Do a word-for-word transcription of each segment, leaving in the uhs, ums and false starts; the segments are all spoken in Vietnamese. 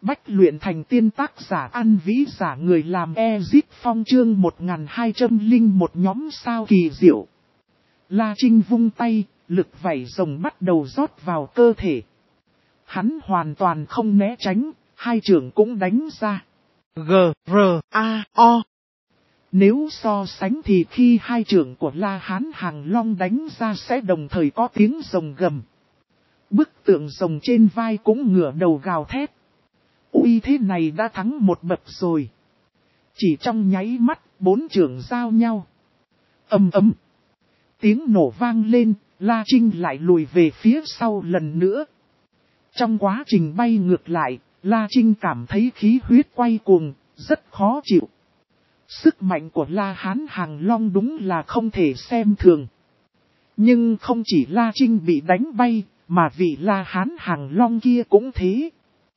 Bách luyện thành tiên tác giả An Vĩ giả người làm Ezit Phong chương một nghìn hai trăm lẻ một nhóm sao kỳ diệu. La Trinh vung tay, lực vảy rồng bắt đầu rót vào cơ thể. Hắn hoàn toàn không né tránh, hai trường cũng đánh ra. G, R, A, O. Nếu so sánh thì khi hai trường của La Hán Hàng Long đánh ra sẽ đồng thời có tiếng rồng gầm. Bức tượng rồng trên vai cũng ngửa đầu gào thét. Uy thế này đã thắng một bậc rồi. Chỉ trong nháy mắt, bốn trường giao nhau. Ầm ầm. Tiếng nổ vang lên, La Trinh lại lùi về phía sau lần nữa. Trong quá trình bay ngược lại, La Trinh cảm thấy khí huyết quay cuồng, rất khó chịu. Sức mạnh của La Hán Hàng Long đúng là không thể xem thường. Nhưng không chỉ La Trinh bị đánh bay, mà vị La Hán Hàng Long kia cũng thế.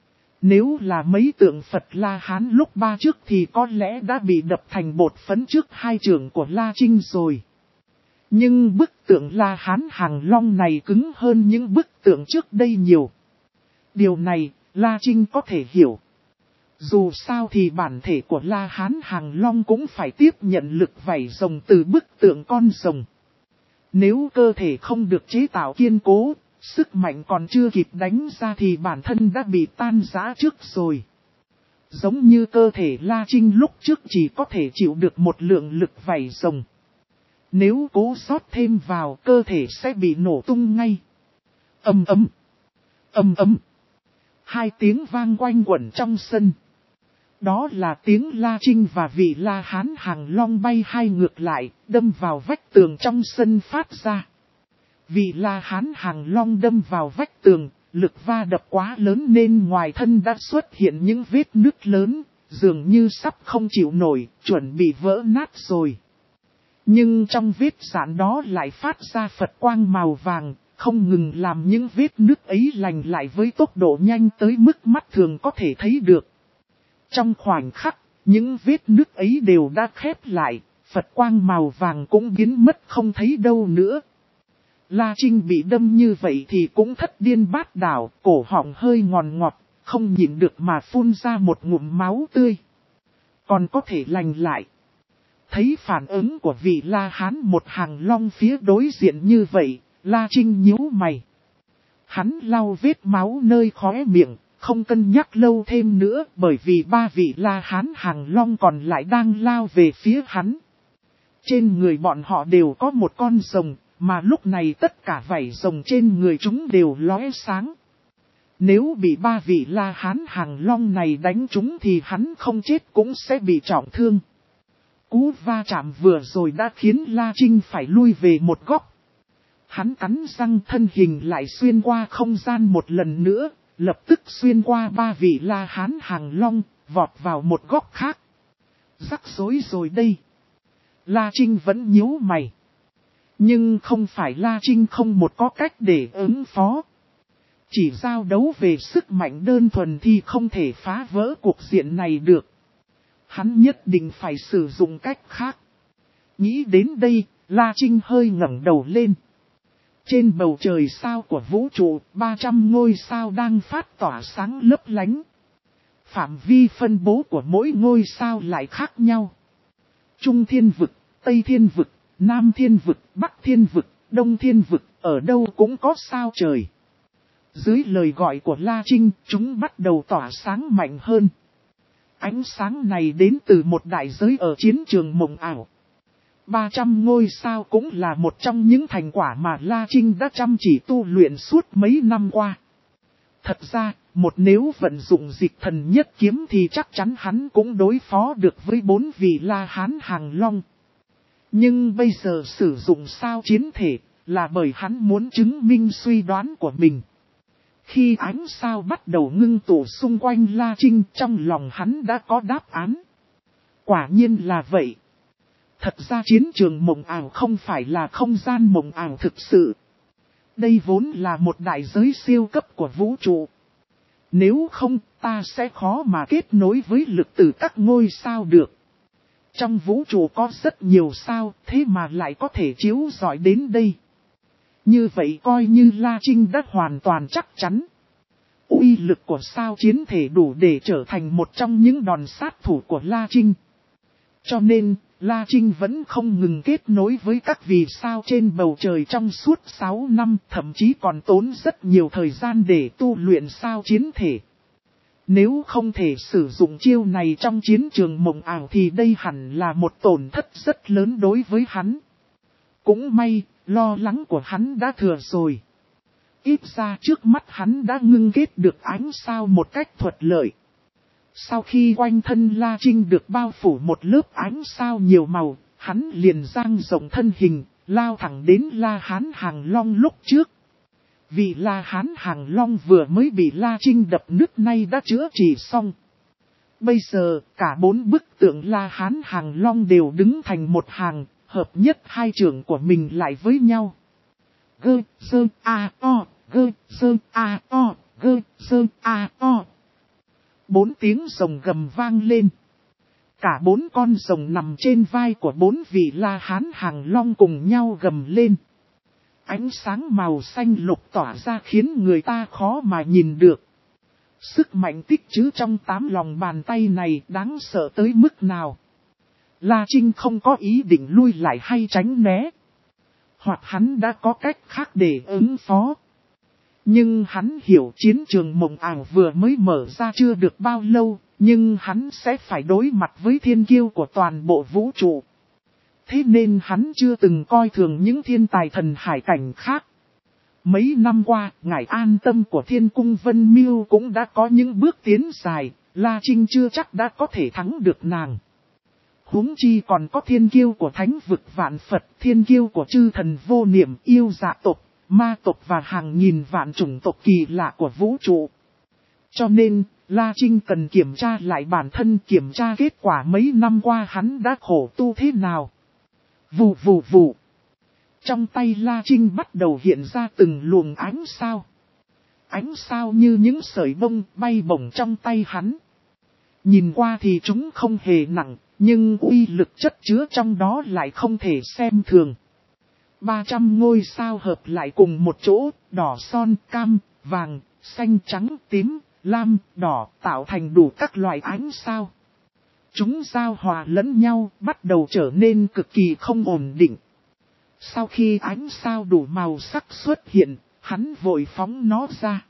Nếu là mấy tượng Phật La Hán lúc ba trước thì có lẽ đã bị đập thành bột phấn trước hai trường của La Trinh rồi. Nhưng bức tượng La Hán Hàng Long này cứng hơn những bức tượng trước đây nhiều. Điều này, La Trinh có thể hiểu. Dù sao thì bản thể của La Hán Hàng Long cũng phải tiếp nhận lực vảy rồng từ bức tượng con rồng. Nếu cơ thể không được chế tạo kiên cố, sức mạnh còn chưa kịp đánh ra thì bản thân đã bị tan rã trước rồi. Giống như cơ thể La Trinh lúc trước chỉ có thể chịu được một lượng lực vảy rồng. Nếu cố rót thêm vào, cơ thể sẽ bị nổ tung ngay. Ầm ầm, ầm ầm. Hai tiếng vang quanh quẩn trong sân. Đó là tiếng La Trinh và vị La Hán Hàng Long bay hai ngược lại, đâm vào vách tường trong sân phát ra. Vị La Hán Hàng Long đâm vào vách tường, lực va đập quá lớn nên ngoài thân đã xuất hiện những vết nứt lớn, dường như sắp không chịu nổi, chuẩn bị vỡ nát rồi. Nhưng trong vết rạn đó lại phát ra Phật quang màu vàng, không ngừng làm những vết nứt ấy lành lại với tốc độ nhanh tới mức mắt thường có thể thấy được. Trong khoảnh khắc, những vết nứt ấy đều đã khép lại, Phật quang màu vàng cũng biến mất không thấy đâu nữa. La Trinh bị đâm như vậy thì cũng thất điên bát đảo, cổ họng hơi ngòn ngọt, không nhịn được mà phun ra một ngụm máu tươi. Còn có thể lành lại. Thấy phản ứng của vị La Hán một Hàng Long phía đối diện như vậy, La Trinh nhíu mày. Hắn lau vết máu nơi khóe miệng, không cân nhắc lâu thêm nữa bởi vì ba vị La Hán Hàng Long còn lại đang lao về phía hắn. Trên người bọn họ đều có một con rồng, mà lúc này tất cả vảy rồng trên người chúng đều lóe sáng. Nếu bị ba vị La Hán Hàng Long này đánh chúng thì hắn không chết cũng sẽ bị trọng thương. Cú va chạm vừa rồi đã khiến La Trinh phải lui về một góc. Hắn cắn răng thân hình lại xuyên qua không gian một lần nữa, lập tức xuyên qua ba vị La Hán Hàng Long, vọt vào một góc khác. Rắc rối rồi đây. La Trinh vẫn nhíu mày. Nhưng không phải La Trinh không một có cách để ứng phó. Chỉ giao đấu về sức mạnh đơn thuần thì không thể phá vỡ cuộc diện này được. Hắn nhất định phải sử dụng cách khác. Nghĩ đến đây, La Trinh hơi ngẩng đầu lên. Trên bầu trời sao của vũ trụ, ba trăm ngôi sao đang phát tỏa sáng lấp lánh. Phạm vi phân bố của mỗi ngôi sao lại khác nhau. Trung thiên vực, Tây thiên vực, Nam thiên vực, Bắc thiên vực, Đông thiên vực, ở đâu cũng có sao trời. Dưới lời gọi của La Trinh, chúng bắt đầu tỏa sáng mạnh hơn. Ánh sáng này đến từ một đại giới ở chiến trường mộng ảo. ba trăm ngôi sao cũng là một trong những thành quả mà La Trinh đã chăm chỉ tu luyện suốt mấy năm qua. Thật ra, một nếu vận dụng dịch thần nhất kiếm thì chắc chắn hắn cũng đối phó được với bốn vị La Hán Hàng Long. Nhưng bây giờ sử dụng sao chiến thể là bởi hắn muốn chứng minh suy đoán của mình. Khi ánh sao bắt đầu ngưng tụ xung quanh La Trinh, trong lòng hắn đã có đáp án. Quả nhiên là vậy. Thật ra chiến trường mộng ảo không phải là không gian mộng ảo thực sự. Đây vốn là một đại giới siêu cấp của vũ trụ. Nếu không, ta sẽ khó mà kết nối với lực từ các ngôi sao được. Trong vũ trụ có rất nhiều sao, thế mà lại có thể chiếu rọi đến đây. Như vậy coi như La Trinh đã hoàn toàn chắc chắn. Uy lực của sao chiến thể đủ để trở thành một trong những đòn sát thủ của La Trinh. Cho nên, La Trinh vẫn không ngừng kết nối với các vì sao trên bầu trời trong suốt sáu năm, thậm chí còn tốn rất nhiều thời gian để tu luyện sao chiến thể. Nếu không thể sử dụng chiêu này trong chiến trường mộng ảo thì đây hẳn là một tổn thất rất lớn đối với hắn. Cũng may, lo lắng của hắn đã thừa rồi. Ít ra trước mắt hắn đã ngưng kết được ánh sao một cách thuận lợi. Sau khi quanh thân La Trinh được bao phủ một lớp ánh sao nhiều màu, hắn liền dang rộng thân hình, lao thẳng đến La Hán Hàng Long lúc trước. Vì La Hán Hàng Long vừa mới bị La Trinh đập nứt nay đã chữa trị xong. Bây giờ, cả bốn bức tượng La Hán Hàng Long đều đứng thành một hàng, hợp nhất hai trường của mình lại với nhau. Gơ, sơ, a, o, gơ, sơ, a, o, gơ, sơ, a, o. Bốn tiếng rồng gầm vang lên. Cả bốn con rồng nằm trên vai của bốn vị La Hán Hàng Long cùng nhau gầm lên. Ánh sáng màu xanh lục tỏa ra khiến người ta khó mà nhìn được. Sức mạnh tích trữ trong tám lòng bàn tay này đáng sợ tới mức nào. La Trinh không có ý định lui lại hay tránh né. Hoặc hắn đã có cách khác để ứng phó. Nhưng hắn hiểu chiến trường mộng ảo vừa mới mở ra chưa được bao lâu, nhưng hắn sẽ phải đối mặt với thiên kiêu của toàn bộ vũ trụ. Thế nên hắn chưa từng coi thường những thiên tài thần hải cảnh khác. Mấy năm qua, ngài an tâm của Thiên Cung Vân Miêu cũng đã có những bước tiến dài, La Trinh chưa chắc đã có thể thắng được nàng. Huống chi còn có thiên kiêu của thánh vực vạn Phật, thiên kiêu của chư thần vô niệm, yêu dạ tộc, ma tộc và hàng nghìn vạn chủng tộc kỳ lạ của vũ trụ. Cho nên, La Trinh cần kiểm tra lại bản thân, kiểm tra kết quả mấy năm qua hắn đã khổ tu thế nào. Vù vù vù. Trong tay La Trinh bắt đầu hiện ra từng luồng ánh sao. Ánh sao như những sợi bông bay bổng trong tay hắn. Nhìn qua thì chúng không hề nặng, nhưng uy lực chất chứa trong đó lại không thể xem thường. ba trăm ngôi sao hợp lại cùng một chỗ, đỏ son, cam, vàng, xanh, trắng, tím, lam, đỏ tạo thành đủ các loại ánh sao. Chúng giao hòa lẫn nhau, bắt đầu trở nên cực kỳ không ổn định. Sau khi ánh sao đủ màu sắc xuất hiện, hắn vội phóng nó ra.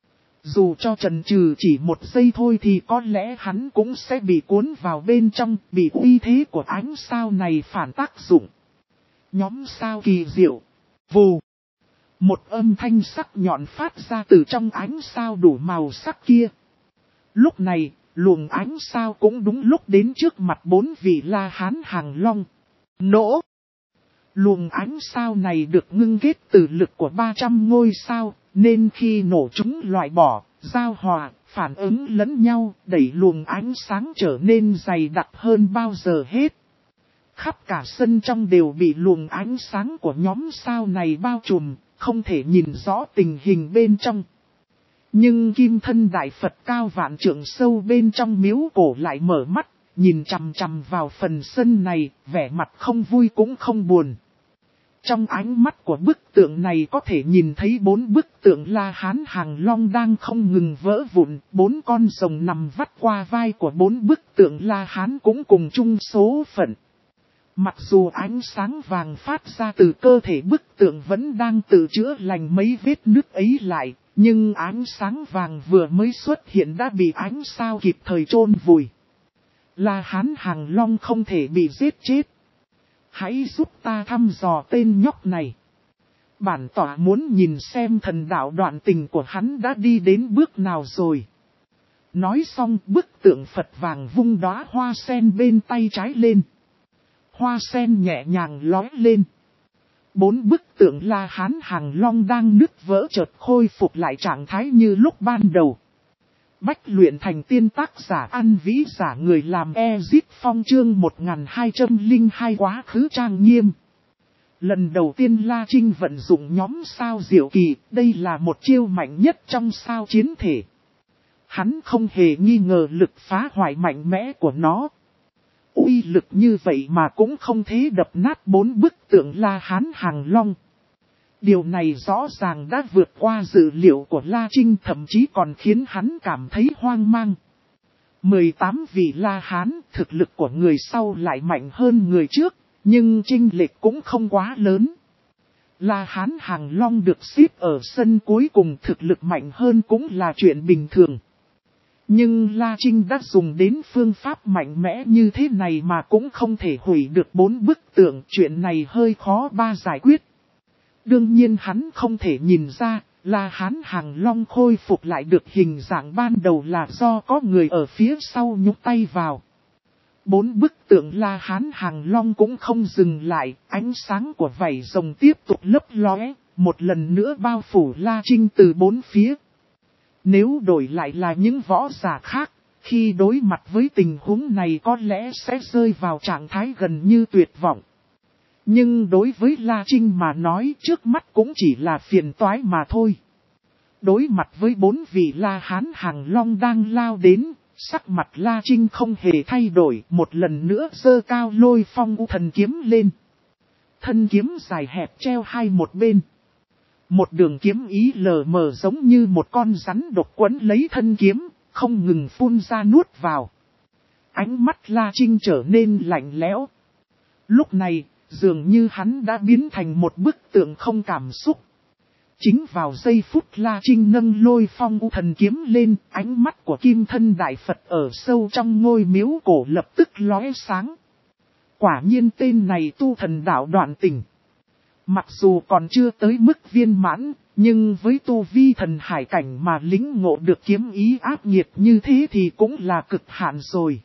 Dù cho chần chừ chỉ một giây thôi thì có lẽ hắn cũng sẽ bị cuốn vào bên trong, bị uy thế của ánh sao này phản tác dụng. Nhóm sao kỳ diệu. Vù. Một âm thanh sắc nhọn phát ra từ trong ánh sao đủ màu sắc kia. Lúc này, luồng ánh sao cũng đúng lúc đến trước mặt bốn vị La Hán Hàng Long. Nổ. Luồng ánh sao này được ngưng kết từ lực của ba trăm ngôi sao, nên khi nổ chúng loại bỏ, giao hòa, phản ứng lẫn nhau, đẩy luồng ánh sáng trở nên dày đặc hơn bao giờ hết. Khắp cả sân trong đều bị luồng ánh sáng của nhóm sao này bao trùm, không thể nhìn rõ tình hình bên trong. Nhưng kim thân đại Phật cao vạn trượng sâu bên trong miếu cổ lại mở mắt, nhìn chằm chằm vào phần sân này, vẻ mặt không vui cũng không buồn. Trong ánh mắt của bức tượng này có thể nhìn thấy bốn bức tượng La Hán Hàng Long đang không ngừng vỡ vụn, bốn con rồng nằm vắt qua vai của bốn bức tượng La Hán cũng cùng chung số phận. Mặc dù ánh sáng vàng phát ra từ cơ thể bức tượng vẫn đang tự chữa lành mấy vết nứt ấy lại, nhưng ánh sáng vàng vừa mới xuất hiện đã bị ánh sao kịp thời chôn vùi. La Hán Hàng Long không thể bị giết chết. Hãy giúp ta thăm dò tên nhóc này. Bản tỏa muốn nhìn xem thần đạo đoạn tình của hắn đã đi đến bước nào rồi. Nói xong bức tượng Phật vàng vung đóa hoa sen bên tay trái lên. Hoa sen nhẹ nhàng lói lên. Bốn bức tượng La Hán Hàng Long đang nứt vỡ chợt khôi phục lại trạng thái như lúc ban đầu. Bách luyện thành tiên tác giả An Vĩ giả người làm Ezit Phong chương một nghìn hai trăm lẻ hai quá khứ trang nghiêm. Lần đầu tiên La Trinh vận dụng nhóm sao diệu kỳ, đây là một chiêu mạnh nhất trong sao chiến thể. Hắn không hề nghi ngờ lực phá hoại mạnh mẽ của nó. Uy lực như vậy mà cũng không thể đập nát bốn bức tượng La Hán Hàng Long. Điều này rõ ràng đã vượt qua dự liệu của La Trinh, thậm chí còn khiến hắn cảm thấy hoang mang. mười tám vị La Hán, thực lực của người sau lại mạnh hơn người trước, nhưng chênh lệch cũng không quá lớn. La Hán Hàng Long được xếp ở sân cuối cùng, thực lực mạnh hơn cũng là chuyện bình thường. Nhưng La Trinh đã dùng đến phương pháp mạnh mẽ như thế này mà cũng không thể hủy được bốn bức tượng, chuyện này hơi khó ba giải quyết. Đương nhiên hắn không thể nhìn ra, La Hán Hàng Long khôi phục lại được hình dạng ban đầu là do có người ở phía sau nhúc tay vào. Bốn bức tượng La Hán Hàng Long cũng không dừng lại, ánh sáng của vảy rồng tiếp tục lấp lóe, một lần nữa bao phủ La Trinh từ bốn phía. Nếu đổi lại là những võ giả khác, khi đối mặt với tình huống này có lẽ sẽ rơi vào trạng thái gần như tuyệt vọng. Nhưng đối với La Trinh mà nói, trước mắt cũng chỉ là phiền toái mà thôi. Đối mặt với bốn vị La Hán Hàng Long đang lao đến, sắc mặt La Trinh không hề thay đổi, một lần nữa giơ cao Lôi Phong U Thần kiếm lên. Thân kiếm dài hẹp treo hai một bên. Một đường kiếm ý lờ mờ giống như một con rắn độc quấn lấy thân kiếm, không ngừng phun ra nuốt vào. Ánh mắt La Trinh trở nên lạnh lẽo. Lúc này, dường như hắn đã biến thành một bức tượng không cảm xúc. Chính vào giây phút La Trinh nâng Lôi Phong U Thần kiếm lên, ánh mắt của Kim Thân Đại Phật ở sâu trong ngôi miếu cổ lập tức lóe sáng. Quả nhiên tên này tu thần đạo đoạn tình. Mặc dù còn chưa tới mức viên mãn, nhưng với tu vi thần hải cảnh mà lĩnh ngộ được kiếm ý ác nghiệt như thế thì cũng là cực hạn rồi.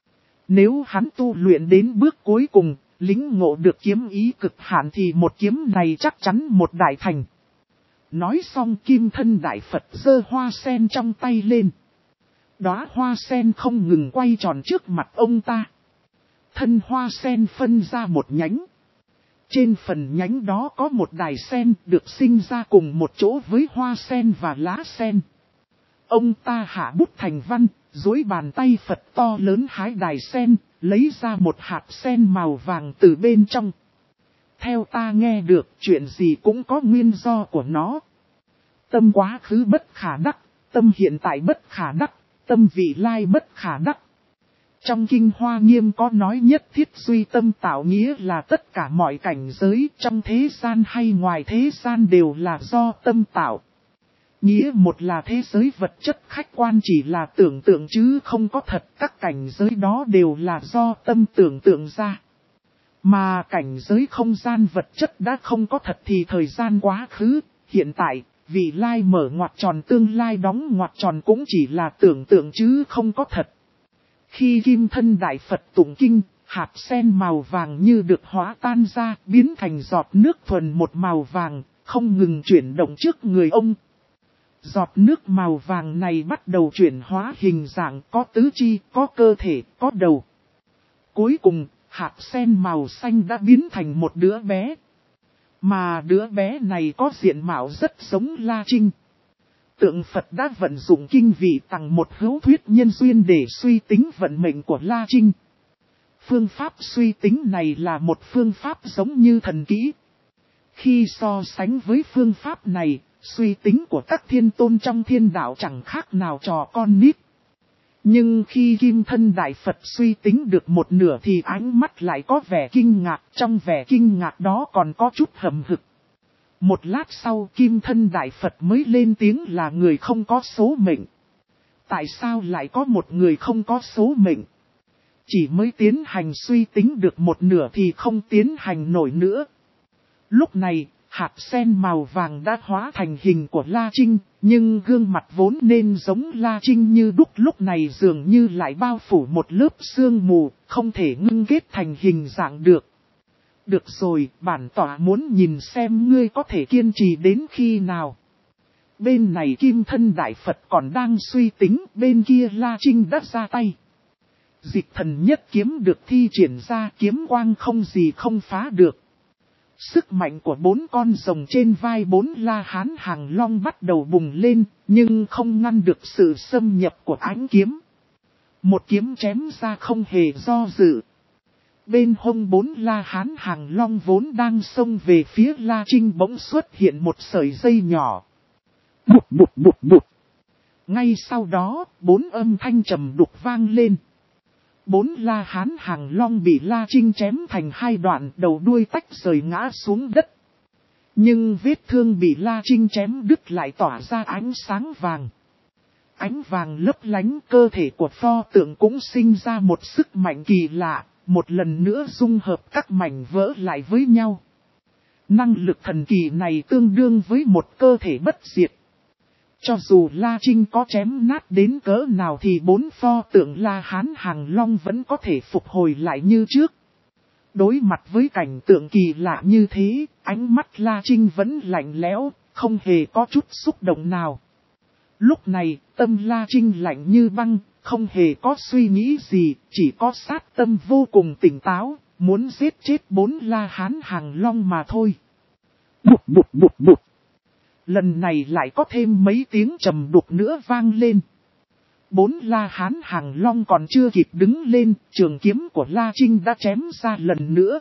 Nếu hắn tu luyện đến bước cuối cùng, lĩnh ngộ được kiếm ý cực hạn thì một kiếm này chắc chắn một đại thành. Nói xong Kim Thân Đại Phật giơ hoa sen trong tay lên. Đóa hoa sen không ngừng quay tròn trước mặt ông ta. Thân hoa sen phân ra một nhánh. Trên phần nhánh đó có một đài sen được sinh ra cùng một chỗ với hoa sen và lá sen. Ông ta hạ bút thành văn, duỗi bàn tay Phật to lớn hái đài sen, lấy ra một hạt sen màu vàng từ bên trong. Theo ta nghe được, chuyện gì cũng có nguyên do của nó. Tâm quá khứ bất khả đắc, tâm hiện tại bất khả đắc, tâm vị lai bất khả đắc. Trong Kinh Hoa Nghiêm có nói nhất thiết duy tâm tạo, nghĩa là tất cả mọi cảnh giới trong thế gian hay ngoài thế gian đều là do tâm tạo. Nghĩa một là thế giới vật chất khách quan chỉ là tưởng tượng chứ không có thật, các cảnh giới đó đều là do tâm tưởng tượng ra. Mà cảnh giới không gian vật chất đã không có thật thì thời gian quá khứ, hiện tại, vị lai mở ngoặc tròn tương lai đóng ngoặc tròn cũng chỉ là tưởng tượng chứ không có thật. Khi Kim Thân Đại Phật tụng kinh, hạt sen màu vàng như được hóa tan ra, biến thành giọt nước thuần một màu vàng, không ngừng chuyển động trước người ông. Giọt nước màu vàng này bắt đầu chuyển hóa hình dạng, có tứ chi, có cơ thể, có đầu. Cuối cùng, hạt sen màu xanh đã biến thành một đứa bé. Mà đứa bé này có diện mạo rất giống La Trinh. Tượng Phật đã vận dụng kinh vị tặng một hữu thuyết nhân duyên để suy tính vận mệnh của La Trinh. Phương pháp suy tính này là một phương pháp giống như thần kỹ. Khi so sánh với phương pháp này, suy tính của các thiên tôn trong thiên đạo chẳng khác nào trò con nít. Nhưng khi Kim Thân Đại Phật suy tính được một nửa thì ánh mắt lại có vẻ kinh ngạc, trong vẻ kinh ngạc đó còn có chút hầm hực. Một lát sau Kim Thân Đại Phật mới lên tiếng là người không có số mệnh. Tại sao lại có một người không có số mệnh? Chỉ mới tiến hành suy tính được một nửa thì không tiến hành nổi nữa. Lúc này, hạt sen màu vàng đã hóa thành hình của La Trinh, nhưng gương mặt vốn nên giống La Trinh như đúc lúc này dường như lại bao phủ một lớp sương mù, không thể ngưng kết thành hình dạng được. Được rồi, bản tỏa muốn nhìn xem ngươi có thể kiên trì đến khi nào. Bên này Kim Thân Đại Phật còn đang suy tính, bên kia La Trinh đã ra tay. Dịch thần nhất kiếm được thi triển ra, kiếm quang không gì không phá được. Sức mạnh của bốn con rồng trên vai bốn La Hán Hàng Long bắt đầu bùng lên, nhưng không ngăn được sự xâm nhập của ánh kiếm. Một kiếm chém ra không hề do dự. Bên hông bốn La Hán Hàng Long vốn đang xông về phía La Trinh bỗng xuất hiện một sợi dây nhỏ. Bụt bụt bụt bụt. Ngay sau đó, bốn âm thanh trầm đục vang lên. Bốn La Hán Hàng Long bị La Trinh chém thành hai đoạn, đầu đuôi tách rời ngã xuống đất. Nhưng vết thương bị La Trinh chém đứt lại tỏa ra ánh sáng vàng. Ánh vàng lấp lánh, cơ thể của pho tượng cũng sinh ra một sức mạnh kỳ lạ, một lần nữa dung hợp các mảnh vỡ lại với nhau. Năng lực thần kỳ này tương đương với một cơ thể bất diệt. Cho dù La Trinh có chém nát đến cỡ nào thì bốn pho tượng La Hán Hàng Long vẫn có thể phục hồi lại như trước. Đối mặt với cảnh tượng kỳ lạ như thế, ánh mắt La Trinh vẫn lạnh lẽo, không hề có chút xúc động nào. Lúc này, tâm La Trinh lạnh như băng, không hề có suy nghĩ gì, chỉ có sát tâm vô cùng tỉnh táo, muốn giết chết bốn La Hán Hàng Long mà thôi. Bụt bụt bụt bụt. Lần này lại có thêm mấy tiếng trầm đục nữa vang lên. Bốn La Hán Hàng Long còn chưa kịp đứng lên, trường kiếm của La Trinh đã chém ra lần nữa.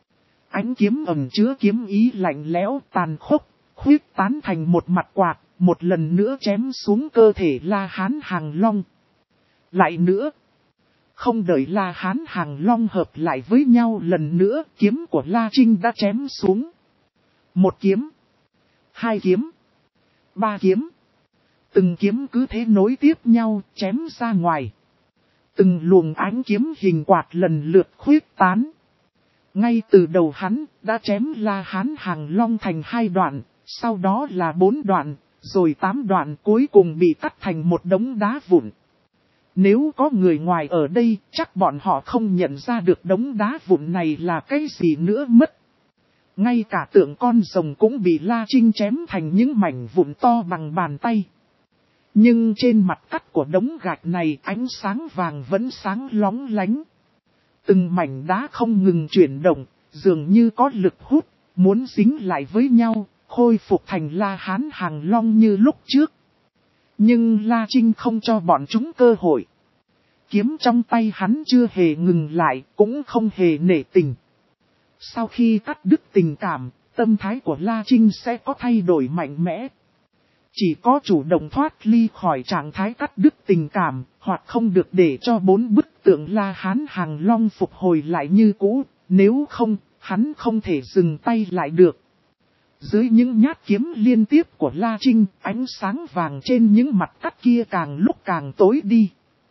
Ánh kiếm ẩn chứa kiếm ý lạnh lẽo tàn khốc, khuyết tán thành một mặt quạt, một lần nữa chém xuống cơ thể La Hán Hàng Long. Lại nữa, không đợi La Hán Hàng Long hợp lại với nhau lần nữa, kiếm của La Trinh đã chém xuống. Một kiếm, hai kiếm, ba kiếm. Từng kiếm cứ thế nối tiếp nhau, chém ra ngoài. Từng luồng ánh kiếm hình quạt lần lượt khuyết tán. Ngay từ đầu hắn, đã chém La Hán Hàng Long thành hai đoạn, sau đó là bốn đoạn, rồi tám đoạn cuối cùng bị cắt thành một đống đá vụn. Nếu có người ngoài ở đây, chắc bọn họ không nhận ra được đống đá vụn này là cái gì nữa mất. Ngay cả tượng con rồng cũng bị La Trinh chém thành những mảnh vụn to bằng bàn tay. Nhưng trên mặt cắt của đống gạch này ánh sáng vàng vẫn sáng lóng lánh. Từng mảnh đá không ngừng chuyển động, dường như có lực hút, muốn dính lại với nhau, khôi phục thành La Hán Hàng Long như lúc trước. Nhưng La Trinh không cho bọn chúng cơ hội. Kiếm trong tay hắn chưa hề ngừng lại, cũng không hề nể tình. Sau khi cắt đứt tình cảm, tâm thái của La Trinh sẽ có thay đổi mạnh mẽ. Chỉ có chủ động thoát ly khỏi trạng thái cắt đứt tình cảm, hoặc không được để cho bốn bức tượng La Hán Hàng Long phục hồi lại như cũ, nếu không, hắn không thể dừng tay lại được. Dưới những nhát kiếm liên tiếp của La Trinh, ánh sáng vàng trên những mặt cắt kia càng lúc càng tối đi.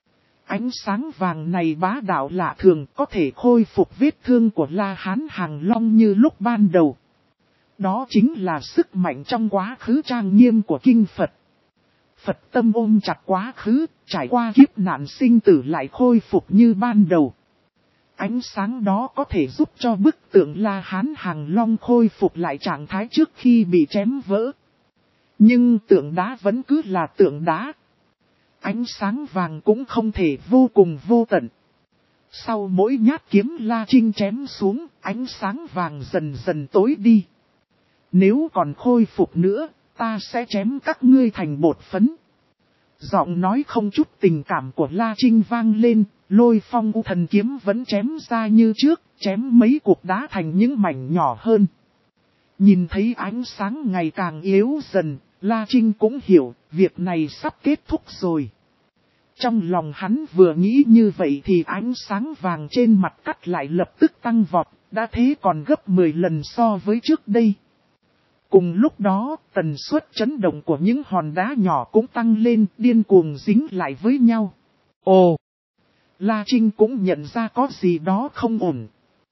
Ánh sáng vàng này bá đạo lạ thường, có thể khôi phục vết thương của La Hán Hàng Long như lúc ban đầu. Đó chính là sức mạnh trong quá khứ trang nghiêm của kinh Phật. Phật tâm ôm chặt quá khứ, trải qua kiếp nạn sinh tử lại khôi phục như ban đầu. Ánh sáng đó có thể giúp cho bức tượng La Hán Hàng Long khôi phục lại trạng thái trước khi bị chém vỡ. Nhưng tượng đá vẫn cứ là tượng đá. Ánh sáng vàng cũng không thể vô cùng vô tận. Sau mỗi nhát kiếm La Trinh chém xuống, ánh sáng vàng dần dần tối đi. Nếu còn khôi phục nữa, ta sẽ chém các ngươi thành bột phấn. Giọng nói không chút tình cảm của La Trinh vang lên, Lôi Phong U Thần kiếm vẫn chém ra như trước, chém mấy cục đá thành những mảnh nhỏ hơn. Nhìn thấy ánh sáng ngày càng yếu dần, La Trinh cũng hiểu, việc này sắp kết thúc rồi. Trong lòng hắn vừa nghĩ như vậy thì ánh sáng vàng trên mặt cắt lại lập tức tăng vọt, đã thế còn gấp mười lần so với trước đây. Cùng lúc đó, tần suất chấn động của những hòn đá nhỏ cũng tăng lên, điên cuồng dính lại với nhau. Ồ! La Trinh cũng nhận ra có gì đó không ổn.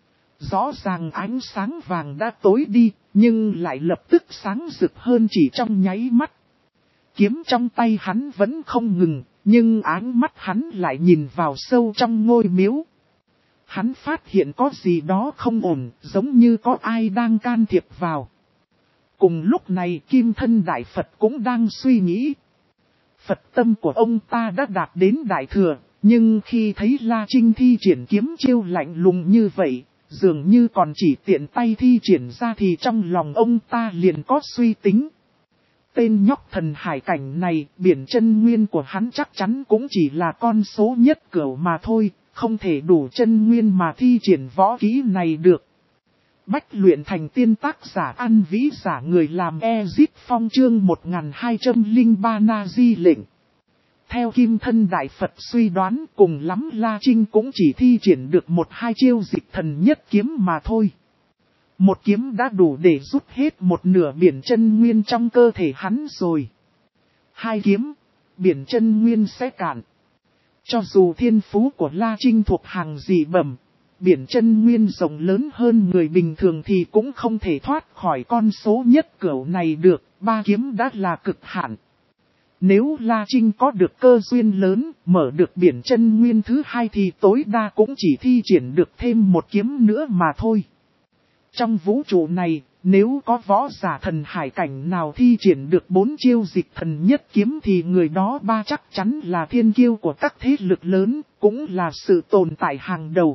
Rõ ràng ánh sáng vàng đã tối đi, nhưng lại lập tức sáng rực hơn chỉ trong nháy mắt. Kiếm trong tay hắn vẫn không ngừng, nhưng ánh mắt hắn lại nhìn vào sâu trong ngôi miếu. Hắn phát hiện có gì đó không ổn, giống như có ai đang can thiệp vào. Cùng lúc này Kim Thân Đại Phật cũng đang suy nghĩ. Phật tâm của ông ta đã đạt đến đại thừa, nhưng khi thấy La Trinh thi triển kiếm chiêu lạnh lùng như vậy, dường như còn chỉ tiện tay thi triển ra thì trong lòng ông ta liền có suy tính. Tên nhóc thần hải cảnh này, biển chân nguyên của hắn chắc chắn cũng chỉ là con số nhất cửu mà thôi, không thể đủ chân nguyên mà thi triển võ kỹ này được. Bách luyện thành tiên tác giả An Vĩ giả người làm Ezit Phong chương một nghìn hai trăm lẻ ba Na Di lệnh. Theo Kim Thân Đại Phật suy đoán, cùng lắm La Trinh cũng chỉ thi triển được một hai chiêu dịch thần nhất kiếm mà thôi. Một kiếm đã đủ để rút hết một nửa biển chân nguyên trong cơ thể hắn rồi. Hai kiếm, biển chân nguyên sẽ cạn. Cho dù thiên phú của La Trinh thuộc hàng dị bẩm, biển chân nguyên rộng lớn hơn người bình thường thì cũng không thể thoát khỏi con số nhất cửu này được, ba kiếm đã là cực hạn. Nếu La Trinh có được cơ duyên lớn, mở được biển chân nguyên thứ hai thì tối đa cũng chỉ thi triển được thêm một kiếm nữa mà thôi. Trong vũ trụ này, nếu có võ giả thần hải cảnh nào thi triển được bốn chiêu dịch thần nhất kiếm thì người đó ba chắc chắn là thiên kiêu của các thế lực lớn, cũng là sự tồn tại hàng đầu.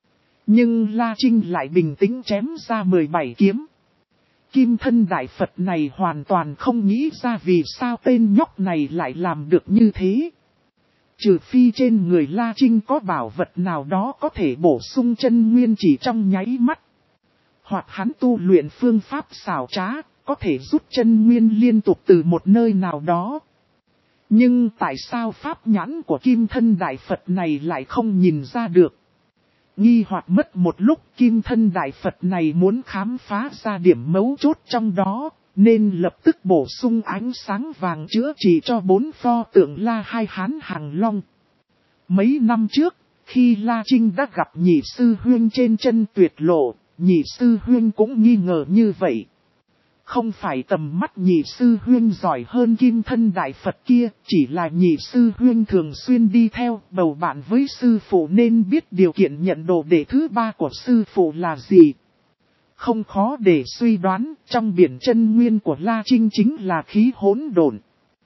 Nhưng La Trinh lại bình tĩnh chém ra mười bảy kiếm. Kim Thân Đại Phật này hoàn toàn không nghĩ ra vì sao tên nhóc này lại làm được như thế. Trừ phi trên người La Trinh có bảo vật nào đó có thể bổ sung chân nguyên chỉ trong nháy mắt. Hoặc hắn tu luyện phương pháp xảo trá, có thể rút chân nguyên liên tục từ một nơi nào đó. Nhưng tại sao pháp nhãn của Kim Thân Đại Phật này lại không nhìn ra được? Nghi hoặc mất một lúc, Kim Thân Đại Phật này muốn khám phá ra điểm mấu chốt trong đó, nên lập tức bổ sung ánh sáng vàng chữa trị cho bốn pho tượng La Hai Hán Hàng Long. Mấy năm trước, khi La Trinh đã gặp nhị sư huynh trên chân tuyệt lộ, nhị sư huynh cũng nghi ngờ như vậy. Không phải tầm mắt nhị sư huynh giỏi hơn Kim Thân Đại Phật kia, chỉ là nhị sư huynh thường xuyên đi theo bầu bạn với sư phụ nên biết điều kiện nhận đồ đệ thứ ba của sư phụ là gì. Không khó để suy đoán, trong biển chân nguyên của La Trinh chính là khí hỗn độn.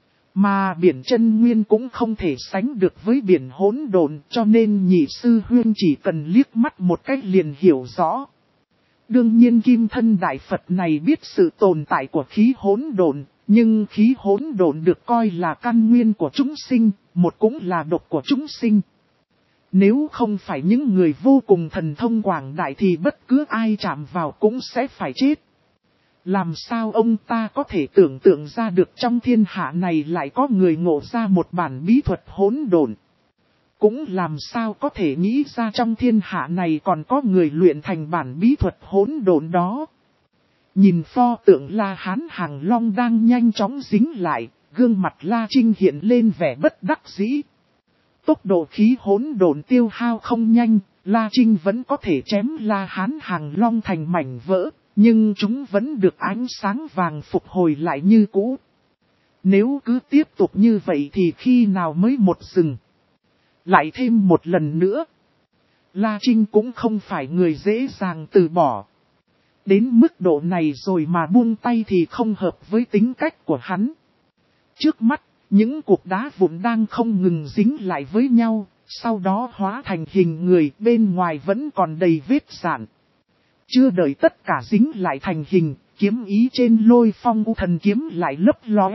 Mà biển chân nguyên cũng không thể sánh được với biển hỗn độn, cho nên nhị sư huynh chỉ cần liếc mắt một cách liền hiểu rõ. Đương nhiên Kim Thân Đại Phật này biết sự tồn tại của khí hỗn độn, nhưng khí hỗn độn được coi là căn nguyên của chúng sinh, một cũng là độc của chúng sinh. Nếu không phải những người vô cùng thần thông quảng đại thì bất cứ ai chạm vào cũng sẽ phải chết. Làm sao ông ta có thể tưởng tượng ra được trong thiên hạ này lại có người ngộ ra một bản bí thuật hỗn độn? Cũng làm sao có thể nghĩ ra trong thiên hạ này còn có người luyện thành bản bí thuật hỗn độn đó. Nhìn pho tượng La Hán Hàng Long đang nhanh chóng dính lại, gương mặt La Trinh hiện lên vẻ bất đắc dĩ. Tốc độ khí hỗn độn tiêu hao không nhanh, La Trinh vẫn có thể chém La Hán Hàng Long thành mảnh vỡ, nhưng chúng vẫn được ánh sáng vàng phục hồi lại như cũ. Nếu cứ tiếp tục như vậy thì khi nào mới một dừng? Lại thêm một lần nữa, La Trinh cũng không phải người dễ dàng từ bỏ. Đến mức độ này rồi mà buông tay thì không hợp với tính cách của hắn. Trước mắt, những cục đá vụn đang không ngừng dính lại với nhau, sau đó hóa thành hình người, bên ngoài vẫn còn đầy vết rạn. Chưa đợi tất cả dính lại thành hình, kiếm ý trên Lôi Phong U Thần kiếm lại lấp lóe.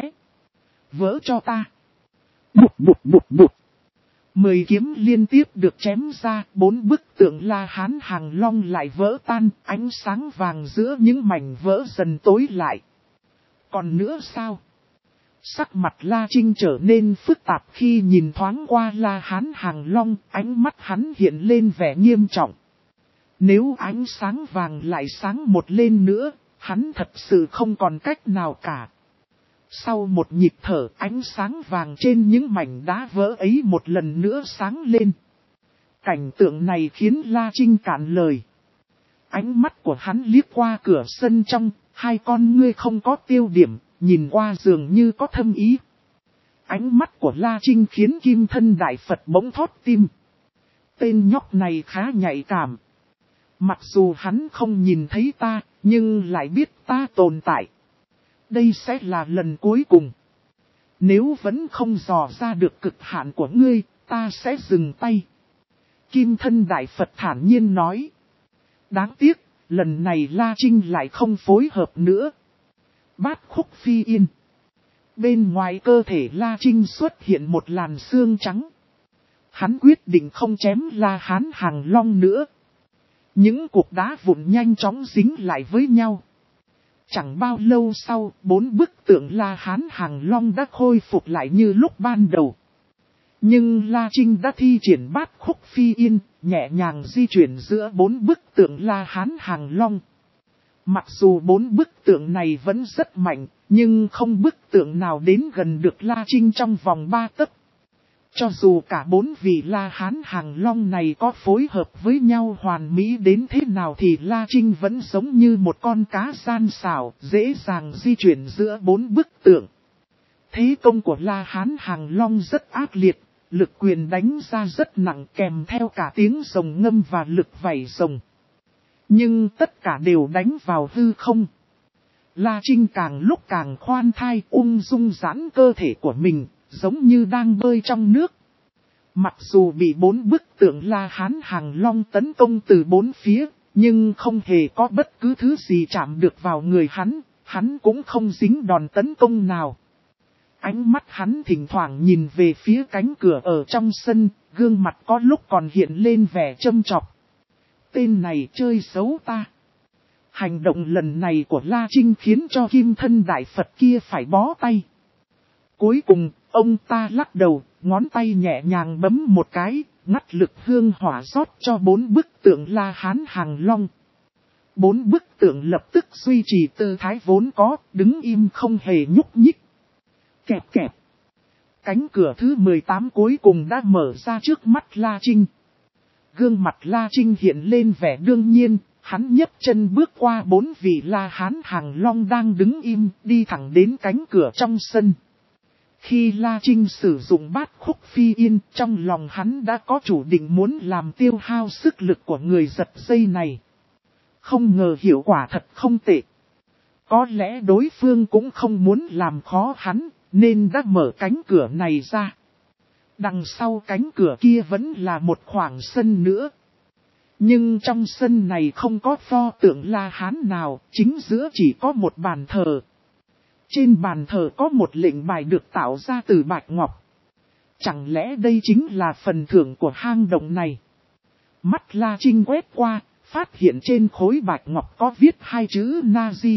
Vỡ cho ta. Bụt bụt bụt bụt. Mười kiếm liên tiếp được chém ra, bốn bức tượng La Hán Hàng Long lại vỡ tan, ánh sáng vàng giữa những mảnh vỡ dần tối lại. Còn nữa sao? Sắc mặt La Trinh trở nên phức tạp khi nhìn thoáng qua La Hán Hàng Long, ánh mắt hắn hiện lên vẻ nghiêm trọng. Nếu ánh sáng vàng lại sáng một lên nữa, hắn thật sự không còn cách nào cả. Sau một nhịp thở, ánh sáng vàng trên những mảnh đá vỡ ấy một lần nữa sáng lên. Cảnh tượng này khiến La Trinh cạn lời. Ánh mắt của hắn liếc qua cửa sân trong, hai con ngươi không có tiêu điểm, nhìn qua dường như có thâm ý. Ánh mắt của La Trinh khiến Kim Thân Đại Phật bỗng thót tim. Tên nhóc này khá nhạy cảm. Mặc dù hắn không nhìn thấy ta, nhưng lại biết ta tồn tại. Đây sẽ là lần cuối cùng. Nếu vẫn không dò ra được cực hạn của ngươi, ta sẽ dừng tay. Kim Thân Đại Phật thản nhiên nói. Đáng tiếc, lần này La Trinh lại không phối hợp nữa. Bát khúc phi yên. Bên ngoài cơ thể La Trinh xuất hiện một làn xương trắng. hắn quyết định không chém La Hán Hàng Long nữa. Những cục đá vụn nhanh chóng dính lại với nhau. Chẳng bao lâu sau, bốn bức tượng La Hán Hàng Long đã khôi phục lại như lúc ban đầu. Nhưng La Trinh đã thi triển bát khúc phi yên, nhẹ nhàng di chuyển giữa bốn bức tượng La Hán Hàng Long. Mặc dù bốn bức tượng này vẫn rất mạnh, nhưng không bức tượng nào đến gần được La Trinh trong vòng ba tấc. Cho dù cả bốn vị La Hán Hàng Long này có phối hợp với nhau hoàn mỹ đến thế nào thì La Trinh vẫn giống như một con cá gian xảo, dễ dàng di chuyển giữa bốn bức tượng. Thế công của La Hán Hàng Long rất ác liệt, lực quyền đánh ra rất nặng kèm theo cả tiếng rồng ngâm và lực vảy rồng. Nhưng tất cả đều đánh vào hư không. La Trinh càng lúc càng khoan thai ung dung giãn cơ thể của mình, giống như đang bơi trong nước. Mặc dù bị bốn bức tượng La Hán Hàng Long tấn công từ bốn phía, nhưng không hề có bất cứ thứ gì chạm được vào người hắn, hắn cũng không dính đòn tấn công nào. Ánh mắt hắn thỉnh thoảng nhìn về phía cánh cửa ở trong sân, gương mặt có lúc còn hiện lên vẻ châm chọc. Tên này chơi xấu ta. Hành động lần này của La Trinh khiến cho kim thân đại Phật kia phải bó tay. Cuối cùng, ông ta lắc đầu, ngón tay nhẹ nhàng bấm một cái, ngắt lực hương hỏa rót cho bốn bức tượng La Hán Hàng Long. Bốn bức tượng lập tức duy trì tư thái vốn có, đứng im không hề nhúc nhích. Kẹp kẹp. Cánh cửa thứ mười tám cuối cùng đã mở ra trước mắt La Trinh. Gương mặt La Trinh hiện lên vẻ đương nhiên, hắn nhấc chân bước qua bốn vị La Hán Hàng Long đang đứng im, đi thẳng đến cánh cửa trong sân. Khi La Trinh sử dụng bát khúc phi yên, trong lòng hắn đã có chủ định muốn làm tiêu hao sức lực của người giật dây này. Không ngờ hiệu quả thật không tệ. Có lẽ đối phương cũng không muốn làm khó hắn, nên đã mở cánh cửa này ra. Đằng sau cánh cửa kia vẫn là một khoảng sân nữa. Nhưng trong sân này không có pho tượng La Hán nào, chính giữa chỉ có một bàn thờ. Trên bàn thờ có một lệnh bài được tạo ra từ bạch ngọc. Chẳng lẽ đây chính là phần thưởng của hang động này? Mắt La Trinh quét qua, phát hiện trên khối bạch ngọc có viết hai chữ Na-di.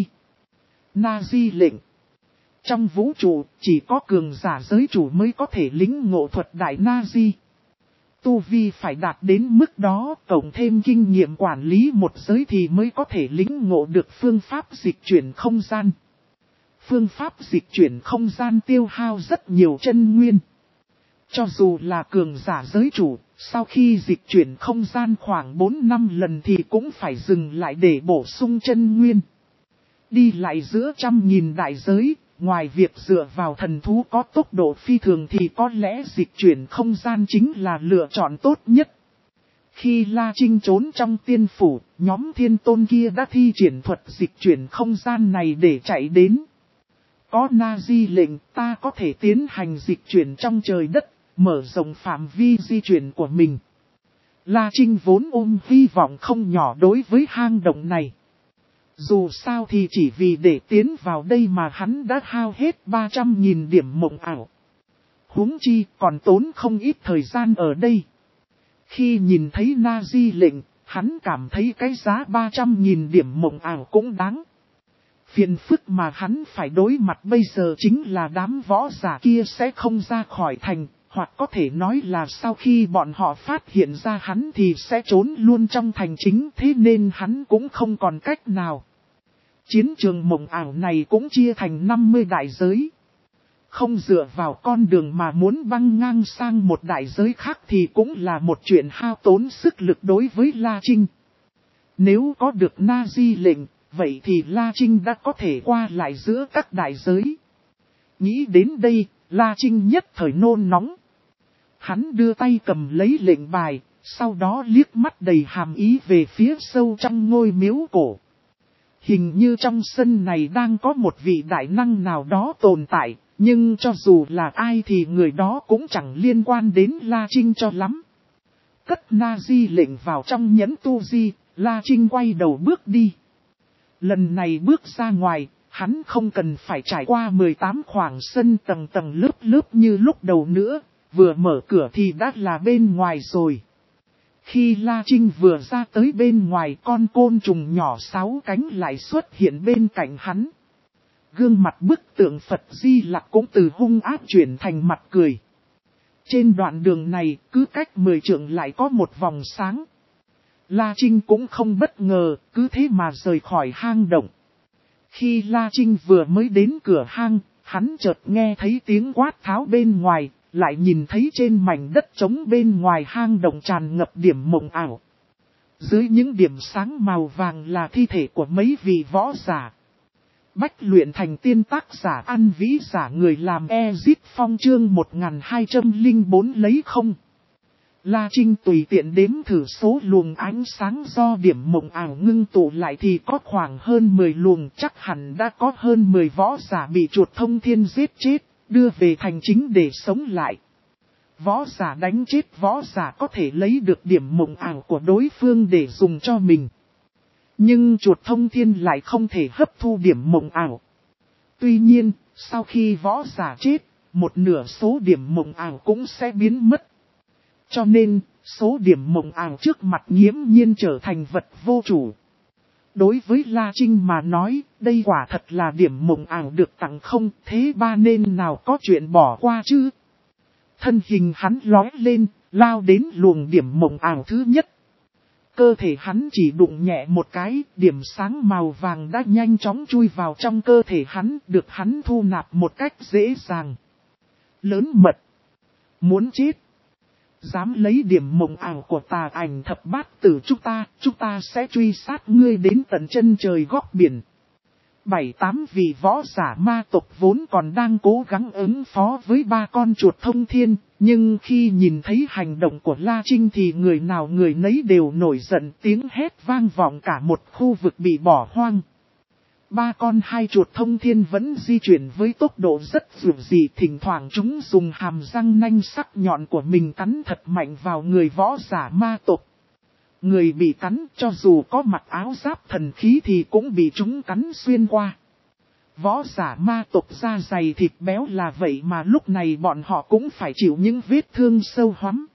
Na-di lệnh. Trong vũ trụ, chỉ có cường giả giới chủ mới có thể lĩnh ngộ thuật đại Na-di. Tu vi phải đạt đến mức đó, cộng thêm kinh nghiệm quản lý một giới thì mới có thể lĩnh ngộ được phương pháp dịch chuyển không gian. Phương pháp dịch chuyển không gian tiêu hao rất nhiều chân nguyên. Cho dù là cường giả giới chủ, sau khi dịch chuyển không gian khoảng bốn năm lần thì cũng phải dừng lại để bổ sung chân nguyên. Đi lại giữa trăm nghìn đại giới, ngoài việc dựa vào thần thú có tốc độ phi thường thì có lẽ dịch chuyển không gian chính là lựa chọn tốt nhất. Khi La Trinh trốn trong tiên phủ, nhóm thiên tôn kia đã thi triển thuật dịch chuyển không gian này để chạy đến. Có Na-di lệnh, ta có thể tiến hành dịch chuyển trong trời đất, mở rộng phạm vi di chuyển của mình. La Trinh vốn ôm hy vọng không nhỏ đối với hang động này. Dù sao thì chỉ vì để tiến vào đây mà hắn đã hao hết ba trăm nghìn điểm mộng ảo. Huống chi còn tốn không ít thời gian ở đây. Khi nhìn thấy Na-di lệnh, hắn cảm thấy cái giá ba trăm nghìn điểm mộng ảo cũng đáng. Phiền phức mà hắn phải đối mặt bây giờ chính là đám võ giả kia sẽ không ra khỏi thành, hoặc có thể nói là sau khi bọn họ phát hiện ra hắn thì sẽ trốn luôn trong thành chính, thế nên hắn cũng không còn cách nào. Chiến trường mộng ảo này cũng chia thành năm mươi đại giới. Không dựa vào con đường mà muốn băng ngang sang một đại giới khác thì cũng là một chuyện hao tốn sức lực đối với La Trinh. Nếu có được Na-di lệnh, vậy thì La Trinh đã có thể qua lại giữa các đại giới. Nghĩ đến đây, La Trinh nhất thời nôn nóng. Hắn đưa tay cầm lấy lệnh bài, sau đó liếc mắt đầy hàm ý về phía sâu trong ngôi miếu cổ. Hình như trong sân này đang có một vị đại năng nào đó tồn tại, nhưng cho dù là ai thì người đó cũng chẳng liên quan đến La Trinh cho lắm. Cất Na-di lệnh vào trong nhẫn tu di, La Trinh quay đầu bước đi. Lần này bước ra ngoài, hắn không cần phải trải qua mười tám khoảng sân tầng tầng lớp lớp như lúc đầu nữa, vừa mở cửa thì đã là bên ngoài rồi. Khi La Trinh vừa ra tới bên ngoài, con côn trùng nhỏ sáu cánh lại xuất hiện bên cạnh hắn. Gương mặt bức tượng Phật Di Lặc cũng từ hung ác chuyển thành mặt cười. Trên đoạn đường này, cứ cách mười trượng lại có một vòng sáng. La Trinh cũng không bất ngờ, cứ thế mà rời khỏi hang động. Khi La Trinh vừa mới đến cửa hang, hắn chợt nghe thấy tiếng quát tháo bên ngoài, lại nhìn thấy trên mảnh đất trống bên ngoài hang động tràn ngập điểm mộng ảo. Dưới những điểm sáng màu vàng là thi thể của mấy vị võ giả. Bách luyện thành tiên tác giả ăn vĩ giả người làm Ezit Phong chương một nghìn hai trăm lẻ bốn lấy không. La Trinh tùy tiện đếm thử số luồng ánh sáng do điểm mộng ảo ngưng tụ lại thì có khoảng hơn mười luồng, chắc hẳn đã có hơn mười võ giả bị chuột thông thiên giết chết, đưa về thành chính để sống lại. Võ giả đánh chết võ giả có thể lấy được điểm mộng ảo của đối phương để dùng cho mình. Nhưng chuột thông thiên lại không thể hấp thu điểm mộng ảo. Tuy nhiên, sau khi võ giả chết, một nửa số điểm mộng ảo cũng sẽ biến mất. Cho nên, số điểm mộng ảo trước mặt nghiễm nhiên trở thành vật vô chủ. Đối với La Trinh mà nói, đây quả thật là điểm mộng ảo được tặng không, thế ba nên nào có chuyện bỏ qua chứ. Thân hình hắn lói lên, lao đến luồng điểm mộng ảo thứ nhất. Cơ thể hắn chỉ đụng nhẹ một cái, điểm sáng màu vàng đã nhanh chóng chui vào trong cơ thể hắn, được hắn thu nạp một cách dễ dàng. Lớn mật. Muốn chết. Dám lấy điểm mộng ảo của tà ảnh thập bát tử chúng ta, chúng ta sẽ truy sát ngươi đến tận chân trời góc biển. Bảy tám vị võ giả ma tộc vốn còn đang cố gắng ứng phó với ba con chuột thông thiên, nhưng khi nhìn thấy hành động của La Trinh thì người nào người nấy đều nổi giận, tiếng hét vang vọng cả một khu vực bị bỏ hoang. Ba con hai chuột thông thiên vẫn di chuyển với tốc độ rất dữ dị, thỉnh thoảng chúng dùng hàm răng nanh sắc nhọn của mình cắn thật mạnh vào người võ giả ma tộc. Người bị cắn cho dù có mặc áo giáp thần khí thì cũng bị chúng cắn xuyên qua. Võ giả ma tộc da dày thịt béo là vậy mà lúc này bọn họ cũng phải chịu những vết thương sâu hoắm.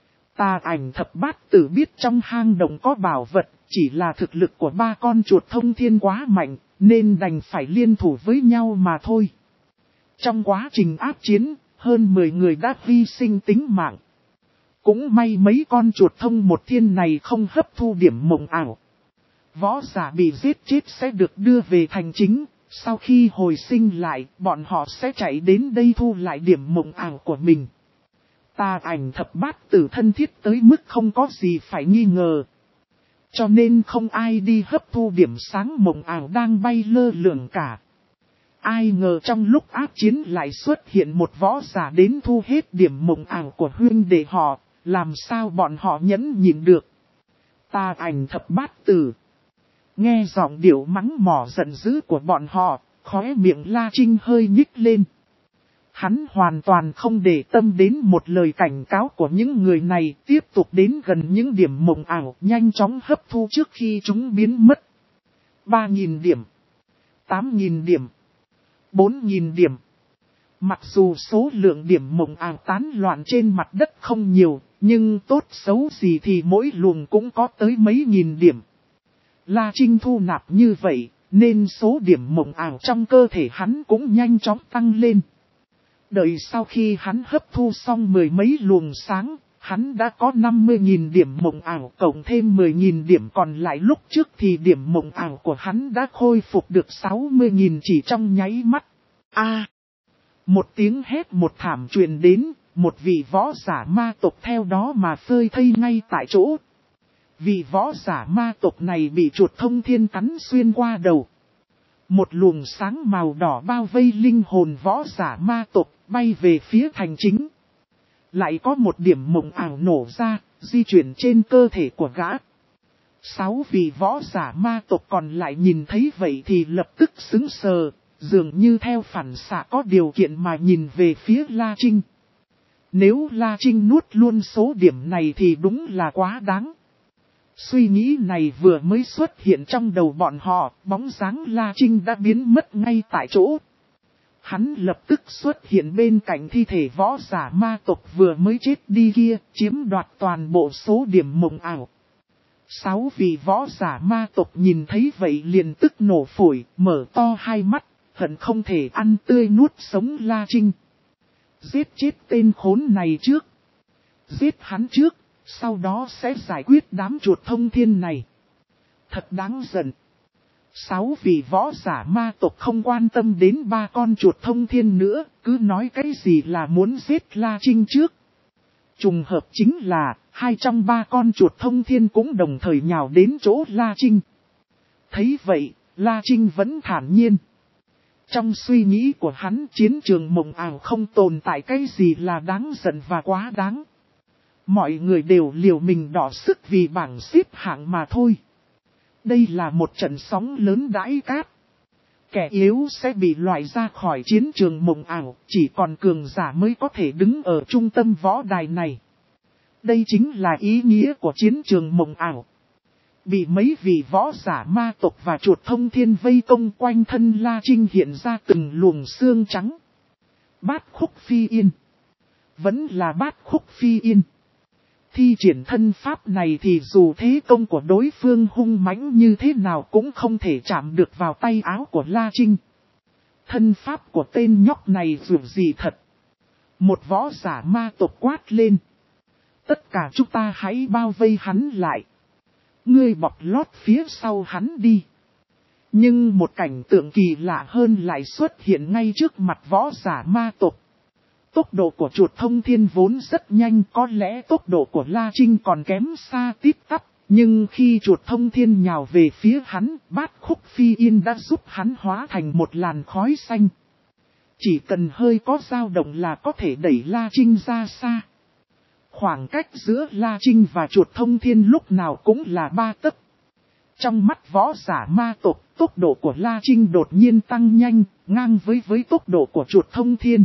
Tà ảnh thập bát tử biết trong hang động có bảo vật, chỉ là thực lực của ba con chuột thông thiên quá mạnh, nên đành phải liên thủ với nhau mà thôi. Trong quá trình áp chiến, hơn mười người đã hy sinh tính mạng. Cũng may mấy con chuột thông một thiên này không hấp thu điểm mộng ảo. Võ giả bị giết chết sẽ được đưa về thành chính, sau khi hồi sinh lại, bọn họ sẽ chạy đến đây thu lại điểm mộng ảo của mình. Tà ảnh thập bát tử thân thiết tới mức không có gì phải nghi ngờ. Cho nên không ai đi hấp thu điểm sáng mộng ảo đang bay lơ lửng cả. Ai ngờ trong lúc áp chiến lại xuất hiện một võ giả đến thu hết điểm mộng ảo của huynh đệ họ, làm sao bọn họ nhẫn nhịn được. Tà ảnh thập bát tử. Nghe giọng điệu mắng mỏ giận dữ của bọn họ, khóe miệng La Trinh hơi nhích lên. Hắn hoàn toàn không để tâm đến một lời cảnh cáo của những người này, tiếp tục đến gần những điểm mộng ảo, nhanh chóng hấp thu trước khi chúng biến mất. ba nghìn điểm, tám nghìn điểm, bốn nghìn điểm. Mặc dù số lượng điểm mộng ảo tán loạn trên mặt đất không nhiều, nhưng tốt xấu gì thì mỗi luồng cũng có tới mấy nghìn điểm. La Trinh thu nạp như vậy, nên số điểm mộng ảo trong cơ thể hắn cũng nhanh chóng tăng lên. Đợi sau khi hắn hấp thu xong mười mấy luồng sáng, hắn đã có năm mươi nghìn điểm mộng ảo cộng thêm mười nghìn điểm còn lại lúc trước thì điểm mộng ảo của hắn đã khôi phục được sáu mươi nghìn chỉ trong nháy mắt. A! Một tiếng hét một thảm truyền đến, một vị võ giả ma tộc theo đó mà phơi thây ngay tại chỗ. Vị võ giả ma tộc này bị chuột thông thiên cắn xuyên qua đầu. Một luồng sáng màu đỏ bao vây linh hồn võ giả ma tộc, bay về phía thành chính. Lại có một điểm mộng ảo nổ ra, di chuyển trên cơ thể của gã. Sáu vị võ giả ma tộc còn lại nhìn thấy vậy thì lập tức sững sờ, dường như theo phản xạ có điều kiện mà nhìn về phía La Trinh. Nếu La Trinh nuốt luôn số điểm này thì đúng là quá đáng. Suy nghĩ này vừa mới xuất hiện trong đầu bọn họ, bóng dáng La Trinh đã biến mất ngay tại chỗ. Hắn lập tức xuất hiện bên cạnh thi thể võ giả ma tộc vừa mới chết đi kia, chiếm đoạt toàn bộ số điểm mộng ảo. Sáu vị võ giả ma tộc nhìn thấy vậy liền tức nổ phổi, mở to hai mắt, hận không thể ăn tươi nuốt sống La Trinh. Giết chết tên khốn này trước. Giết hắn trước, sau đó sẽ giải quyết đám chuột thông thiên này. Thật đáng giận. Sáu vị võ giả ma tộc không quan tâm đến ba con chuột thông thiên nữa, cứ nói cái gì là muốn giết La Trinh trước. Trùng hợp chính là, hai trong ba con chuột thông thiên cũng đồng thời nhào đến chỗ La Trinh. Thấy vậy, La Trinh vẫn thản nhiên. Trong suy nghĩ của hắn, chiến trường mộng ảo không tồn tại cái gì là đáng giận và quá đáng. Mọi người đều liều mình đỏ sức vì bảng xếp hạng mà thôi. Đây là một trận sóng lớn đãi cát. Kẻ yếu sẽ bị loại ra khỏi chiến trường mộng ảo, chỉ còn cường giả mới có thể đứng ở trung tâm võ đài này. Đây chính là ý nghĩa của chiến trường mộng ảo. Bị mấy vị võ giả ma tộc và chuột thông thiên vây công quanh thân La Trinh hiện ra từng luồng xương trắng. Bát khúc phi yên. Vẫn là bát khúc phi yên. Thi triển thân pháp này thì dù thế công của đối phương hung mãnh như thế nào cũng không thể chạm được vào tay áo của La Trinh. Thân pháp của tên nhóc này dù gì thật. Một võ giả ma tộc quát lên. Tất cả chúng ta hãy bao vây hắn lại. Ngươi bọc lót phía sau hắn đi. Nhưng một cảnh tượng kỳ lạ hơn lại xuất hiện ngay trước mặt võ giả ma tộc. Tốc độ của chuột thông thiên vốn rất nhanh, có lẽ tốc độ của La Trinh còn kém xa tít tắp. Nhưng khi chuột thông thiên nhào về phía hắn, bát khúc phi yên đã giúp hắn hóa thành một làn khói xanh. Chỉ cần hơi có dao động là có thể đẩy La Trinh ra xa. Khoảng cách giữa La Trinh và chuột thông thiên lúc nào cũng là ba tấc. Trong mắt võ giả ma tộc, tốc độ của La Trinh đột nhiên tăng nhanh, ngang với với tốc độ của chuột thông thiên.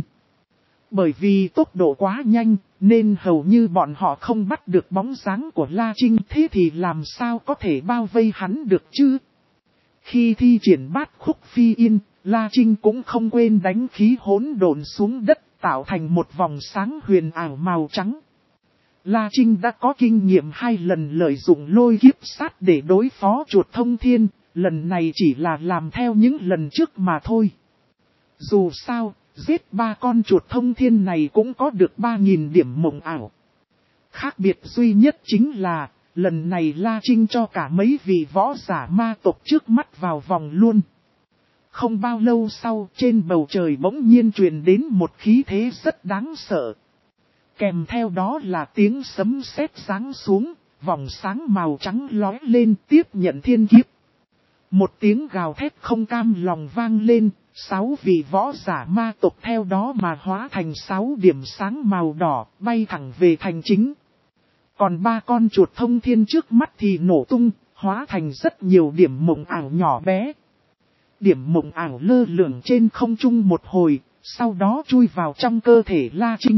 Bởi vì tốc độ quá nhanh, nên hầu như bọn họ không bắt được bóng dáng của La Trinh, thế thì làm sao có thể bao vây hắn được chứ? Khi thi triển bát khúc phi yên, La Trinh cũng không quên đánh khí hỗn độn xuống đất, tạo thành một vòng sáng huyền ảo màu trắng. La Trinh đã có kinh nghiệm hai lần lợi dụng lôi kiếp sát để đối phó chuột thông thiên, lần này chỉ là làm theo những lần trước mà thôi. Dù sao, giết ba con chuột thông thiên này cũng có được ba nghìn điểm mộng ảo. Khác biệt duy nhất chính là, lần này La Trinh cho cả mấy vị võ giả ma tộc trước mắt vào vòng luôn. Không bao lâu sau, trên bầu trời bỗng nhiên truyền đến một khí thế rất đáng sợ. Kèm theo đó là tiếng sấm sét giáng xuống, vòng sáng màu trắng lói lên tiếp nhận thiên kiếp. Một tiếng gào thét không cam lòng vang lên, sáu vị võ giả ma tộc theo đó mà hóa thành sáu điểm sáng màu đỏ, bay thẳng về thành chính. Còn ba con chuột thông thiên trước mắt thì nổ tung, hóa thành rất nhiều điểm mộng ảo nhỏ bé. Điểm mộng ảo lơ lửng trên không trung một hồi, sau đó chui vào trong cơ thể La Trinh.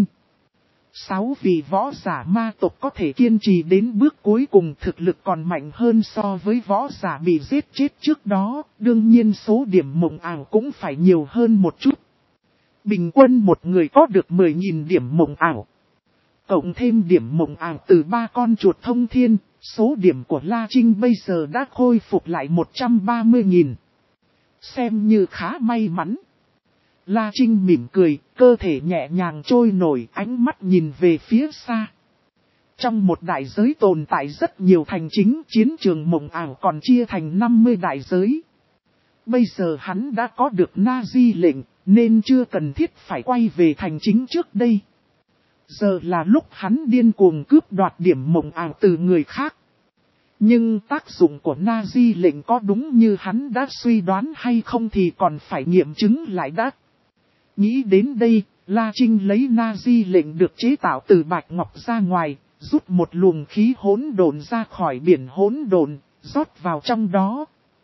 Sáu vị võ giả ma tộc có thể kiên trì đến bước cuối cùng, thực lực còn mạnh hơn so với võ giả bị giết chết trước đó, đương nhiên số điểm mộng ảo cũng phải nhiều hơn một chút. Bình quân một người có được mười nghìn điểm mộng ảo. Cộng thêm điểm mộng ảo từ ba con chuột thông thiên, số điểm của La Trinh bây giờ đã khôi phục lại một trăm ba mươi nghìn. Xem như khá may mắn. La Trinh mỉm cười, cơ thể nhẹ nhàng trôi nổi, ánh mắt nhìn về phía xa. Trong một đại giới tồn tại rất nhiều thành chính, chiến trường mộng ảo còn chia thành năm mươi đại giới. Bây giờ hắn đã có được Na Di lệnh, nên chưa cần thiết phải quay về thành chính trước đây. Giờ là lúc hắn điên cuồng cướp đoạt điểm mộng ảo từ người khác. Nhưng tác dụng của Na Di lệnh có đúng như hắn đã suy đoán hay không thì còn phải nghiệm chứng lại đã. Nghĩ đến đây, La Trinh lấy Na Di lệnh được chế tạo từ bạch ngọc ra ngoài, rút một luồng khí hỗn độn ra khỏi biển hỗn độn, rót vào trong đó.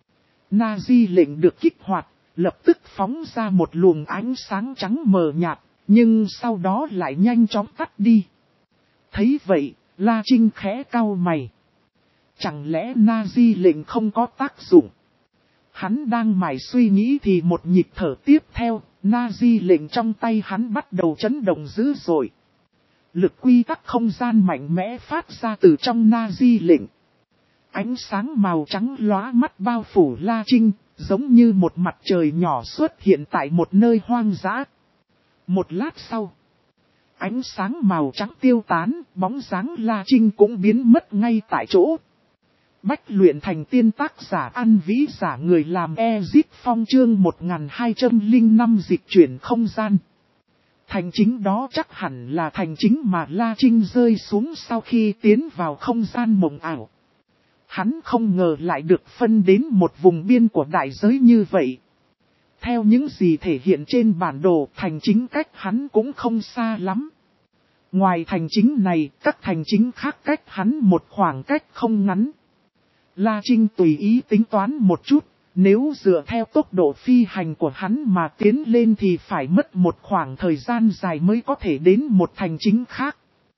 Na Di lệnh được kích hoạt, lập tức phóng ra một luồng ánh sáng trắng mờ nhạt, nhưng sau đó lại nhanh chóng tắt đi. Thấy vậy, La Trinh khẽ cau mày. Chẳng lẽ Na Di lệnh không có tác dụng? Hắn đang mải suy nghĩ thì một nhịp thở tiếp theo, Nazi lệnh trong tay hắn bắt đầu chấn động dữ dội. Lực quy tắc không gian mạnh mẽ phát ra từ trong Nazi lệnh. Ánh sáng màu trắng lóa mắt bao phủ La Trinh, giống như một mặt trời nhỏ xuất hiện tại một nơi hoang dã. Một lát sau, ánh sáng màu trắng tiêu tán, bóng dáng La Trinh cũng biến mất ngay tại chỗ. Bách luyện thành tiên tác giả An Vĩ giả người làm Ezip Phong chương một nghìn hai trăm lẻ năm dịch chuyển không gian. Thành chính đó chắc hẳn là thành chính mà La Trinh rơi xuống sau khi tiến vào không gian mộng ảo. Hắn không ngờ lại được phân đến một vùng biên của đại giới như vậy. Theo những gì thể hiện trên bản đồ, thành chính cách hắn cũng không xa lắm. Ngoài thành chính này, các thành chính khác cách hắn một khoảng cách không ngắn. La Trinh tùy ý tính toán một chút, nếu dựa theo tốc độ phi hành của hắn mà tiến lên thì phải mất một khoảng thời gian dài mới có thể đến một thành chính khác.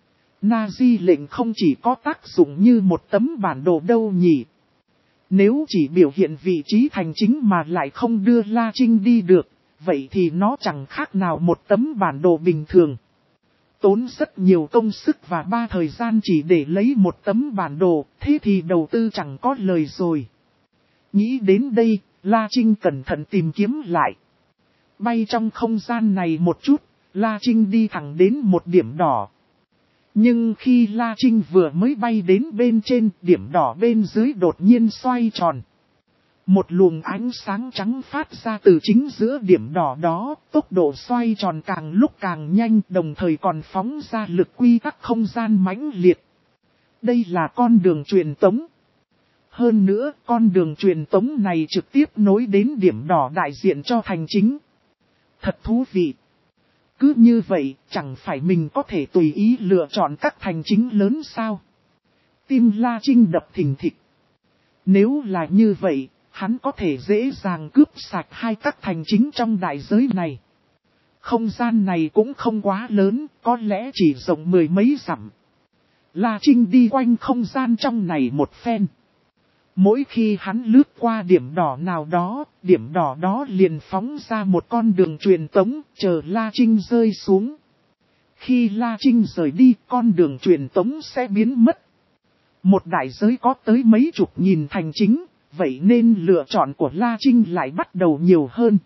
Nazi lệnh không chỉ có tác dụng như một tấm bản đồ đâu nhỉ. Nếu chỉ biểu hiện vị trí thành chính mà lại không đưa La Trinh đi được, vậy thì nó chẳng khác nào một tấm bản đồ bình thường. Tốn rất nhiều công sức và ba thời gian chỉ để lấy một tấm bản đồ, thế thì đầu tư chẳng có lời rồi. Nghĩ đến đây, La Trinh cẩn thận tìm kiếm lại. Bay trong không gian này một chút, La Trinh đi thẳng đến một điểm đỏ. Nhưng khi La Trinh vừa mới bay đến bên trên, điểm đỏ bên dưới đột nhiên xoay tròn. Một luồng ánh sáng trắng phát ra từ chính giữa điểm đỏ đó, tốc độ xoay tròn càng lúc càng nhanh, đồng thời còn phóng ra lực quy tắc không gian mãnh liệt. Đây là con đường truyền tống. Hơn nữa, con đường truyền tống này trực tiếp nối đến điểm đỏ đại diện cho thành chính. Thật thú vị. Cứ như vậy, chẳng phải mình có thể tùy ý lựa chọn các thành chính lớn sao? Tim La Trinh đập thình thịch. Nếu là như vậy, hắn có thể dễ dàng cướp sạch hai các thành chính trong đại giới này. Không gian này cũng không quá lớn, có lẽ chỉ rộng mười mấy dặm. La Trinh đi quanh không gian trong này một phen. Mỗi khi hắn lướt qua điểm đỏ nào đó, điểm đỏ đó liền phóng ra một con đường truyền tống, chờ La Trinh rơi xuống. Khi La Trinh rời đi, con đường truyền tống sẽ biến mất. Một đại giới có tới mấy chục nghìn thành chính, vậy nên lựa chọn của La Trinh lại bắt đầu nhiều hơn.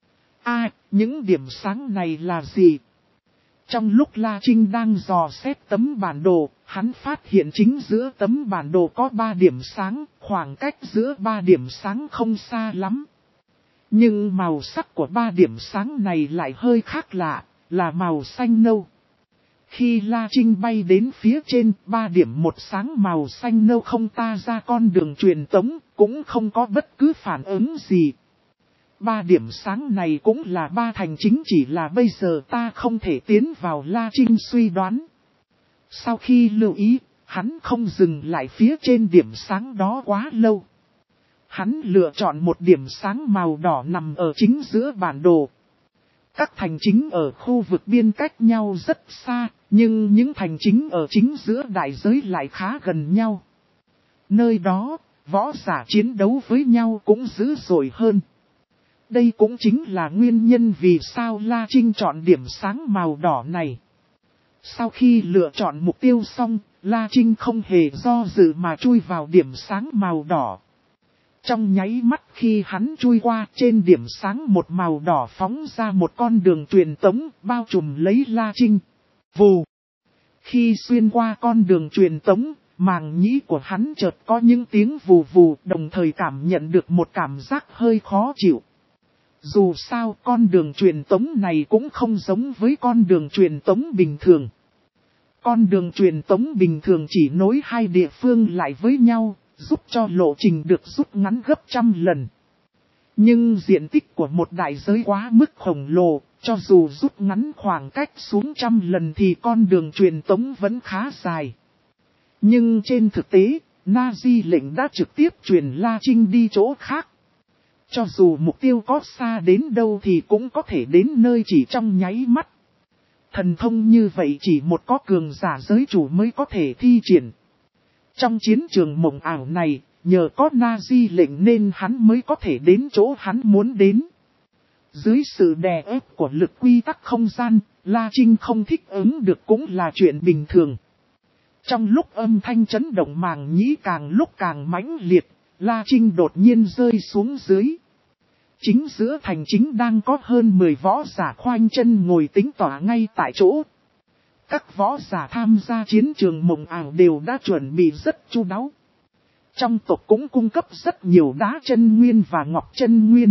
À, những điểm sáng này là gì? Trong lúc La Trinh đang dò xét tấm bản đồ, hắn phát hiện chính giữa tấm bản đồ có ba điểm sáng, khoảng cách giữa ba điểm sáng không xa lắm. Nhưng màu sắc của ba điểm sáng này lại hơi khác lạ, là màu xanh nâu. Khi La Trinh bay đến phía trên, ba điểm một sáng màu xanh nâu không ta ra con đường truyền tống, cũng không có bất cứ phản ứng gì. Ba điểm sáng này cũng là ba thành chính, chỉ là bây giờ ta không thể tiến vào. La Trinh suy đoán. Sau khi lưu ý, hắn không dừng lại phía trên điểm sáng đó quá lâu. Hắn lựa chọn một điểm sáng màu đỏ nằm ở chính giữa bản đồ. Các thành chính ở khu vực biên cách nhau rất xa, nhưng những thành chính ở chính giữa đại giới lại khá gần nhau. Nơi đó, võ giả chiến đấu với nhau cũng dữ dội hơn. Đây cũng chính là nguyên nhân vì sao La Trinh chọn điểm sáng màu đỏ này. Sau khi lựa chọn mục tiêu xong, La Trinh không hề do dự mà chui vào điểm sáng màu đỏ. Trong nháy mắt khi hắn chui qua, trên điểm sáng một màu đỏ phóng ra một con đường truyền tống bao trùm lấy La Trinh. Vù! Khi xuyên qua con đường truyền tống, màng nhĩ của hắn chợt có những tiếng vù vù, đồng thời cảm nhận được một cảm giác hơi khó chịu. Dù sao con đường truyền tống này cũng không giống với con đường truyền tống bình thường. Con đường truyền tống bình thường chỉ nối hai địa phương lại với nhau, giúp cho lộ trình được rút ngắn gấp trăm lần. Nhưng diện tích của một đại giới quá mức khổng lồ, cho dù rút ngắn khoảng cách xuống trăm lần thì con đường truyền tống vẫn khá dài. Nhưng trên thực tế, Nazi lệnh đã trực tiếp truyền La Trinh đi chỗ khác. Cho dù mục tiêu có xa đến đâu thì cũng có thể đến nơi chỉ trong nháy mắt. Thần thông như vậy chỉ một có cường giả giới chủ mới có thể thi triển. Trong chiến trường mộng ảo này, nhờ có Nazi lệnh nên hắn mới có thể đến chỗ hắn muốn đến. Dưới sự đè ép của lực quy tắc không gian, La Trinh không thích ứng được cũng là chuyện bình thường. Trong lúc âm thanh chấn động màng nhĩ càng lúc càng mãnh liệt, La Trinh đột nhiên rơi xuống dưới. Chính giữa thành chính đang có hơn mười võ giả khoanh chân ngồi tính tỏa ngay tại chỗ. Các võ giả tham gia chiến trường mộng ảo đều đã chuẩn bị rất chu đáo. Trong tộc cũng cung cấp rất nhiều đá chân nguyên và ngọc chân nguyên.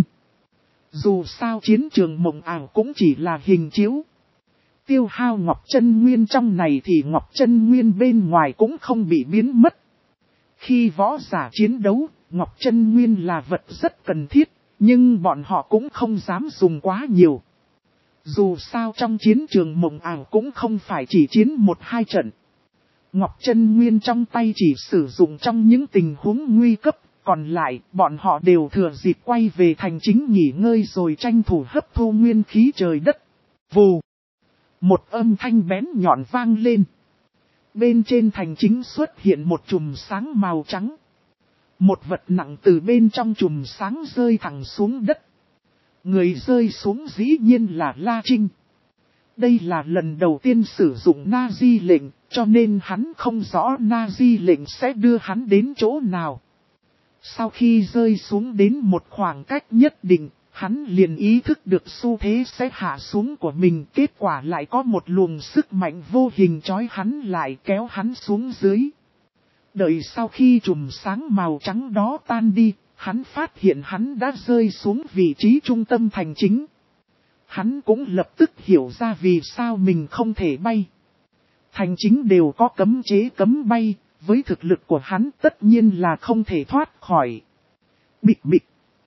Dù sao chiến trường mộng ảo cũng chỉ là hình chiếu. Tiêu hao ngọc chân nguyên trong này thì ngọc chân nguyên bên ngoài cũng không bị biến mất. Khi võ giả chiến đấu, ngọc chân nguyên là vật rất cần thiết, nhưng bọn họ cũng không dám dùng quá nhiều. Dù sao trong chiến trường mộng ảo cũng không phải chỉ chiến một hai trận. Ngọc chân nguyên trong tay chỉ sử dụng trong những tình huống nguy cấp, còn lại bọn họ đều thừa dịp quay về thành chính nghỉ ngơi rồi tranh thủ hấp thu nguyên khí trời đất. Vù! Một âm thanh bén nhọn vang lên. Bên trên thành chính xuất hiện một chùm sáng màu trắng. Một vật nặng từ bên trong chùm sáng rơi thẳng xuống đất. Người rơi xuống dĩ nhiên là La Trinh. Đây là lần đầu tiên sử dụng Nazi lệnh, cho nên hắn không rõ Nazi lệnh sẽ đưa hắn đến chỗ nào. Sau khi rơi xuống đến một khoảng cách nhất định, hắn liền ý thức được xu thế sẽ hạ xuống của mình. Kết quả lại có một luồng sức mạnh vô hình trói hắn lại kéo hắn xuống dưới. Đợi sau khi chùm sáng màu trắng đó tan đi, hắn phát hiện hắn đã rơi xuống vị trí trung tâm thành chính. Hắn cũng lập tức hiểu ra vì sao mình không thể bay. Thành chính đều có cấm chế cấm bay, với thực lực của hắn tất nhiên là không thể thoát khỏi. Bịch bịch.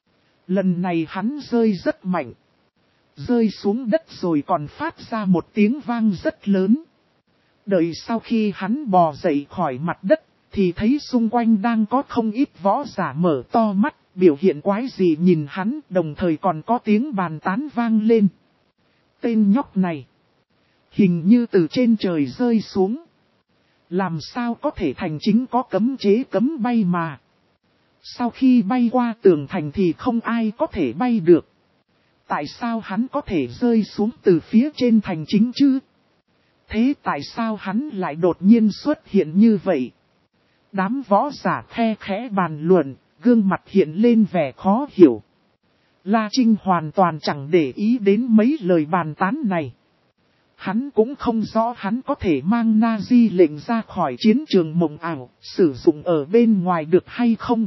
Lần này hắn rơi rất mạnh. Rơi xuống đất rồi còn phát ra một tiếng vang rất lớn. Đợi sau khi hắn bò dậy khỏi mặt đất, thì thấy xung quanh đang có không ít võ giả mở to mắt, biểu hiện quái gì nhìn hắn, đồng thời còn có tiếng bàn tán vang lên. Tên nhóc này, hình như từ trên trời rơi xuống. Làm sao có thể thành chính có cấm chế cấm bay mà. Sau khi bay qua tường thành thì không ai có thể bay được. Tại sao hắn có thể rơi xuống từ phía trên thành chính chứ? Thế tại sao hắn lại đột nhiên xuất hiện như vậy? Đám võ giả khe khẽ bàn luận, gương mặt hiện lên vẻ khó hiểu. La Trinh hoàn toàn chẳng để ý đến mấy lời bàn tán này. Hắn cũng không rõ hắn có thể mang Nazi lệnh ra khỏi chiến trường mộng ảo, sử dụng ở bên ngoài được hay không.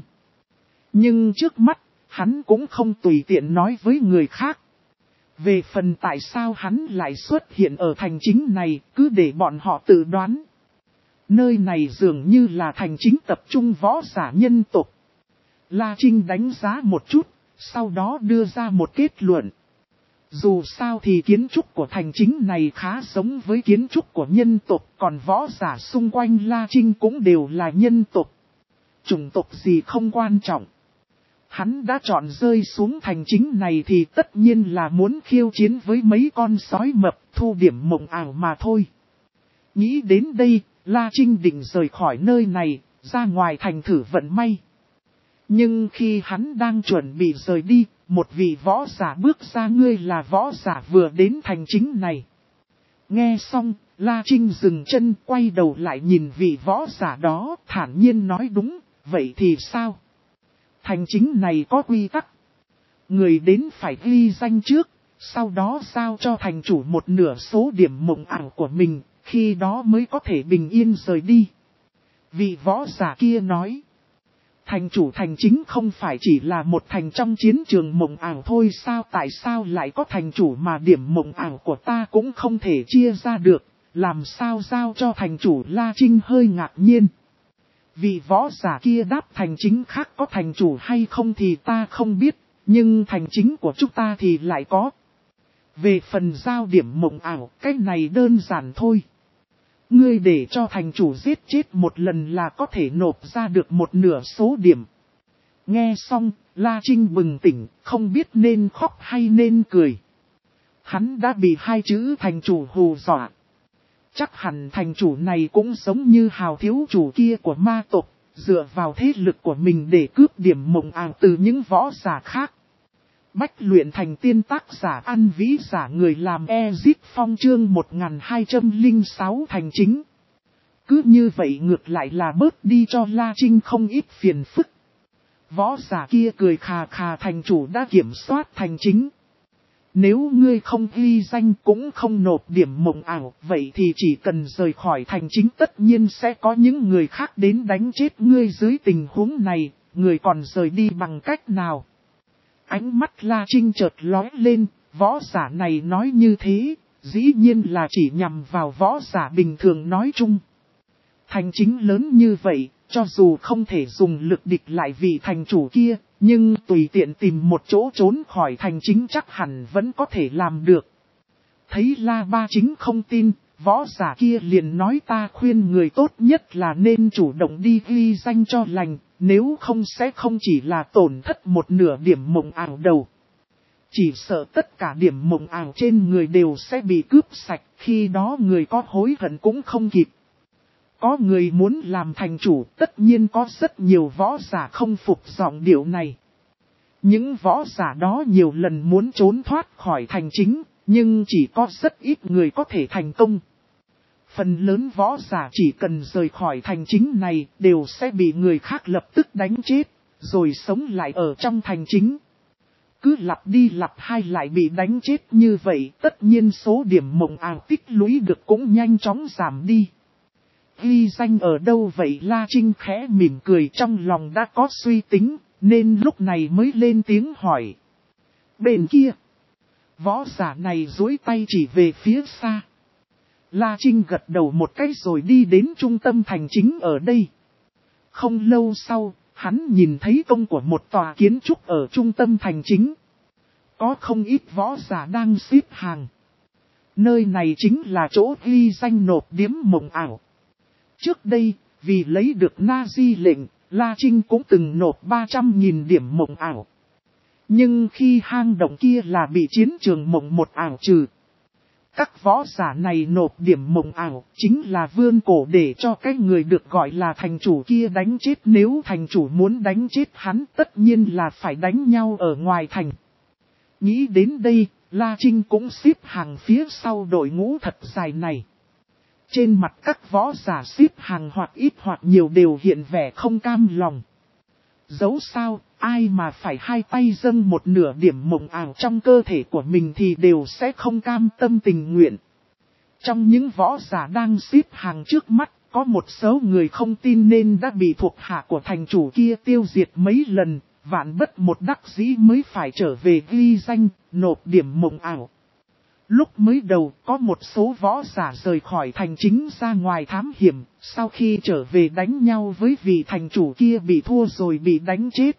Nhưng trước mắt, hắn cũng không tùy tiện nói với người khác. Về phần tại sao hắn lại xuất hiện ở thành chính này, cứ để bọn họ tự đoán. Nơi này dường như là thành chính tập trung võ giả nhân tộc. La Trinh đánh giá một chút, sau đó đưa ra một kết luận. Dù sao thì kiến trúc của thành chính này khá giống với kiến trúc của nhân tộc, còn võ giả xung quanh La Trinh cũng đều là nhân tộc. Chủng tộc gì không quan trọng. Hắn đã chọn rơi xuống thành chính này thì tất nhiên là muốn khiêu chiến với mấy con sói mập, thu điểm mộng ảo mà thôi. Nghĩ đến đây, La Trinh định rời khỏi nơi này, ra ngoài thành thử vận may. Nhưng khi hắn đang chuẩn bị rời đi, một vị võ giả bước ra. Ngươi là võ giả vừa đến thành chính này. Nghe xong, La Trinh dừng chân quay đầu lại nhìn vị võ giả đó, thản nhiên nói đúng, vậy thì sao? Thành chính này có quy tắc. Người đến phải ghi danh trước, sau đó giao cho thành chủ một nửa số điểm mộng ảo của mình, khi đó mới có thể bình yên rời đi. Vị võ giả kia nói. Thành chủ thành chính không phải chỉ là một thành trong chiến trường mộng ảo thôi sao? Tại sao lại có thành chủ mà điểm mộng ảo của ta cũng không thể chia ra được? Làm sao giao cho thành chủ? La Trinh hơi ngạc nhiên. Vị võ giả kia đáp thành chính khác có thành chủ hay không thì ta không biết, nhưng thành chính của chúng ta thì lại có. Về phần giao điểm mộng ảo, cái này đơn giản thôi. Ngươi để cho thành chủ giết chết một lần là có thể nộp ra được một nửa số điểm. Nghe xong, La Trinh bừng tỉnh, không biết nên khóc hay nên cười. Hắn đã bị hai chữ thành chủ hù dọa. Chắc hẳn thành chủ này cũng giống như hào thiếu chủ kia của ma tộc, dựa vào thế lực của mình để cướp điểm mộng ảo từ những võ giả khác. Bách luyện thành tiên tác giả ăn vĩ giả người làm Ezip Phong chương một nghìn hai trăm lẻ sáu thành chính. Cứ như vậy ngược lại là bớt đi cho La Trinh không ít phiền phức. Võ giả kia cười khà khà, thành chủ đã kiểm soát thành chính. Nếu ngươi không ghi danh cũng không nộp điểm mộng ảo, vậy thì chỉ cần rời khỏi thành chính tất nhiên sẽ có những người khác đến đánh chết ngươi. Dưới tình huống này, người còn rời đi bằng cách nào? Ánh mắt La Trinh chợt lóe lên, võ giả này nói như thế, dĩ nhiên là chỉ nhằm vào võ giả bình thường nói chung. Thành chính lớn như vậy, cho dù không thể dùng lực địch lại vị thành chủ kia, nhưng tùy tiện tìm một chỗ trốn khỏi thành chính chắc hẳn vẫn có thể làm được. Thấy La Ba Chính không tin, võ giả kia liền nói ta khuyên người tốt nhất là nên chủ động đi ghi danh cho lành, nếu không sẽ không chỉ là tổn thất một nửa điểm mộng ảo đầu. Chỉ sợ tất cả điểm mộng ảo trên người đều sẽ bị cướp sạch, khi đó người có hối hận cũng không kịp. Có người muốn làm thành chủ, tất nhiên có rất nhiều võ giả không phục giọng điệu này. Những võ giả đó nhiều lần muốn trốn thoát khỏi thành chính, nhưng chỉ có rất ít người có thể thành công. Phần lớn võ giả chỉ cần rời khỏi thành chính này đều sẽ bị người khác lập tức đánh chết, rồi sống lại ở trong thành chính. Cứ lặp đi lặp hai lại bị đánh chết như vậy, tất nhiên số điểm mộng ảo tích lũy được cũng nhanh chóng giảm đi. Ghi danh ở đâu vậy? La Trinh khẽ mỉm cười, trong lòng đã có suy tính, nên lúc này mới lên tiếng hỏi. Bên kia, võ giả này duỗi tay chỉ về phía xa. La Trinh gật đầu một cái rồi đi đến trung tâm thành chính ở đây. Không lâu sau, hắn nhìn thấy công của một tòa kiến trúc ở trung tâm thành chính. Có không ít võ giả đang xếp hàng. Nơi này chính là chỗ ghi danh nộp điếm mộng ảo. Trước đây, vì lấy được Na Di lệnh, La Trinh cũng từng nộp ba trăm nghìn điểm mộng ảo. Nhưng khi hang động kia là bị chiến trường mộng một ảo trừ. Các võ giả này nộp điểm mộng ảo chính là vươn cổ để cho cái người được gọi là thành chủ kia đánh chết. Nếu thành chủ muốn đánh chết hắn tất nhiên là phải đánh nhau ở ngoài thành. Nghĩ đến đây, La Trinh cũng xếp hàng phía sau đội ngũ thật dài này. Trên mặt các võ giả xếp hàng hoặc ít hoặc nhiều đều hiện vẻ không cam lòng. Dẫu sao, ai mà phải hai tay dâng một nửa điểm mộng ảo trong cơ thể của mình thì đều sẽ không cam tâm tình nguyện. Trong những võ giả đang xếp hàng trước mắt, có một số người không tin nên đã bị thuộc hạ của thành chủ kia tiêu diệt mấy lần, vạn bất một đắc dĩ mới phải trở về ghi danh, nộp điểm mộng ảo. Lúc mới đầu có một số võ giả rời khỏi thành chính ra ngoài thám hiểm, sau khi trở về đánh nhau với vị thành chủ kia bị thua rồi bị đánh chết.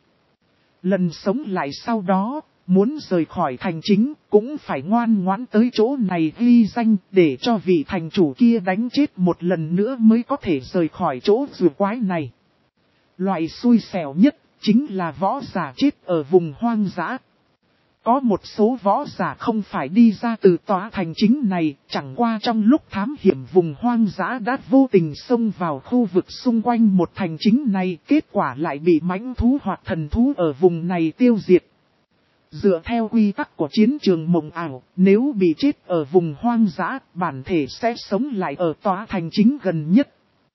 Lần sống lại sau đó, muốn rời khỏi thành chính cũng phải ngoan ngoãn tới chỗ này ghi danh để cho vị thành chủ kia đánh chết một lần nữa mới có thể rời khỏi chỗ rùa quái này. Loại xui xẻo nhất chính là võ giả chết ở vùng hoang dã. Có một số võ giả không phải đi ra từ tòa thành chính này, chẳng qua trong lúc thám hiểm vùng hoang dã đã vô tình xông vào khu vực xung quanh một thành chính này, kết quả lại bị mãnh thú hoặc thần thú ở vùng này tiêu diệt. Dựa theo quy tắc của chiến trường mộng ảo, nếu bị chết ở vùng hoang dã, bản thể sẽ sống lại ở tòa thành chính gần nhất.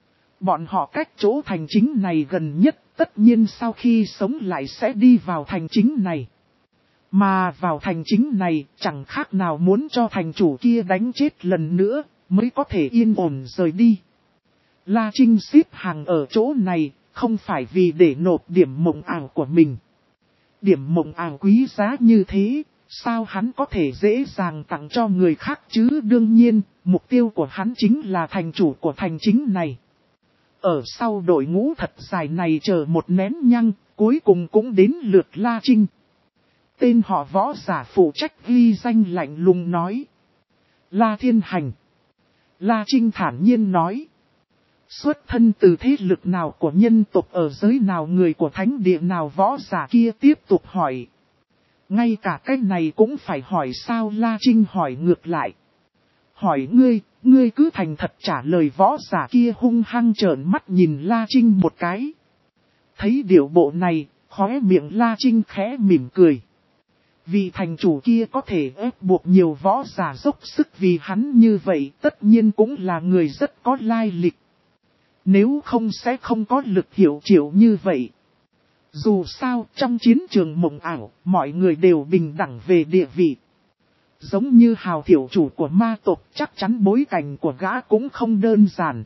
Bọn họ cách chỗ thành chính này gần nhất, tất nhiên sau khi sống lại sẽ đi vào thành chính này. Mà vào thành chính này chẳng khác nào muốn cho thành chủ kia đánh chết lần nữa mới có thể yên ổn rời đi. La Trinh xếp hàng ở chỗ này không phải vì để nộp điểm mộng ảo của mình. Điểm mộng ảo quý giá như thế, sao hắn có thể dễ dàng tặng cho người khác chứ? Đương nhiên, mục tiêu của hắn chính là thành chủ của thành chính này. Ở sau đội ngũ thật dài này chờ một nén nhang, cuối cùng cũng đến lượt La Trinh. Tên họ võ giả phụ trách ghi danh lạnh lùng nói. La Thiên Hành. La Trinh thản nhiên nói. Xuất thân từ thế lực nào của nhân tộc ở giới nào, người của thánh địa nào? Võ giả kia tiếp tục hỏi. Ngay cả cái này cũng phải hỏi sao? La Trinh hỏi ngược lại. Hỏi ngươi, ngươi cứ thành thật trả lời. Võ giả kia hung hăng trợn mắt nhìn La Trinh một cái. Thấy điệu bộ này, khóe miệng La Trinh khẽ mỉm cười. Vì thành chủ kia có thể ép buộc nhiều võ giả dốc sức vì hắn như vậy tất nhiên cũng là người rất có lai lịch. Nếu không sẽ không có lực hiệu triệu như vậy. Dù sao trong chiến trường mộng ảo, mọi người đều bình đẳng về địa vị. Giống như Hào thiểu chủ của ma tộc, chắc chắn bối cảnh của gã cũng không đơn giản.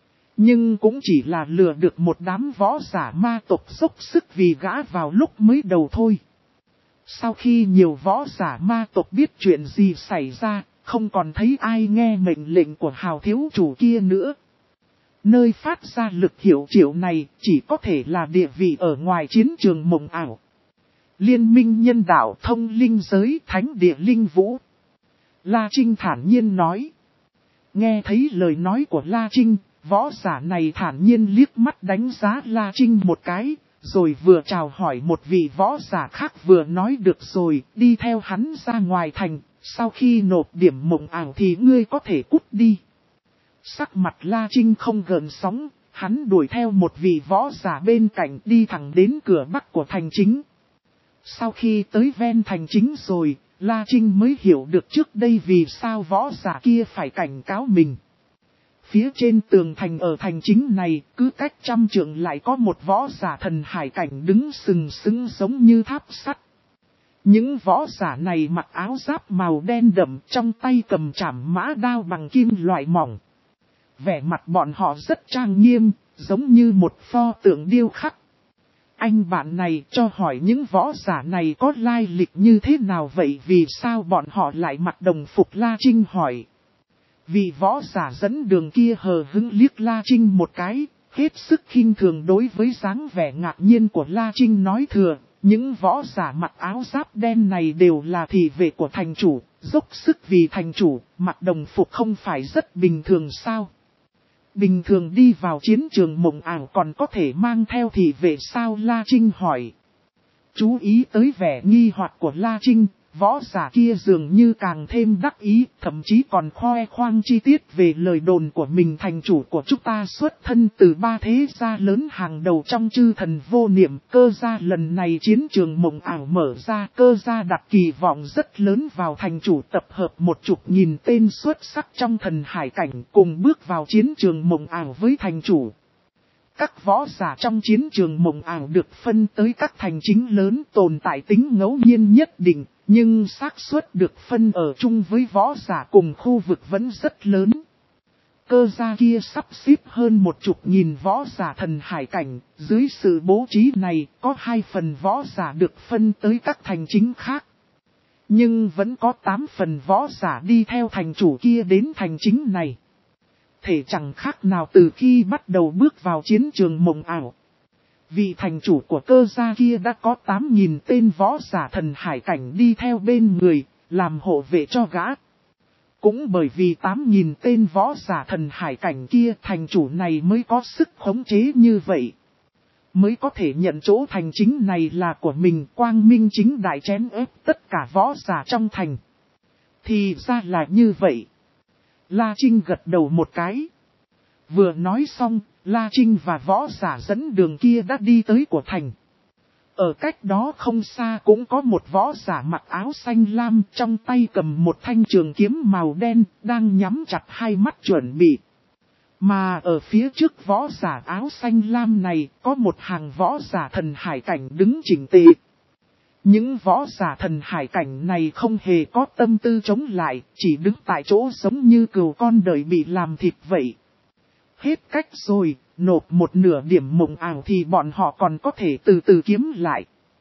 Nhưng cũng chỉ là lừa được một đám võ giả ma tộc dốc sức vì gã vào lúc mới đầu thôi. Sau khi nhiều võ giả ma tộc biết chuyện gì xảy ra, không còn thấy ai nghe mệnh lệnh của Hào thiếu chủ kia nữa. Nơi phát ra lực hiệu triệu này chỉ có thể là địa vị ở ngoài chiến trường mộng ảo. Liên minh nhân đạo thông linh giới thánh địa linh vũ. La Trinh thản nhiên nói. Nghe thấy lời nói của La Trinh, võ giả này thản nhiên liếc mắt đánh giá La Trinh một cái, rồi vừa chào hỏi một vị võ giả khác vừa nói được rồi, đi theo hắn ra ngoài thành, sau khi nộp điểm mộng ảo thì ngươi có thể cút đi. Sắc mặt La Trinh không gợn sóng, hắn đuổi theo một vị võ giả bên cạnh đi thẳng đến cửa bắc của thành chính. Sau khi tới ven thành chính rồi, La Trinh mới hiểu được trước đây vì sao võ giả kia phải cảnh cáo mình. Phía trên tường thành ở thành chính này, cứ cách trăm trượng lại có một võ giả thần hải cảnh đứng sừng sững giống như tháp sắt. Những võ giả này mặc áo giáp màu đen đậm, trong tay cầm trảm mã đao bằng kim loại mỏng. Vẻ mặt bọn họ rất trang nghiêm, giống như một pho tượng điêu khắc. Anh bạn này cho hỏi những võ giả này có lai lịch như thế nào vậy, vì sao bọn họ lại mặc đồng phục? La Trinh hỏi. Vị võ giả dẫn đường kia hờ hững liếc La Trinh một cái, hết sức khinh thường đối với dáng vẻ ngạc nhiên của La Trinh nói thừa. Những võ giả mặc áo giáp đen này đều là thị vệ của thành chủ, dốc sức vì thành chủ, mặc đồng phục không phải rất bình thường sao? Bình thường đi vào chiến trường mộng ảo còn có thể mang theo thị vệ sao? La Trinh hỏi. Chú ý tới vẻ nghi hoặc của La Trinh, võ giả kia dường như càng thêm đắc ý, thậm chí còn khoe khoang chi tiết về lời đồn của mình. Thành chủ của chúng ta xuất thân từ ba thế gia lớn hàng đầu trong chư thần vô niệm. Cơ gia lần này chiến trường mộng ảo mở ra, cơ gia đặt kỳ vọng rất lớn vào thành chủ, tập hợp một chục nghìn tên xuất sắc trong thần hải cảnh cùng bước vào chiến trường mộng ảo với thành chủ. Các võ giả trong chiến trường mộng ảo được phân tới các thành chính lớn, tồn tại tính ngẫu nhiên nhất định, nhưng xác suất được phân ở chung với võ giả cùng khu vực vẫn rất lớn. Cơ gia kia sắp xếp hơn một chục nghìn võ giả thần hải cảnh, dưới sự bố trí này có hai phần võ giả được phân tới các thành chính khác. Nhưng vẫn có tám phần võ giả đi theo thành chủ kia đến thành chính này. Thể chẳng khác nào từ khi bắt đầu bước vào chiến trường mộng ảo. Vị thành chủ của cơ gia kia đã có tám nghìn tên võ giả thần hải cảnh đi theo bên người, làm hộ vệ cho gã. Cũng bởi vì tám nghìn tên võ giả thần hải cảnh kia, thành chủ này mới có sức khống chế như vậy. Mới có thể nhận chỗ thành chính này là của mình, quang minh chính đại chém ép tất cả võ giả trong thành. Thì ra là như vậy. La Trinh gật đầu một cái. Vừa nói xong, La Trinh và võ giả dẫn đường kia đã đi tới của thành. Ở cách đó không xa cũng có một võ giả mặc áo xanh lam, trong tay cầm một thanh trường kiếm màu đen, đang nhắm chặt hai mắt chuẩn bị. Mà ở phía trước võ giả áo xanh lam này, có một hàng võ giả thần hải cảnh đứng chỉnh tề. Những võ giả thần hải cảnh này không hề có tâm tư chống lại, chỉ đứng tại chỗ giống như cừu con đợi bị làm thịt vậy. Hết cách rồi, nộp một nửa điểm mộng ảo thì bọn họ còn có thể từ từ kiếm lại.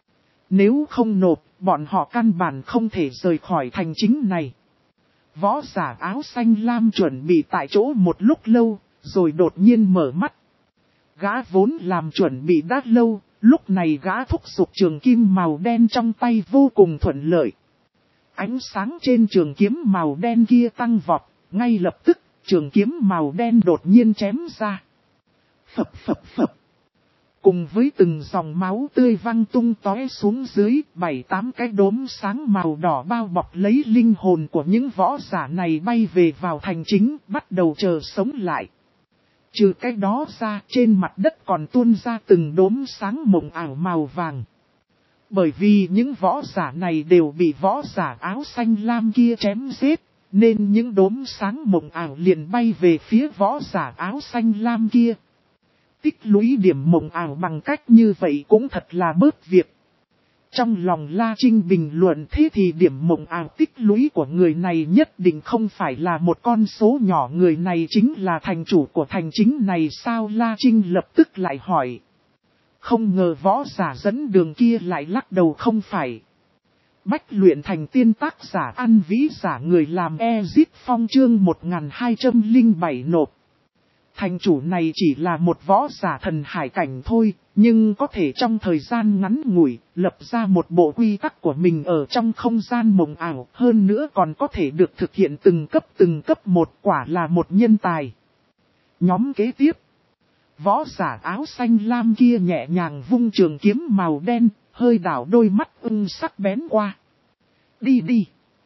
Nếu không nộp, bọn họ căn bản không thể rời khỏi thành chính này. Võ giả áo xanh lam chuẩn bị tại chỗ một lúc lâu, rồi đột nhiên mở mắt. Gã vốn làm chuẩn bị đã lâu, lúc này gã thúc giục trường kim màu đen trong tay vô cùng thuận lợi. Ánh sáng trên trường kiếm màu đen kia tăng vọt, ngay lập tức, trường kiếm màu đen đột nhiên chém ra. Phập phập phập. Cùng với từng dòng máu tươi văng tung tóe xuống dưới, bảy tám cái đốm sáng màu đỏ bao bọc lấy linh hồn của những võ giả này bay về vào thành chính, bắt đầu chờ sống lại. Trừ cái đó ra, trên mặt đất còn tuôn ra từng đốm sáng mộng ảo màu vàng. Bởi vì những võ giả này đều bị võ giả áo xanh lam kia chém giết, nên những đốm sáng mộng ảo liền bay về phía võ giả áo xanh lam kia. Tích lũy điểm mộng ảo bằng cách như vậy cũng thật là bớt việc. Trong lòng La Trinh bình luận thế thì điểm mộng ảo tích lũy của người này nhất định không phải là một con số nhỏ, người này chính là thành chủ của thành chính này sao? La Trinh lập tức lại hỏi. Không ngờ võ giả dẫn đường kia lại lắc đầu không phải. Bách luyện thành tiên tác giả ăn vĩ giả người làm Ezit Phong chương một nghìn hai trăm lẻ bảy nộp. Thành chủ này chỉ là một võ giả thần hải cảnh thôi, nhưng có thể trong thời gian ngắn ngủi, lập ra một bộ quy tắc của mình ở trong không gian mộng ảo, hơn nữa còn có thể được thực hiện từng cấp từng cấp một, quả là một nhân tài. Nhóm kế tiếp. Võ giả áo xanh lam kia nhẹ nhàng vung trường kiếm màu đen, hơi đảo đôi mắt ưng sắc bén qua. Đi đi.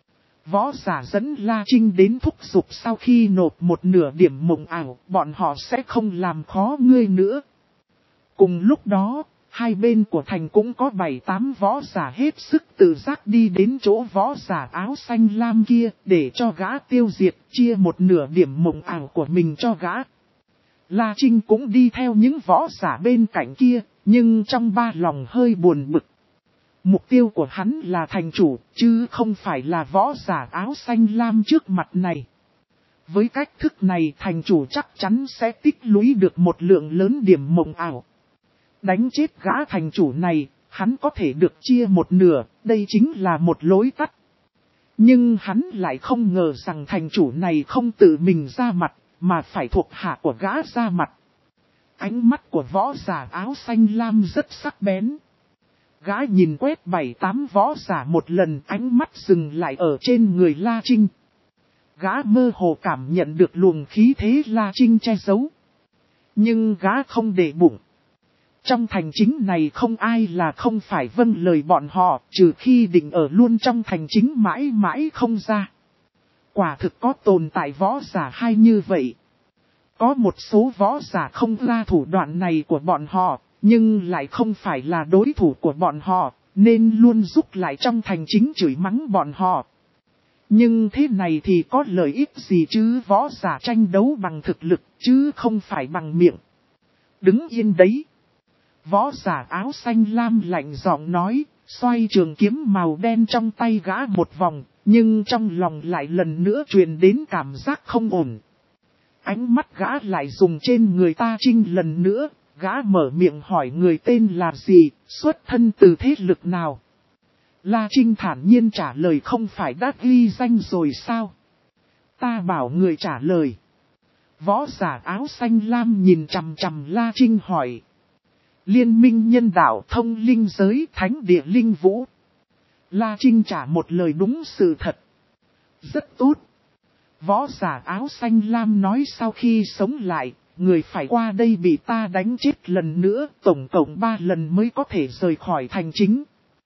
Võ giả dẫn La Trinh đến thúc giục, sau khi nộp một nửa điểm mộng ảo, bọn họ sẽ không làm khó ngươi nữa. Cùng lúc đó, hai bên của thành cũng có bảy tám võ giả hết sức tự giác đi đến chỗ võ giả áo xanh lam kia, để cho gã tiêu diệt, chia một nửa điểm mộng ảo của mình cho gã. La Trinh cũng đi theo những võ giả bên cạnh kia, nhưng trong ba lòng hơi buồn bực. Mục tiêu của hắn là thành chủ, chứ không phải là võ giả áo xanh lam trước mặt này. Với cách thức này thành chủ chắc chắn sẽ tích lũy được một lượng lớn điểm mộng ảo. Đánh chết gã thành chủ này, hắn có thể được chia một nửa, đây chính là một lối tắt. Nhưng hắn lại không ngờ rằng thành chủ này không tự mình ra mặt, mà phải thuộc hạ của gã ra mặt. Ánh mắt của võ giả áo xanh lam rất sắc bén. Gã nhìn quét bảy tám võ giả một lần, ánh mắt dừng lại ở trên người La Trinh. Gã mơ hồ cảm nhận được luồng khí thế La Trinh che giấu. Nhưng gã không để bụng. Trong thành chính này không ai là không phải vâng lời bọn họ, trừ khi định ở luôn trong thành chính mãi mãi không ra. Quả thực có tồn tại võ giả hay như vậy. Có một số võ giả không ra thủ đoạn này của bọn họ, nhưng lại không phải là đối thủ của bọn họ, nên luôn giúp lại trong thành chính chửi mắng bọn họ. Nhưng thế này thì có lợi ích gì chứ? Võ giả tranh đấu bằng thực lực, chứ không phải bằng miệng. Đứng yên đấy. Võ giả áo xanh lam lạnh giọng nói, xoay trường kiếm màu đen trong tay gã một vòng, nhưng trong lòng lại lần nữa truyền đến cảm giác không ổn. Ánh mắt gã lại dùng trên người Ta Trinh lần nữa, gã mở miệng hỏi người tên là gì, xuất thân từ thế lực nào. La Trinh thản nhiên trả lời, không phải đã ghi danh rồi sao? Ta bảo người trả lời. Võ giả áo xanh lam nhìn chằm chằm La Trinh hỏi. Liên minh nhân đạo thông linh giới thánh địa linh vũ. La Trinh trả một lời đúng sự thật. Rất tốt. Võ giả áo xanh lam nói, sau khi sống lại, người phải qua đây bị ta đánh chết lần nữa, tổng cộng ba lần mới có thể rời khỏi thành chính.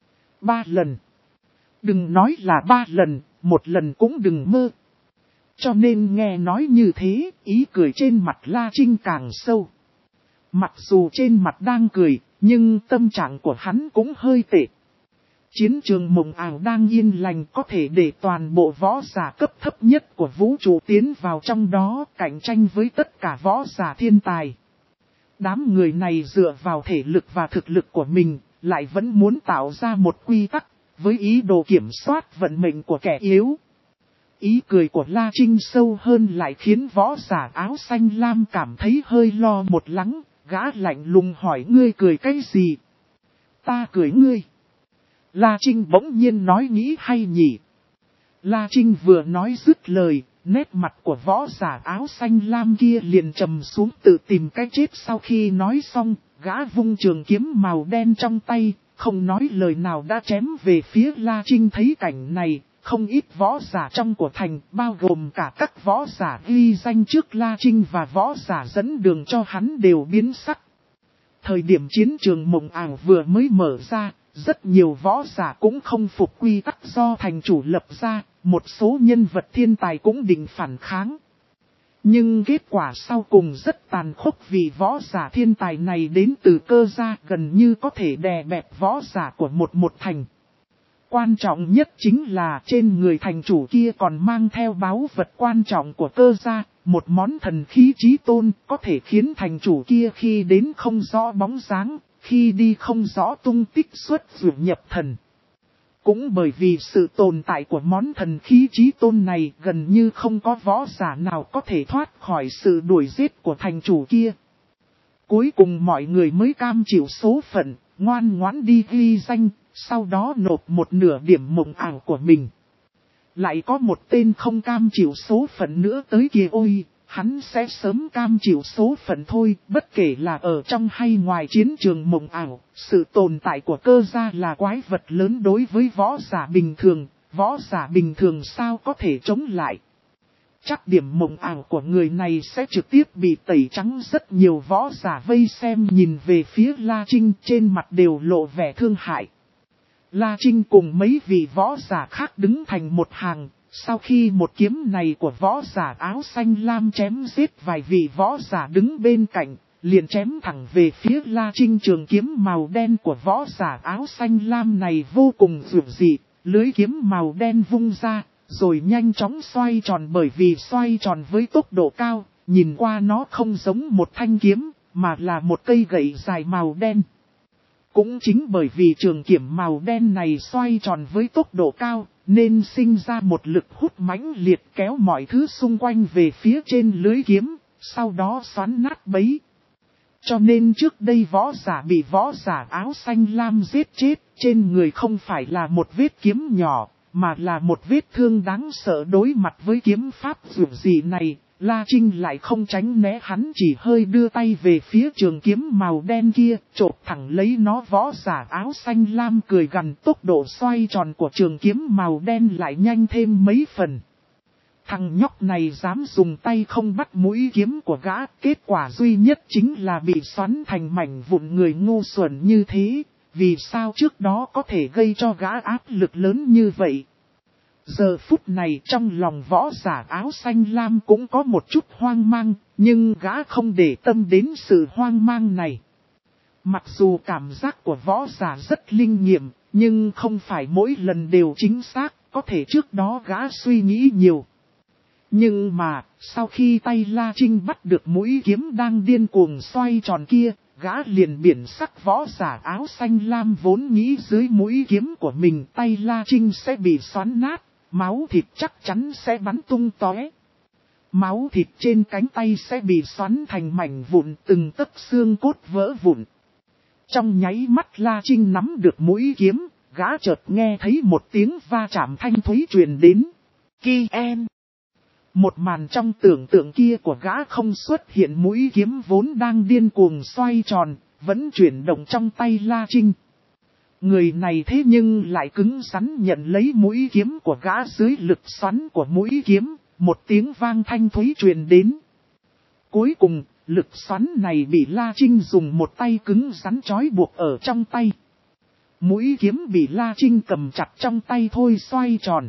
Ba lần. Đừng nói là ba lần, một lần cũng đừng mơ. Cho nên nghe nói như thế, ý cười trên mặt La Trinh càng sâu. Mặc dù trên mặt đang cười, nhưng tâm trạng của hắn cũng hơi tệ. Chiến trường mộng ảo đang yên lành, có thể để toàn bộ võ giả cấp thấp nhất của vũ trụ tiến vào trong đó, cạnh tranh với tất cả võ giả thiên tài. Đám người này dựa vào thể lực và thực lực của mình, lại vẫn muốn tạo ra một quy tắc, với ý đồ kiểm soát vận mệnh của kẻ yếu. Ý cười của La Trinh sâu hơn lại khiến võ giả áo xanh lam cảm thấy hơi lo một lắng, gã lạnh lùng hỏi, ngươi cười cái gì? Ta cười ngươi. La Trinh bỗng nhiên nói, nghĩ hay nhỉ? La Trinh vừa nói dứt lời, nét mặt của võ giả áo xanh lam kia liền trầm xuống, tự tìm cái chết. Sau khi nói xong, gã vung trường kiếm màu đen trong tay, không nói lời nào đã chém về phía La Trinh. Thấy cảnh này, không ít võ giả trong của thành, bao gồm cả các võ giả ghi danh trước La Trinh và võ giả dẫn đường cho hắn đều biến sắc. Thời điểm chiến trường mộng ảo vừa mới mở ra, rất nhiều võ giả cũng không phục quy tắc do thành chủ lập ra, một số nhân vật thiên tài cũng định phản kháng. Nhưng kết quả sau cùng rất tàn khốc vì võ giả thiên tài này đến từ Cơ gia gần như có thể đè bẹp võ giả của một một thành. Quan trọng nhất chính là trên người thành chủ kia còn mang theo báu vật quan trọng của Cơ gia, một món thần khí chí tôn có thể khiến thành chủ kia khi đến không rõ bóng dáng, khi đi không rõ tung tích xuất dụ nhập thần. Cũng bởi vì sự tồn tại của món thần khí chí tôn này gần như không có võ giả nào có thể thoát khỏi sự đuổi giết của thành chủ kia. Cuối cùng mọi người mới cam chịu số phận, ngoan ngoãn đi ghi danh, sau đó nộp một nửa điểm mộng ảo của mình. Lại có một tên không cam chịu số phận nữa tới kìa ôi, hắn sẽ sớm cam chịu số phận thôi, bất kể là ở trong hay ngoài chiến trường mộng ảo, sự tồn tại của Cơ gia là quái vật lớn đối với võ giả bình thường, võ giả bình thường sao có thể chống lại. Chắc điểm mộng ảo của người này sẽ trực tiếp bị tẩy trắng, rất nhiều võ giả vây xem nhìn về phía La Trinh trên mặt đều lộ vẻ thương hại. La Trinh cùng mấy vị võ giả khác đứng thành một hàng, sau khi một kiếm này của võ giả áo xanh lam chém giết vài vị võ giả đứng bên cạnh, liền chém thẳng về phía La Trinh. Trường kiếm màu đen của võ giả áo xanh lam này vô cùng dữ dị, lưới kiếm màu đen vung ra, rồi nhanh chóng xoay tròn, bởi vì xoay tròn với tốc độ cao, nhìn qua nó không giống một thanh kiếm, mà là một cây gậy dài màu đen. Cũng chính bởi vì trường kiếm màu đen này xoay tròn với tốc độ cao, nên sinh ra một lực hút mãnh liệt kéo mọi thứ xung quanh về phía trên lưới kiếm, sau đó xoắn nát bấy. Cho nên trước đây võ giả bị võ giả áo xanh lam giết chết, trên người không phải là một vết kiếm nhỏ, mà là một vết thương đáng sợ. Đối mặt với kiếm pháp dữ dị này, La Trinh lại không tránh né, hắn chỉ hơi đưa tay về phía trường kiếm màu đen kia, chộp thẳng lấy nó. Võ giả áo xanh lam cười gằn, tốc độ xoay tròn của trường kiếm màu đen lại nhanh thêm mấy phần. Thằng nhóc này dám dùng tay không bắt mũi kiếm của gã, kết quả duy nhất chính là bị xoắn thành mảnh vụn. Người ngu xuẩn như thế, vì sao trước đó có thể gây cho gã áp lực lớn như vậy? Giờ phút này trong lòng võ giả áo xanh lam cũng có một chút hoang mang, nhưng gã không để tâm đến sự hoang mang này. Mặc dù cảm giác của võ giả rất linh nghiệm, nhưng không phải mỗi lần đều chính xác, có thể trước đó gã suy nghĩ nhiều. Nhưng mà, sau khi tay La Trinh bắt được mũi kiếm đang điên cuồng xoay tròn kia, gã liền biển sắc. Võ giả áo xanh lam vốn nghĩ dưới mũi kiếm của mình tay La Trinh sẽ bị xoắn nát, máu thịt chắc chắn sẽ bắn tung tóe. Máu thịt trên cánh tay sẽ bị xoắn thành mảnh vụn, từng tấc xương cốt vỡ vụn. Trong nháy mắt La Trinh nắm được mũi kiếm, gã chợt nghe thấy một tiếng va chạm thanh thúy truyền đến. Ki en. Một màn trong tưởng tượng kia của gã không xuất hiện, mũi kiếm vốn đang điên cuồng xoay tròn, vẫn chuyển động trong tay La Trinh. Người này thế nhưng lại cứng rắn nhận lấy mũi kiếm của gã. Dưới lực xoắn của mũi kiếm, một tiếng vang thanh thúy truyền đến. Cuối cùng, lực xoắn này bị La Trinh dùng một tay cứng rắn trói buộc ở trong tay. Mũi kiếm bị La Trinh cầm chặt trong tay thôi xoay tròn.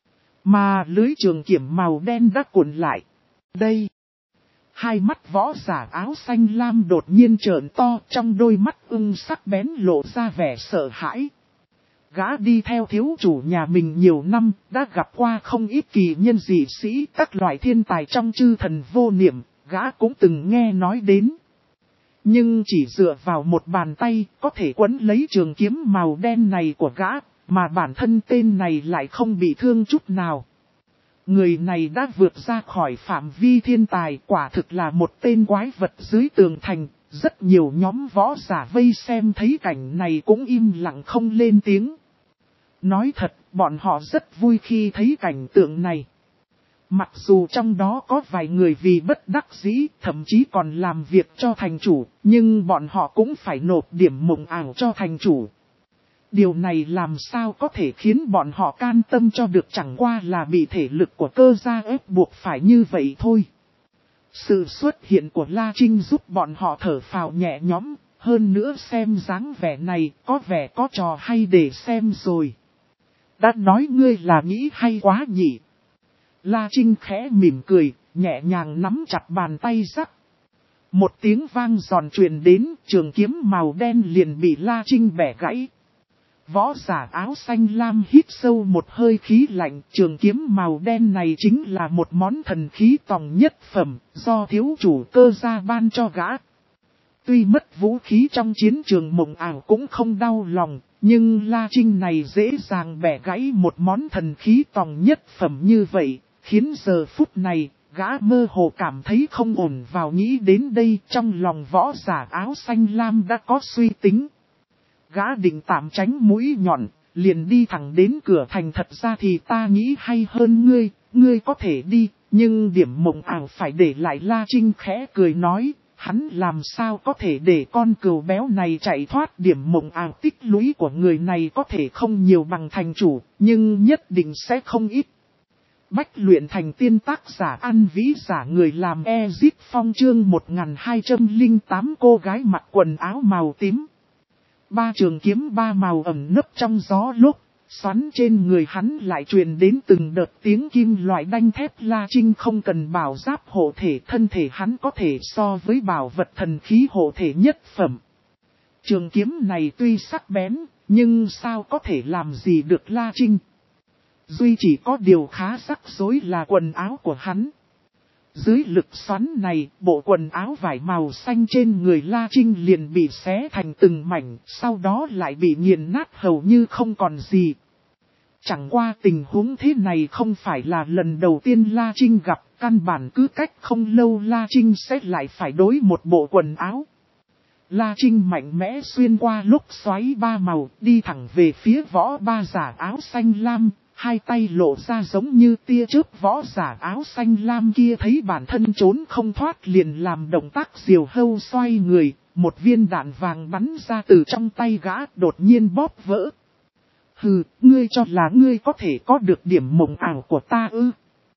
Mà lưới trường kiếm màu đen đã cuộn lại. Đây. Hai mắt võ giả áo xanh lam đột nhiên trợn to, trong đôi mắt ưng sắc bén lộ ra vẻ sợ hãi. Gã đi theo thiếu chủ nhà mình nhiều năm, đã gặp qua không ít kỳ nhân dị sĩ, các loại thiên tài trong chư thần vô niệm, gã cũng từng nghe nói đến. Nhưng chỉ dựa vào một bàn tay, có thể quấn lấy trường kiếm màu đen này của gã, mà bản thân tên này lại không bị thương chút nào. Người này đã vượt ra khỏi phạm vi thiên tài, quả thực là một tên quái vật dưới tường thành. Rất nhiều nhóm võ giả vây xem thấy cảnh này cũng im lặng không lên tiếng. Nói thật, bọn họ rất vui khi thấy cảnh tượng này. Mặc dù trong đó có vài người vì bất đắc dĩ, thậm chí còn làm việc cho thành chủ, nhưng bọn họ cũng phải nộp điểm mộng ảo cho thành chủ. Điều này làm sao có thể khiến bọn họ can tâm cho được, chẳng qua là bị thể lực của Cơ gia ép buộc phải như vậy thôi. Sự xuất hiện của La Trinh giúp bọn họ thở phào nhẹ nhõm, hơn nữa xem dáng vẻ này có vẻ có trò hay để xem rồi. Đã nói ngươi là nghĩ hay quá nhỉ. La Trinh khẽ mỉm cười, nhẹ nhàng nắm chặt bàn tay rắc. Một tiếng vang giòn truyền đến, trường kiếm màu đen liền bị La Trinh bẻ gãy. Võ giả áo xanh lam hít sâu một hơi khí lạnh, trường kiếm màu đen này chính là một món thần khí tòng nhất phẩm, do thiếu chủ Cơ Gia ban cho gã. Tuy mất vũ khí trong chiến trường mộng ảo cũng không đau lòng, nhưng La Trinh này dễ dàng bẻ gãy một món thần khí tòng nhất phẩm như vậy, khiến giờ phút này, gã mơ hồ cảm thấy không ổn. Vào nghĩ đến đây, trong lòng võ giả áo xanh lam đã có suy tính. Gã định tạm tránh mũi nhọn, liền đi thẳng đến cửa thành. Thật ra thì ta nghĩ hay hơn ngươi, ngươi có thể đi, nhưng điểm mộng ảo phải để lại. La Trinh khẽ cười nói, hắn làm sao có thể để con cừu béo này chạy thoát. Điểm mộng ảo tích lũy của người này có thể không nhiều bằng thành chủ, nhưng nhất định sẽ không ít. Bách luyện thành tiên, tác giả An Vĩ, giả người làm Ezip Phong. Chương một nghìn hai trăm lẻ tám cô gái mặc quần áo màu tím. Ba trường kiếm ba màu ẩn nấp trong gió lúc, xoắn trên người hắn lại truyền đến từng đợt tiếng kim loại đanh thép. La Trinh không cần bảo giáp hộ thể, thân thể hắn có thể so với bảo vật thần khí hộ thể nhất phẩm. Trường kiếm này tuy sắc bén, nhưng sao có thể làm gì được La Trinh. Duy chỉ có điều khá rắc rối là quần áo của hắn. Dưới lực xoắn này, bộ quần áo vải màu xanh trên người La Trinh liền bị xé thành từng mảnh, sau đó lại bị nghiền nát hầu như không còn gì. Chẳng qua tình huống thế này không phải là lần đầu tiên La Trinh gặp, căn bản cứ cách không lâu La Trinh sẽ lại phải đối một bộ quần áo. La Trinh mạnh mẽ xuyên qua lúc xoáy ba màu, đi thẳng về phía võ ba giả áo xanh lam. Hai tay lộ ra giống như tia chớp. Võ giả áo xanh lam kia thấy bản thân trốn không thoát liền làm động tác diều hâu xoay người. Một viên đạn vàng bắn ra từ trong tay gã, đột nhiên bóp vỡ. Hừ, ngươi cho là ngươi có thể có được điểm mộng ảo của ta ư?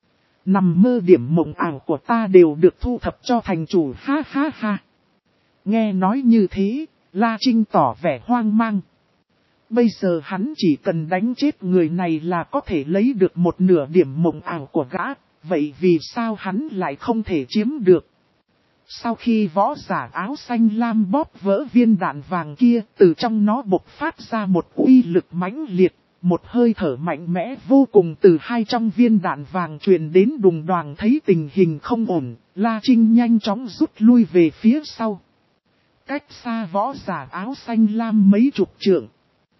Nằm mơ, điểm mộng ảo của ta đều được thu thập cho thành chủ, ha ha ha. Nghe nói như thế, La Trinh tỏ vẻ hoang mang. Bây giờ hắn chỉ cần đánh chết người này là có thể lấy được một nửa điểm mộng ảo của gã, vậy vì sao hắn lại không thể chiếm được? Sau khi võ giả áo xanh lam bóp vỡ viên đạn vàng kia, từ trong nó bộc phát ra một uy lực mãnh liệt, một hơi thở mạnh mẽ vô cùng từ hai trong viên đạn vàng truyền đến. Đùng đoàng thấy tình hình không ổn, La Trinh nhanh chóng rút lui về phía sau. Cách xa võ giả áo xanh lam mấy chục trượng.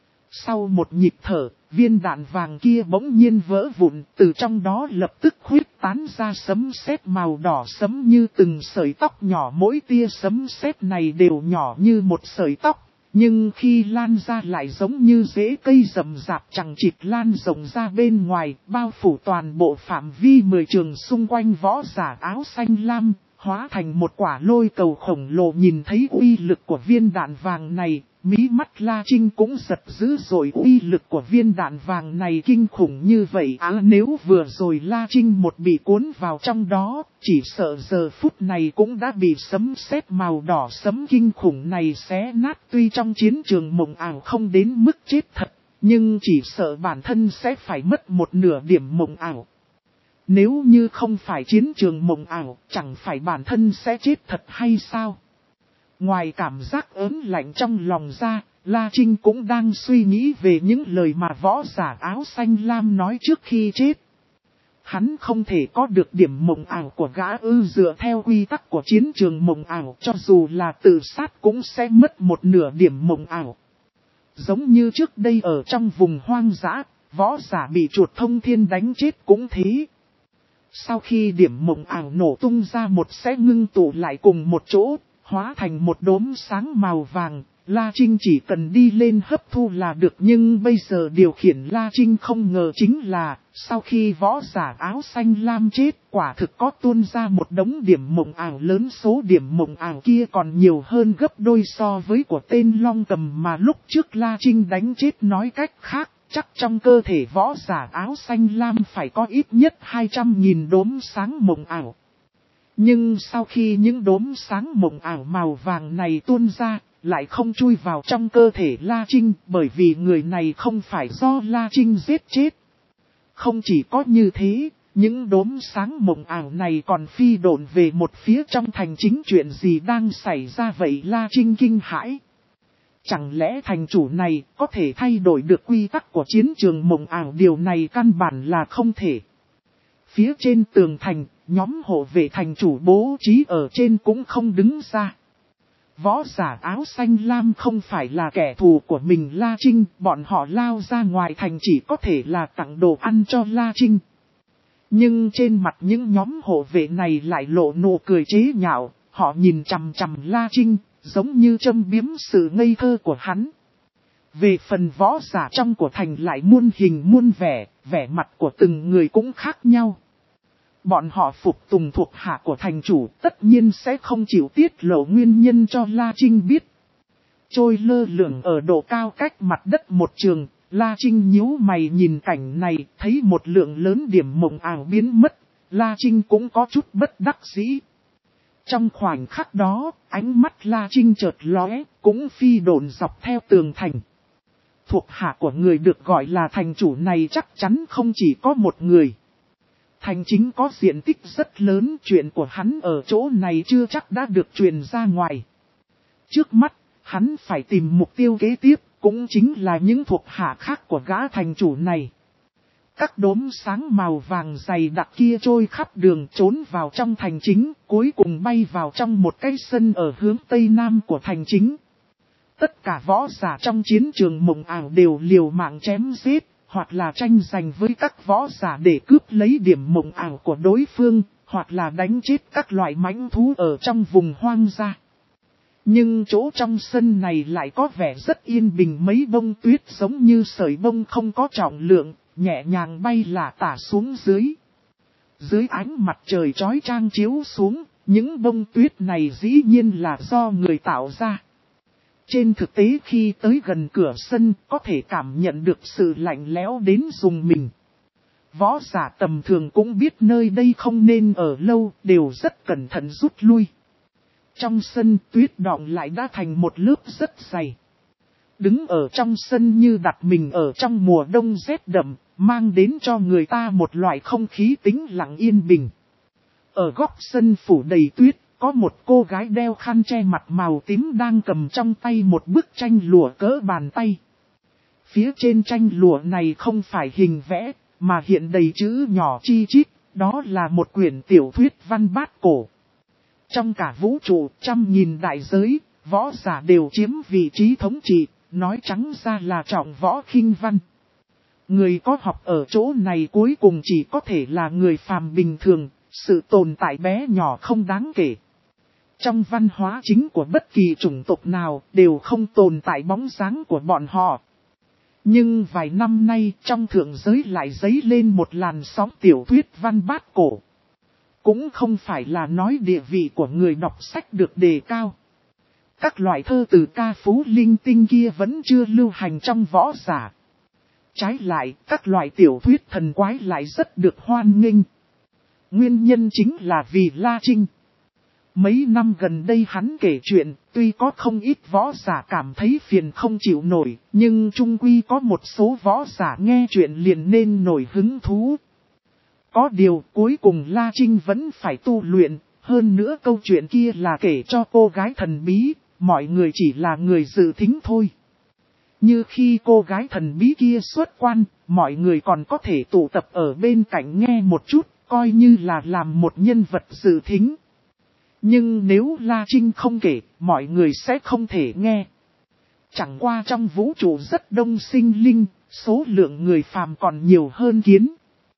Sau một nhịp thở, viên đạn vàng kia bỗng nhiên vỡ vụn, từ trong đó lập tức huyết tán ra sấm sét màu đỏ sẫm như từng sợi tóc nhỏ. Mỗi tia sấm sét này đều nhỏ như một sợi tóc, nhưng khi lan ra lại giống như rễ cây rậm rạp chằng chịt lan rộng ra bên ngoài, bao phủ toàn bộ phạm vi mười trường xung quanh võ giả áo xanh lam, hóa thành một quả lôi cầu khổng lồ. Nhìn thấy uy lực của viên đạn vàng này, mí mắt La Trinh cũng giật dữ rồi. Uy lực của viên đạn vàng này kinh khủng như vậy á, nếu vừa rồi La Trinh một bị cuốn vào trong đó, chỉ sợ giờ phút này cũng đã bị sấm sét màu đỏ sẫm kinh khủng này xé nát. Tuy trong chiến trường mộng ảo không đến mức chết thật, nhưng chỉ sợ bản thân sẽ phải mất một nửa điểm mộng ảo. Nếu như không phải chiến trường mộng ảo, chẳng phải bản thân sẽ chết thật hay sao? Ngoài cảm giác ớn lạnh trong lòng ra, La Trinh cũng đang suy nghĩ về những lời mà võ giả áo xanh lam nói trước khi chết. Hắn không thể có được điểm mộng ảo của gã ư? Dựa theo quy tắc của chiến trường mộng ảo, cho dù là tự sát cũng sẽ mất một nửa điểm mộng ảo. Giống như trước đây ở trong vùng hoang dã, võ giả bị chuột thông thiên đánh chết cũng thế. Sau khi điểm mộng ảo nổ tung ra một sẽ ngưng tụ lại cùng một chỗ, hóa thành một đốm sáng màu vàng. La Trinh chỉ cần đi lên hấp thu là được, nhưng bây giờ điều khiển La Trinh không ngờ chính là, sau khi võ giả áo xanh lam chết, quả thực có tuôn ra một đống điểm mộng ảo lớn. Số điểm mộng ảo kia còn nhiều hơn gấp đôi so với của tên Long Cầm mà lúc trước La Trinh đánh chết. Nói cách khác, chắc trong cơ thể võ giả áo xanh lam phải có ít nhất hai trăm nghìn đốm sáng mộng ảo. Nhưng sau khi những đốm sáng mộng ảo màu vàng này tuôn ra, lại không chui vào trong cơ thể La Trinh, bởi vì người này không phải do La Trinh giết chết. Không chỉ có như thế, Những đốm sáng mộng ảo này còn phi độn về một phía trong thành chính, chuyện gì đang xảy ra vậy? La Trinh kinh hãi. Chẳng lẽ thành chủ này có thể thay đổi được quy tắc của chiến trường mộng ảo? Điều này căn bản là không thể. Phía trên tường thành, nhóm hộ vệ thành chủ bố trí ở trên cũng không đứng ra. Võ giả áo xanh lam không phải là kẻ thù của mình La Trinh, bọn họ lao ra ngoài thành chỉ có thể là tặng đồ ăn cho La Trinh. Nhưng trên mặt những nhóm hộ vệ này lại lộ nụ cười chế nhạo, họ nhìn chằm chằm La Trinh, giống như châm biếm sự ngây thơ của hắn. Về phần võ giả trong của thành lại muôn hình muôn vẻ, vẻ mặt của từng người cũng khác nhau. Bọn họ phục tùng thuộc hạ của thành chủ, tất nhiên sẽ không chịu tiết lộ nguyên nhân cho La Trinh biết. Trôi lơ lửng ở độ cao cách mặt đất một trường, La Trinh nhíu mày nhìn cảnh này, thấy một lượng lớn điểm mộng ảo biến mất, La Trinh cũng có chút bất đắc dĩ. Trong khoảnh khắc đó, ánh mắt La Trinh chợt lóe, cũng phi độn dọc theo tường thành. Thuộc hạ của người được gọi là thành chủ này chắc chắn không chỉ có một người. Thành chính có diện tích rất lớn, chuyện của hắn ở chỗ này chưa chắc đã được truyền ra ngoài. Trước mắt, hắn phải tìm mục tiêu kế tiếp, cũng chính là những thuộc hạ khác của gã thành chủ này. Các đốm sáng màu vàng dày đặc kia trôi khắp đường trốn vào trong thành chính, cuối cùng bay vào trong một cái sân ở hướng tây nam của thành chính. Tất cả võ giả trong chiến trường mộng ảo đều liều mạng chém giết, hoặc là tranh giành với các võ giả để cướp lấy điểm mộng ảo của đối phương, hoặc là đánh chết các loại mãnh thú ở trong vùng hoang dã. Nhưng chỗ trong sân này lại có vẻ rất yên bình, mấy bông tuyết giống như sợi bông không có trọng lượng, nhẹ nhàng bay lả tả xuống dưới. Dưới ánh mặt trời chói chang chiếu xuống, những bông tuyết này dĩ nhiên là do người tạo ra. Trên thực tế khi tới gần cửa sân có thể cảm nhận được sự lạnh lẽo đến rùng mình. Võ giả tầm thường cũng biết nơi đây không nên ở lâu, đều rất cẩn thận rút lui. Trong sân tuyết đọng lại đã thành một lớp rất dày. Đứng ở trong sân như đặt mình ở trong mùa đông rét đậm, mang đến cho người ta một loại không khí tĩnh lặng yên bình. Ở góc sân phủ đầy tuyết, có một cô gái đeo khăn che mặt màu tím đang cầm trong tay một bức tranh lụa cỡ bàn tay. Phía trên tranh lụa này không phải hình vẽ, mà hiện đầy chữ nhỏ chi chít, đó là một quyển tiểu thuyết văn bát cổ. Trong cả vũ trụ, trăm nghìn đại giới, võ giả đều chiếm vị trí thống trị, nói trắng ra là trọng võ khinh văn. Người có học ở chỗ này cuối cùng chỉ có thể là người phàm bình thường, sự tồn tại bé nhỏ không đáng kể. Trong văn hóa chính của bất kỳ chủng tộc nào đều không tồn tại bóng dáng của bọn họ. Nhưng vài năm nay trong thượng giới lại dấy lên một làn sóng tiểu thuyết văn bát cổ. Cũng không phải là nói địa vị của người đọc sách được đề cao. Các loại thơ từ ca phú linh tinh kia vẫn chưa lưu hành trong võ giả. Trái lại, các loại tiểu thuyết thần quái lại rất được hoan nghênh. Nguyên nhân chính là vì La Trinh. Mấy năm gần đây hắn kể chuyện, tuy có không ít võ giả cảm thấy phiền không chịu nổi, nhưng chung quy có một số võ giả nghe chuyện liền nên nổi hứng thú. Có điều cuối cùng La Trinh vẫn phải tu luyện, hơn nữa câu chuyện kia là kể cho cô gái thần bí, mọi người chỉ là người dự thính thôi. Như khi cô gái thần bí kia xuất quan, mọi người còn có thể tụ tập ở bên cạnh nghe một chút, coi như là làm một nhân vật dự thính. Nhưng nếu La Trinh không kể, mọi người sẽ không thể nghe. Chẳng qua trong vũ trụ rất đông sinh linh, số lượng người phàm còn nhiều hơn kiến.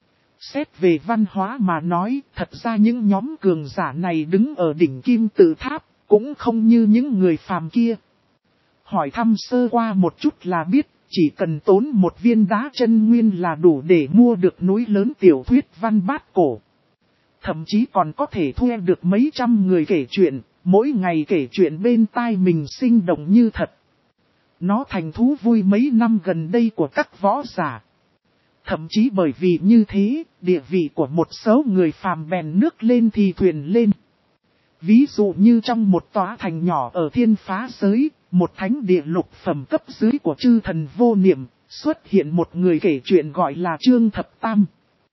Xét về văn hóa mà nói, thật ra những nhóm cường giả này đứng ở đỉnh kim tự tháp, cũng không như những người phàm kia. Hỏi thăm sơ qua một chút là biết, chỉ cần tốn một viên đá chân nguyên là đủ để mua được núi lớn tiểu thuyết văn bát cổ. Thậm chí còn có thể thuê được mấy trăm người kể chuyện, mỗi ngày kể chuyện bên tai mình sinh động như thật. Nó thành thú vui mấy năm gần đây của các võ giả. Thậm chí bởi vì như thế, địa vị của một số người phàm bèn nước lên thì thuyền lên. Ví dụ như trong một tòa thành nhỏ ở thiên phá giới, một thánh địa lục phẩm cấp dưới của chư thần vô niệm, xuất hiện một người kể chuyện gọi là Trương Thập Tam.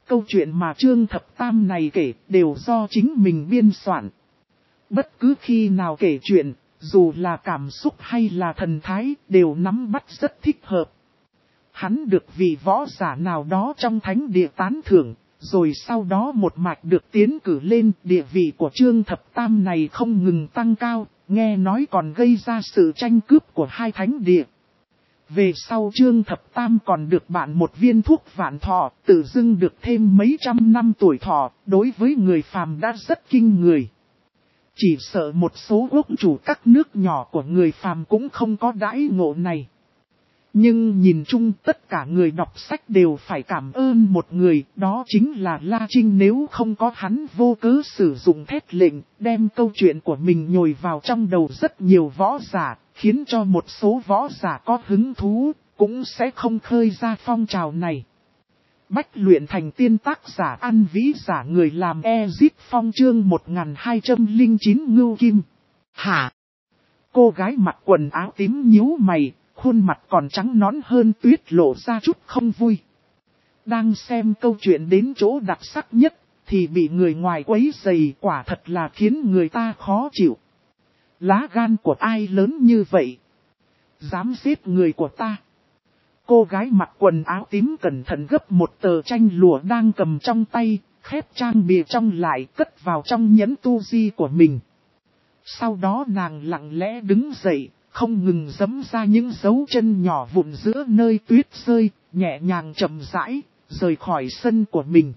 Câu chuyện mà Trương Thập Tam này kể đều do chính mình biên soạn. Bất cứ khi nào kể chuyện, dù là cảm xúc hay là thần thái, đều nắm bắt rất thích hợp. Hắn được vị võ giả nào đó trong thánh địa tán thưởng, rồi sau đó một mạch được tiến cử lên. Địa vị của Trương Thập Tam này không ngừng tăng cao, nghe nói còn gây ra sự tranh cướp của hai thánh địa. Về sau Trương Thập Tam còn được bạn một viên thuốc vạn thọ, tự dưng được thêm mấy trăm năm tuổi thọ, đối với người phàm đã rất kinh người. Chỉ sợ một số quốc chủ các nước nhỏ của người phàm cũng không có đãi ngộ này. Nhưng nhìn chung tất cả người đọc sách đều phải cảm ơn một người, đó chính là La Trinh. Nếu không có hắn vô cớ sử dụng thét lệnh, đem câu chuyện của mình nhồi vào trong đầu rất nhiều võ giả, khiến cho một số võ giả có hứng thú, cũng sẽ không khơi ra phong trào này. Bách luyện thành tiên tác giả An Vĩ giả người làm Ezit Phong chương một nghìn hai trăm lẻ chín Ngưu Kim. Hả? Cô gái mặc quần áo tím nhíu mày, khuôn mặt còn trắng nõn hơn tuyết lộ ra chút không vui. Đang xem câu chuyện đến chỗ đặc sắc nhất, thì bị người ngoài quấy rầy, quả thật là khiến người ta khó chịu. Lá gan của ai lớn như vậy? Dám giết người của ta? Cô gái mặc quần áo tím cẩn thận gấp một tờ tranh lụa đang cầm trong tay, khép trang bìa trong lại cất vào trong nhẫn tu di của mình. Sau đó nàng lặng lẽ đứng dậy, không ngừng giẫm ra những dấu chân nhỏ vụn giữa nơi tuyết rơi, nhẹ nhàng chậm rãi, rời khỏi sân của mình.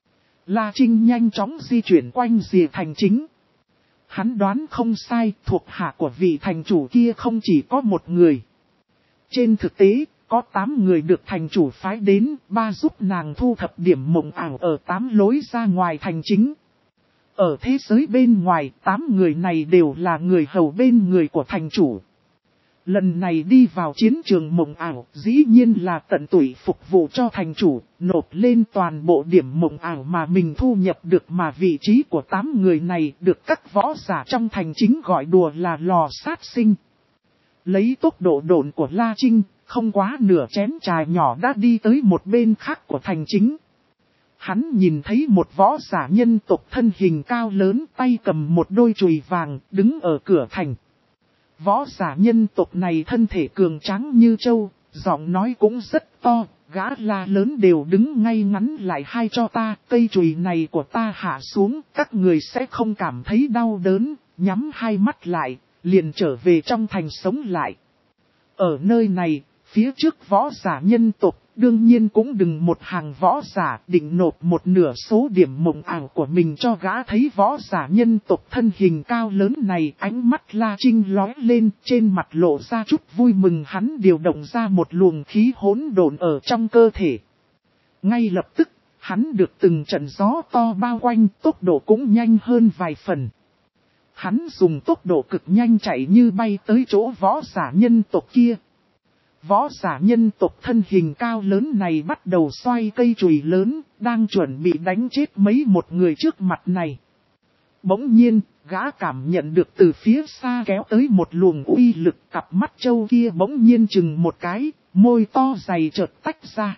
La Trinh nhanh chóng di chuyển quanh rìa thành chính. Hắn đoán không sai, thuộc hạ của vị thành chủ kia không chỉ có một người. Trên thực tế, có tám người được thành chủ phái đến, ba giúp nàng thu thập điểm mộng ảo ở tám lối ra ngoài thành chính. Ở thế giới bên ngoài, tám người này đều là người hầu bên người của thành chủ. Lần này đi vào chiến trường mộng ảo, dĩ nhiên là tận tụy phục vụ cho thành chủ, nộp lên toàn bộ điểm mộng ảo mà mình thu nhập được, mà vị trí của tám người này được các võ giả trong thành chính gọi đùa là lò sát sinh. Lấy tốc độ độn của La Trinh, không quá nửa chén trà nhỏ đã đi tới một bên khác của thành chính. Hắn nhìn thấy một võ giả nhân tộc thân hình cao lớn, tay cầm một đôi chùy vàng, đứng ở cửa thành. Võ giả nhân tộc này thân thể cường tráng như trâu, giọng nói cũng rất to, gã la lớn đều đứng ngay ngắn lại. Hai cho ta, cây chùy này của ta hạ xuống, các người sẽ không cảm thấy đau đớn, nhắm hai mắt lại, liền trở về trong thành sống lại. Ở nơi này, phía trước võ giả nhân tộc, đương nhiên cũng đừng một hàng võ giả định nộp một nửa số điểm mộng ảo của mình cho gã. Thấy võ giả nhân tộc thân hình cao lớn này, ánh mắt La Trinh lóe lên, trên mặt lộ ra chút vui mừng. Hắn điều động ra một luồng khí hỗn độn ở trong cơ thể. Ngay lập tức, hắn được từng trận gió to bao quanh, tốc độ cũng nhanh hơn vài phần. Hắn dùng tốc độ cực nhanh chạy như bay tới chỗ võ giả nhân tộc kia. Võ giả nhân tộc thân hình cao lớn này bắt đầu xoay cây chùy lớn, đang chuẩn bị đánh chết mấy một người trước mặt này. Bỗng nhiên, gã cảm nhận được từ phía xa kéo tới một luồng uy lực, cặp mắt trâu kia bỗng nhiên chừng một cái, môi to dày chợt tách ra.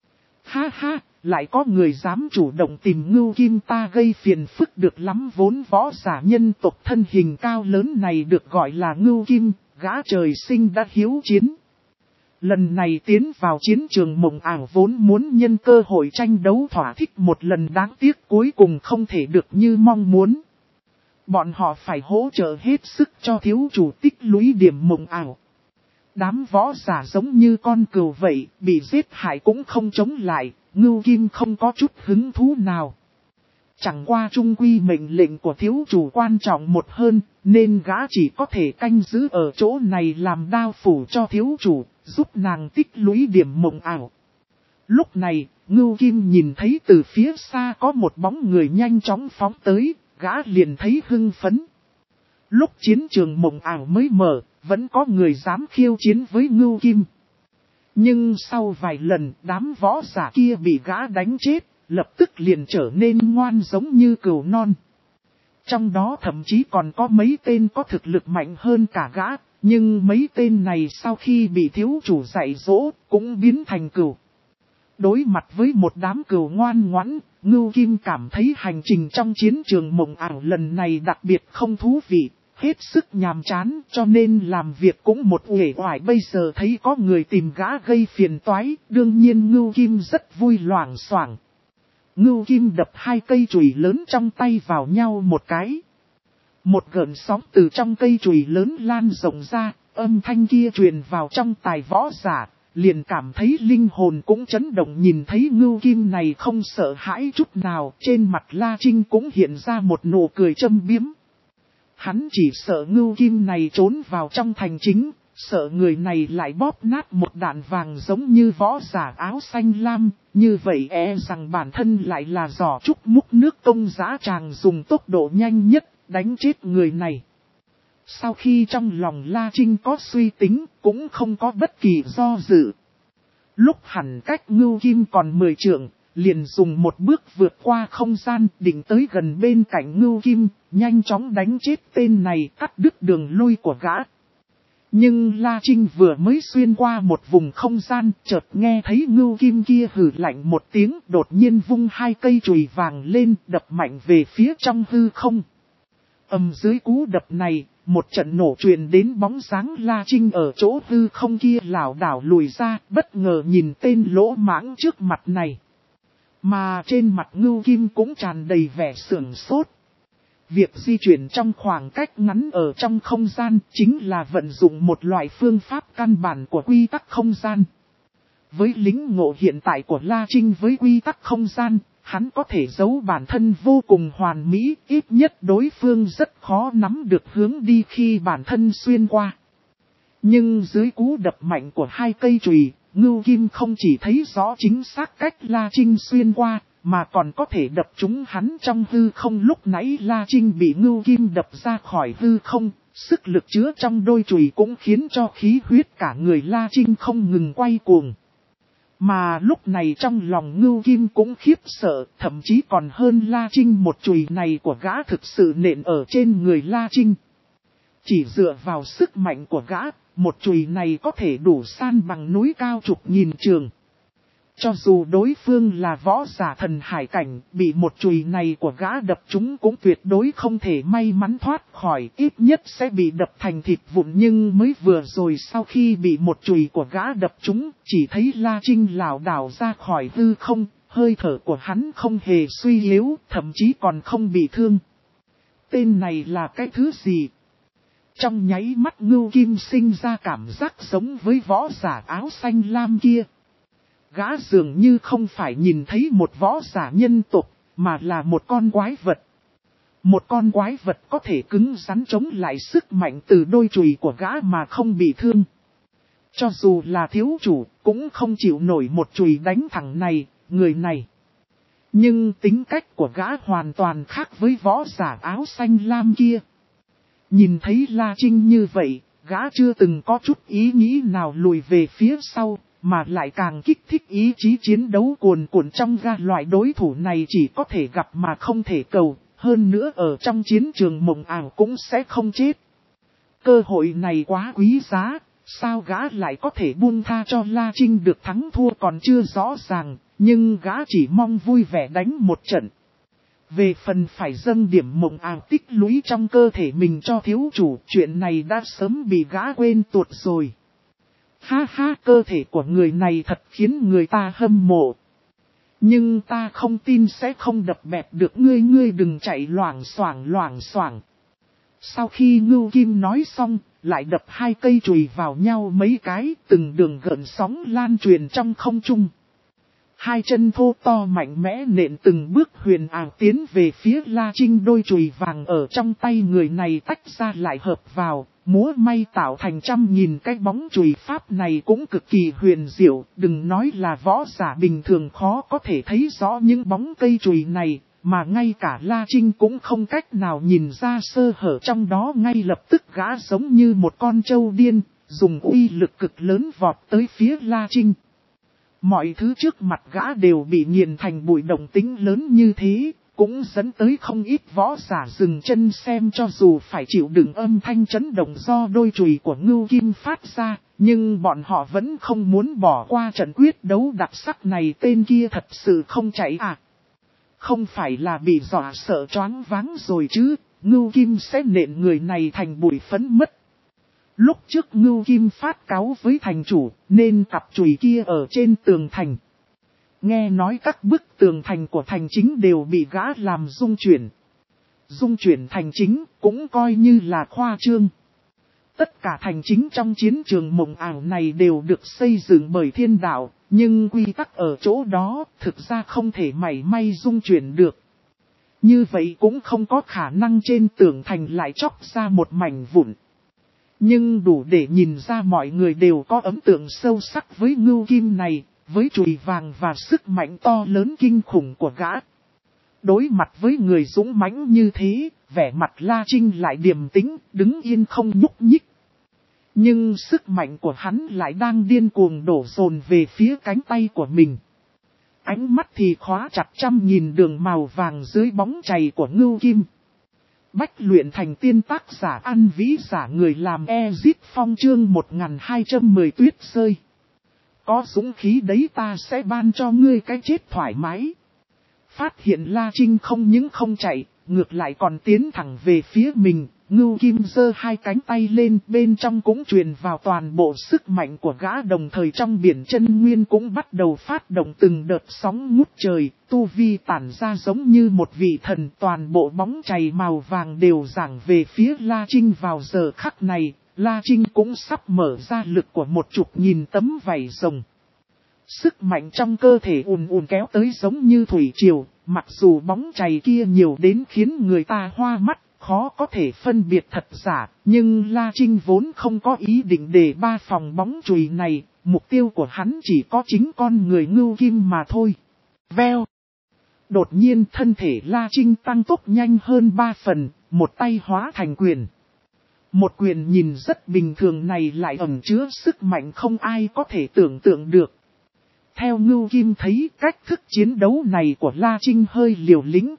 Ha ha, lại có người dám chủ động tìm Ngưu Kim, ta gây phiền phức được lắm. Vốn võ giả nhân tộc thân hình cao lớn này được gọi là Ngưu Kim, gã trời sinh đã hiếu chiến. Lần này tiến vào chiến trường mộng ảo vốn muốn nhân cơ hội tranh đấu thỏa thích một lần, đáng tiếc cuối cùng không thể được như mong muốn. Bọn họ phải hỗ trợ hết sức cho thiếu chủ tích lũy điểm mộng ảo. Đám võ giả giống như con cừu vậy, bị giết hại cũng không chống lại, Ngưu Kim không có chút hứng thú nào. Chẳng qua trung quy mệnh lệnh của thiếu chủ quan trọng một hơn, nên gã chỉ có thể canh giữ ở chỗ này làm đao phủ cho thiếu chủ, giúp nàng tích lũy điểm mộng ảo. Lúc này, Ngưu Kim nhìn thấy từ phía xa có một bóng người nhanh chóng phóng tới, gã liền thấy hưng phấn. Lúc chiến trường mộng ảo mới mở, vẫn có người dám khiêu chiến với Ngưu Kim. Nhưng sau vài lần, đám võ giả kia bị gã đánh chết, lập tức liền trở nên ngoan giống như cừu non. Trong đó thậm chí còn có mấy tên có thực lực mạnh hơn cả gã, nhưng mấy tên này sau khi bị thiếu chủ dạy dỗ, cũng biến thành cừu. Đối mặt với một đám cừu ngoan ngoãn, Ngưu Kim cảm thấy hành trình trong chiến trường mộng ảo lần này đặc biệt không thú vị, hết sức nhàm chán, cho nên làm việc cũng một uể oải. Bây giờ thấy có người tìm gã gây phiền toái, đương nhiên Ngưu Kim rất vui loảng xoảng. Ngưu Kim đập hai cây chùy lớn trong tay vào nhau một cái. Một gợn sóng từ trong cây chùy lớn lan rộng ra, âm thanh kia truyền vào trong tài võ giả, liền cảm thấy linh hồn cũng chấn động. Nhìn thấy Ngưu Kim này không sợ hãi chút nào, trên mặt La Trinh cũng hiện ra một nụ cười châm biếm. Hắn chỉ sợ Ngưu Kim này trốn vào trong thành chính, sợ người này lại bóp nát một đạn vàng giống như võ giả áo xanh lam, như vậy e rằng bản thân lại là giỏ trúc múc nước công dã tràng dùng tốc độ nhanh nhất, đánh chết người này. Sau khi trong lòng La Trinh có suy tính, cũng không có bất kỳ do dự. Lúc hẳn cách Ngưu Kim còn mười trượng, liền dùng một bước vượt qua không gian, định tới gần bên cạnh Ngưu Kim, nhanh chóng đánh chết tên này, cắt đứt đường lui của gã. Nhưng La Trinh vừa mới xuyên qua một vùng không gian, chợt nghe thấy Ngưu Kim kia hừ lạnh một tiếng, đột nhiên vung hai cây chùy vàng lên, đập mạnh về phía trong hư không. Ầm, dưới cú đập này, một trận nổ truyền đến, bóng dáng La Trinh ở chỗ hư không kia lảo đảo lùi ra, bất ngờ nhìn tên lỗ mãng trước mặt này. Mà trên mặt Ngưu Kim cũng tràn đầy vẻ sửng sốt. Việc di chuyển trong khoảng cách ngắn ở trong không gian chính là vận dụng một loại phương pháp căn bản của quy tắc không gian. Với lĩnh ngộ hiện tại của La Trinh với quy tắc không gian, hắn có thể giấu bản thân vô cùng hoàn mỹ, ít nhất đối phương rất khó nắm được hướng đi khi bản thân xuyên qua. Nhưng dưới cú đập mạnh của hai cây chùy, Ngưu Kim không chỉ thấy rõ chính xác cách La Trinh xuyên qua, mà còn có thể đập trúng hắn trong hư không. Lúc nãy La Trinh bị Ngưu Kim đập ra khỏi hư không, sức lực chứa trong đôi chùy cũng khiến cho khí huyết cả người La Trinh không ngừng quay cuồng. Mà lúc này trong lòng Ngưu Kim cũng khiếp sợ, thậm chí còn hơn La Trinh. Một chùy này của gã thực sự nện ở trên người La Trinh. Chỉ dựa vào sức mạnh của gã, một chùy này có thể đủ san bằng núi cao chục nghìn trường. Cho dù đối phương là võ giả thần hải cảnh, bị một chùy này của gã đập trúng cũng tuyệt đối không thể may mắn thoát khỏi, ít nhất sẽ bị đập thành thịt vụn. Nhưng mới vừa rồi sau khi bị một chùy của gã đập trúng, chỉ thấy La Trinh lảo đảo ra khỏi hư không, hơi thở của hắn không hề suy yếu, thậm chí còn không bị thương. Tên này là cái thứ gì? Trong nháy mắt Ngưu Kim sinh ra cảm giác giống với võ giả áo xanh lam kia. Gã dường như không phải nhìn thấy một võ giả nhân tộc, mà là một con quái vật. Một con quái vật có thể cứng rắn chống lại sức mạnh từ đôi chùy của gã mà không bị thương. Cho dù là thiếu chủ, cũng không chịu nổi một chùy đánh thẳng này, người này. Nhưng tính cách của gã hoàn toàn khác với võ giả áo xanh lam kia. Nhìn thấy La Trinh như vậy, gã chưa từng có chút ý nghĩ nào lùi về phía sau, mà lại càng kích thích ý chí chiến đấu cuồn cuộn trong ga. Loại đối thủ này chỉ có thể gặp mà không thể cầu, hơn nữa ở trong chiến trường mộng ảo cũng sẽ không chết. Cơ hội này quá quý giá, sao gã lại có thể buông tha cho La Trinh? Được thắng thua còn chưa rõ ràng, nhưng gã chỉ mong vui vẻ đánh một trận. Về phần phải dâng điểm mộng ảo tích lũy trong cơ thể mình cho thiếu chủ, chuyện này đã sớm bị gã quên tuột rồi. Ha ha, cơ thể của người này thật khiến người ta hâm mộ. Nhưng ta không tin sẽ không đập bẹp được ngươi, ngươi đừng chạy loảng xoảng loảng xoảng. Sau khi Ngưu Kim nói xong, lại đập hai cây chùy vào nhau mấy cái, từng đường gợn sóng lan truyền trong không trung. Hai chân thô to mạnh mẽ nện từng bước huyền ảo tiến về phía La Trinh. Đôi chùy vàng ở trong tay người này tách ra lại hợp vào, múa may tạo thành trăm nghìn cái bóng chùy pháp này cũng cực kỳ huyền diệu. Đừng nói là võ giả bình thường khó có thể thấy rõ những bóng cây chùy này, mà ngay cả La Trinh cũng không cách nào nhìn ra sơ hở trong đó. Ngay lập tức gã giống như một con trâu điên, dùng uy lực cực lớn vọt tới phía La Trinh. Mọi thứ trước mặt gã đều bị nghiền thành bụi. Động tĩnh lớn như thế, cũng dẫn tới không ít võ giả dừng chân xem, cho dù phải chịu đựng âm thanh chấn động do đôi chùy của Ngưu Kim phát ra, nhưng bọn họ vẫn không muốn bỏ qua trận quyết đấu đặc sắc này. Tên kia thật sự không chạy à? Không phải là bị dọa sợ choáng váng rồi chứ? Ngưu Kim sẽ nện người này thành bụi phấn mất. Lúc trước Ngưu Kim phát cáu với thành chủ, nên cặp chùy kia ở trên tường thành. Nghe nói các bức tường thành của thành chính đều bị gã làm rung chuyển. Rung chuyển thành chính cũng coi như là khoa trương. Tất cả thành chính trong chiến trường mộng ảo này đều được xây dựng bởi thiên đạo, nhưng quy tắc ở chỗ đó thực ra không thể mảy may rung chuyển được. Như vậy cũng không có khả năng trên tường thành lại chóc ra một mảnh vụn. Nhưng đủ để nhìn ra mọi người đều có ấn tượng sâu sắc với Ngưu Kim này, với chùy vàng và sức mạnh to lớn kinh khủng của gã. Đối mặt với người dũng mãnh như thế, vẻ mặt La Trinh lại điềm tĩnh, đứng yên không nhúc nhích. Nhưng sức mạnh của hắn lại đang điên cuồng đổ dồn về phía cánh tay của mình. Ánh mắt thì khóa chặt trăm nghìn đường màu vàng dưới bóng chày của Ngưu Kim. Bách luyện thành tiên, tác giả An Vĩ, giả người làm Ezit Phong, chương một nghìn hai trăm mười tuyết rơi. Có dũng khí đấy ta sẽ ban cho ngươi cái chết thoải mái. Phát hiện La Trinh không những không chạy, ngược lại còn tiến thẳng về phía mình. Ngưu Kim giơ hai cánh tay lên, bên trong cũng truyền vào toàn bộ sức mạnh của gã, đồng thời trong biển chân nguyên cũng bắt đầu phát động từng đợt sóng ngút trời, tu vi tản ra giống như một vị thần. Toàn bộ bóng chày màu vàng đều giảng về phía La Trinh. Vào giờ khắc này, La Trinh cũng sắp mở ra lực của một chục nghìn tấm vảy rồng. Sức mạnh trong cơ thể ùn ùn kéo tới giống như thủy triều, mặc dù bóng chày kia nhiều đến khiến người ta hoa mắt, khó có thể phân biệt thật giả, nhưng La Trinh vốn không có ý định để ba phòng bóng chùy này, mục tiêu của hắn chỉ có chính con người Ngưu Kim mà thôi. Veo. Đột nhiên thân thể La Trinh tăng tốc nhanh hơn ba phần, một tay hóa thành quyền. Một quyền nhìn rất bình thường này lại ẩn chứa sức mạnh không ai có thể tưởng tượng được. Theo Ngưu Kim thấy, cách thức chiến đấu này của La Trinh hơi liều lĩnh.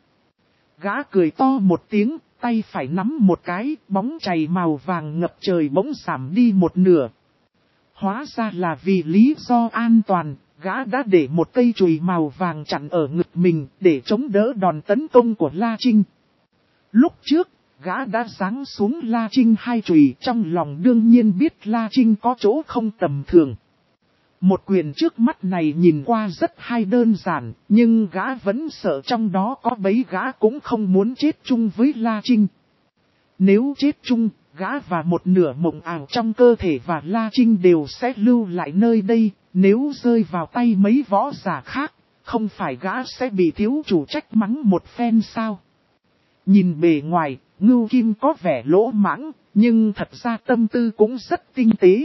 Gã cười to một tiếng, tay phải nắm một cái, bóng chày màu vàng ngập trời bỗng giảm đi một nửa. Hóa ra là vì lý do an toàn, gã đã để một cây chùy màu vàng chặn ở ngực mình để chống đỡ đòn tấn công của La Trinh. Lúc trước, gã đã giáng xuống La Trinh hai chùy, trong lòng đương nhiên biết La Trinh có chỗ không tầm thường. Một quyền trước mắt này nhìn qua rất hay đơn giản, nhưng gã vẫn sợ trong đó có bẫy, gã cũng không muốn chết chung với La Trinh. Nếu chết chung, gã và một nửa mộng ảo trong cơ thể và La Trinh đều sẽ lưu lại nơi đây, nếu rơi vào tay mấy võ giả khác, không phải gã sẽ bị thiếu chủ trách mắng một phen sao? Nhìn bề ngoài, Ngưu Kim có vẻ lỗ mãng, nhưng thật ra tâm tư cũng rất tinh tế.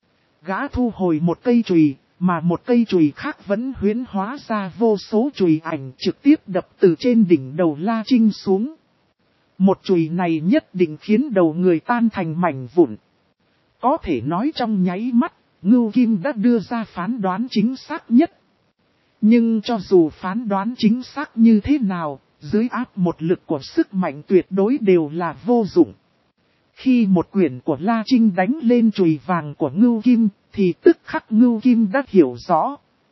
Gã thu hồi một cây chùy, mà một cây chùy khác vẫn huyễn hóa ra vô số chùy ảnh trực tiếp đập từ trên đỉnh đầu La Trinh xuống. Một chùy này nhất định khiến đầu người tan thành mảnh vụn. Có thể nói trong nháy mắt, Ngưu Kim đã đưa ra phán đoán chính xác nhất. Nhưng cho dù phán đoán chính xác như thế nào, dưới áp một lực của sức mạnh tuyệt đối đều là vô dụng. Khi một quyền của La Trinh đánh lên chùy vàng của Ngưu Kim, thì tức khắc Ngưu Kim đã hiểu rõ.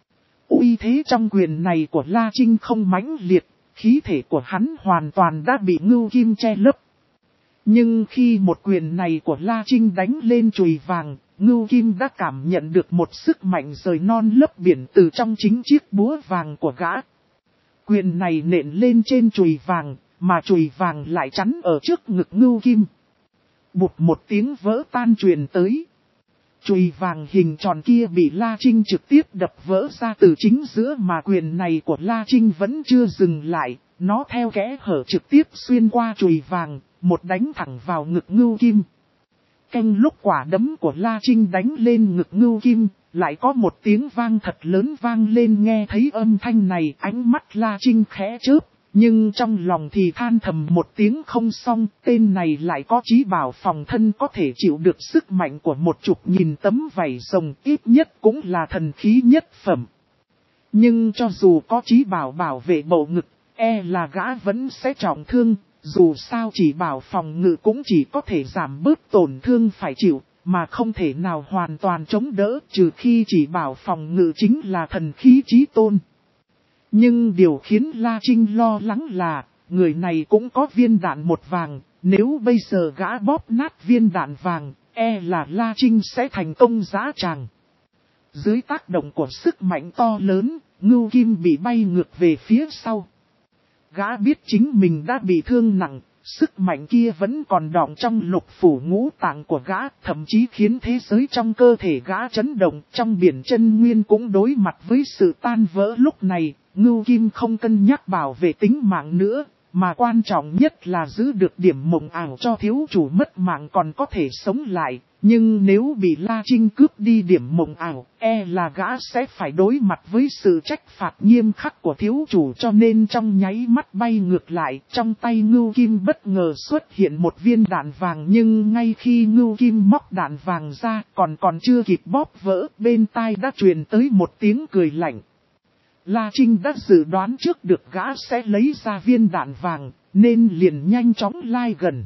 Uy thế trong quyền này của La Trinh không mãnh liệt, khí thể của hắn hoàn toàn đã bị Ngưu Kim che lấp. Nhưng khi một quyền này của La Trinh đánh lên chùy vàng, Ngưu Kim đã cảm nhận được một sức mạnh rời non lấp biển từ trong chính chiếc búa vàng của gã. Quyền này nện lên trên chùy vàng, mà chùy vàng lại chắn ở trước ngực Ngưu Kim. Bụt một tiếng vỡ tan truyền tới. Chùy vàng hình tròn kia bị La Trinh trực tiếp đập vỡ ra từ chính giữa, mà quyền này của La Trinh vẫn chưa dừng lại, nó theo kẽ hở trực tiếp xuyên qua chùy vàng, một đánh thẳng vào ngực Ngưu Kim. Canh lúc quả đấm của La Trinh đánh lên ngực Ngưu Kim, lại có một tiếng vang thật lớn vang lên. Nghe thấy âm thanh này, ánh mắt La Trinh khẽ chớp. Nhưng trong lòng thì than thầm một tiếng không xong, tên này lại có chí bảo phòng thân có thể chịu được sức mạnh của một chục nghìn tấm vảy rồng, ít nhất cũng là thần khí nhất phẩm. Nhưng cho dù có chí bảo bảo vệ bộ ngực, e là gã vẫn sẽ trọng thương, dù sao chỉ bảo phòng ngự cũng chỉ có thể giảm bớt tổn thương phải chịu, mà không thể nào hoàn toàn chống đỡ trừ khi chỉ bảo phòng ngự chính là thần khí chí tôn. Nhưng điều khiến La Trinh lo lắng là, người này cũng có viên đạn một vàng, nếu bây giờ gã bóp nát viên đạn vàng, e là La Trinh sẽ thành công dã tràng. Dưới tác động của sức mạnh to lớn, Ngưu Kim bị bay ngược về phía sau. Gã biết chính mình đã bị thương nặng, sức mạnh kia vẫn còn đọng trong lục phủ ngũ tạng của gã, thậm chí khiến thế giới trong cơ thể gã chấn động, trong biển chân nguyên cũng đối mặt với sự tan vỡ lúc này. Ngưu Kim không cân nhắc bảo vệ tính mạng nữa, mà quan trọng nhất là giữ được điểm mộng ảo cho thiếu chủ mất mạng còn có thể sống lại. Nhưng nếu bị La Trinh cướp đi điểm mộng ảo, e là gã sẽ phải đối mặt với sự trách phạt nghiêm khắc của thiếu chủ, cho nên trong nháy mắt bay ngược lại, trong tay Ngưu Kim bất ngờ xuất hiện một viên đạn vàng, nhưng ngay khi Ngưu Kim móc đạn vàng ra, còn còn chưa kịp bóp vỡ, bên tai đã truyền tới một tiếng cười lạnh. La Trinh đã dự đoán trước được gã sẽ lấy ra viên đạn vàng, nên liền nhanh chóng lai gần.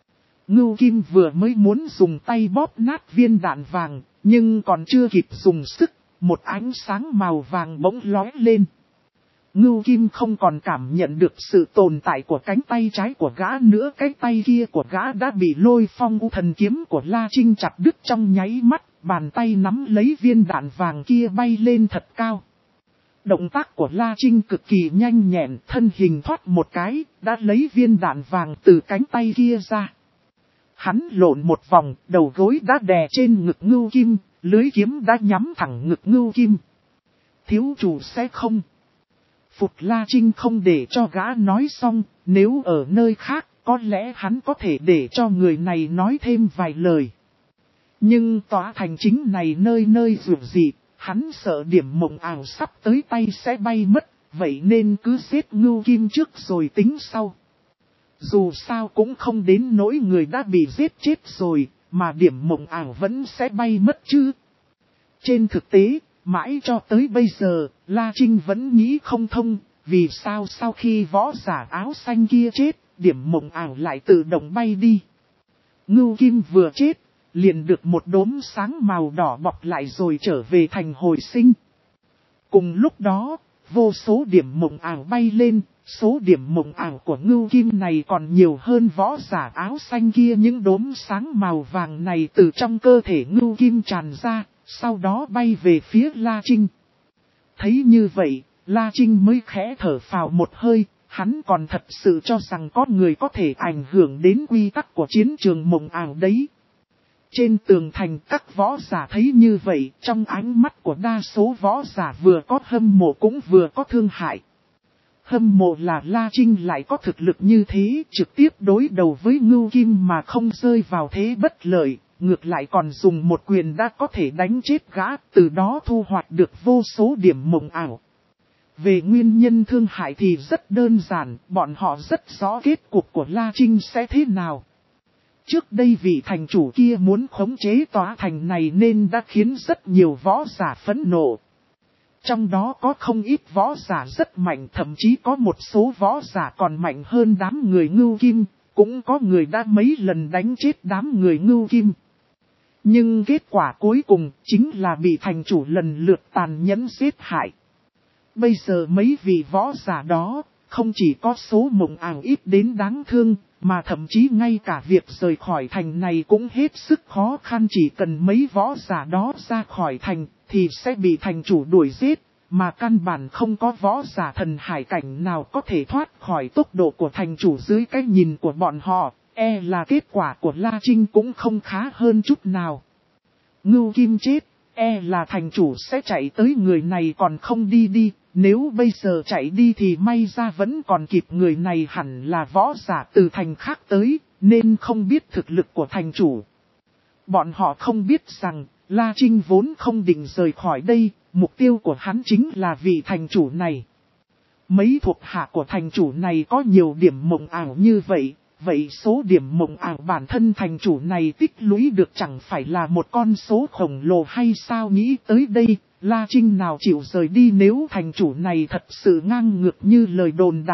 Ngưu Kim vừa mới muốn dùng tay bóp nát viên đạn vàng, nhưng còn chưa kịp dùng sức, một ánh sáng màu vàng bỗng lóe lên. Ngưu Kim không còn cảm nhận được sự tồn tại của cánh tay trái của gã nữa, cái tay kia của gã đã bị lôi phong u thần kiếm của La Trinh chặt đứt trong nháy mắt, bàn tay nắm lấy viên đạn vàng kia bay lên thật cao. Động tác của La Trinh cực kỳ nhanh nhẹn, thân hình thoát một cái, đã lấy viên đạn vàng từ cánh tay kia ra. Hắn lộn một vòng, đầu gối đã đè trên ngực Ngưu Kim, lưới kiếm đã nhắm thẳng ngực Ngưu Kim. Thiếu chủ sẽ không. Phục La Trinh không để cho gã nói xong, nếu ở nơi khác, có lẽ hắn có thể để cho người này nói thêm vài lời. Nhưng tòa thành chính này nơi nơi rủi dị, hắn sợ điểm mộng ảo sắp tới tay sẽ bay mất, vậy nên cứ giết Ngưu Kim trước rồi tính sau. Dù sao cũng không đến nỗi người đã bị giết chết rồi, mà điểm mộng ảo vẫn sẽ bay mất chứ. Trên thực tế, mãi cho tới bây giờ, La Trinh vẫn nghĩ không thông, vì sao sau khi võ giả áo xanh kia chết, điểm mộng ảo lại tự động bay đi. Ngưu Kim vừa chết, liền được một đốm sáng màu đỏ bọc lại rồi trở về thành hồi sinh. Cùng lúc đó, vô số điểm mộng ảo bay lên, số điểm mộng ảo của Ngưu Kim này còn nhiều hơn võ giả áo xanh kia. Những đốm sáng màu vàng này từ trong cơ thể Ngưu Kim tràn ra, sau đó bay về phía La Trinh. Thấy như vậy, La Trinh mới khẽ thở phào một hơi, hắn còn thật sự cho rằng có người có thể ảnh hưởng đến quy tắc của chiến trường mộng ảo đấy. Trên tường thành các võ giả thấy như vậy, trong ánh mắt của đa số võ giả vừa có hâm mộ cũng vừa có thương hại. Hâm mộ là La Trinh lại có thực lực như thế, trực tiếp đối đầu với Ngưu Kim mà không rơi vào thế bất lợi, ngược lại còn dùng một quyền đã có thể đánh chết gã, từ đó thu hoạch được vô số điểm mộng ảo. Về nguyên nhân thương hại thì rất đơn giản, bọn họ rất rõ kết cục của La Trinh sẽ thế nào. Trước đây vị thành chủ kia muốn khống chế tòa thành này nên đã khiến rất nhiều võ giả phẫn nộ. Trong đó có không ít võ giả rất mạnh, thậm chí có một số võ giả còn mạnh hơn đám người Ngưu Kim, cũng có người đã mấy lần đánh chết đám người Ngưu Kim. Nhưng kết quả cuối cùng chính là bị thành chủ lần lượt tàn nhẫn giết hại. Bây giờ mấy vị võ giả đó, không chỉ có số mộng ảo ít đến đáng thương, mà thậm chí ngay cả việc rời khỏi thành này cũng hết sức khó khăn. Chỉ cần mấy võ giả đó ra khỏi thành, thì sẽ bị thành chủ đuổi giết, mà căn bản không có võ giả thần hải cảnh nào có thể thoát khỏi tốc độ của thành chủ. Dưới cái nhìn của bọn họ, e là kết quả của La Trinh cũng không khá hơn chút nào. Ngưu Kim chết, e là thành chủ sẽ chạy tới người này còn không đi đi. Nếu bây giờ chạy đi thì may ra vẫn còn kịp, người này hẳn là võ giả từ thành khác tới, nên không biết thực lực của thành chủ. Bọn họ không biết rằng, La Trinh vốn không định rời khỏi đây, mục tiêu của hắn chính là vị thành chủ này. Mấy thuộc hạ của thành chủ này có nhiều điểm mộng ảo như vậy, vậy số điểm mộng ảo bản thân thành chủ này tích lũy được chẳng phải là một con số khổng lồ hay sao? Nghĩ tới đây, La Trinh nào chịu rời đi. Nếu thành chủ này thật sự ngang ngược như lời đồn đại,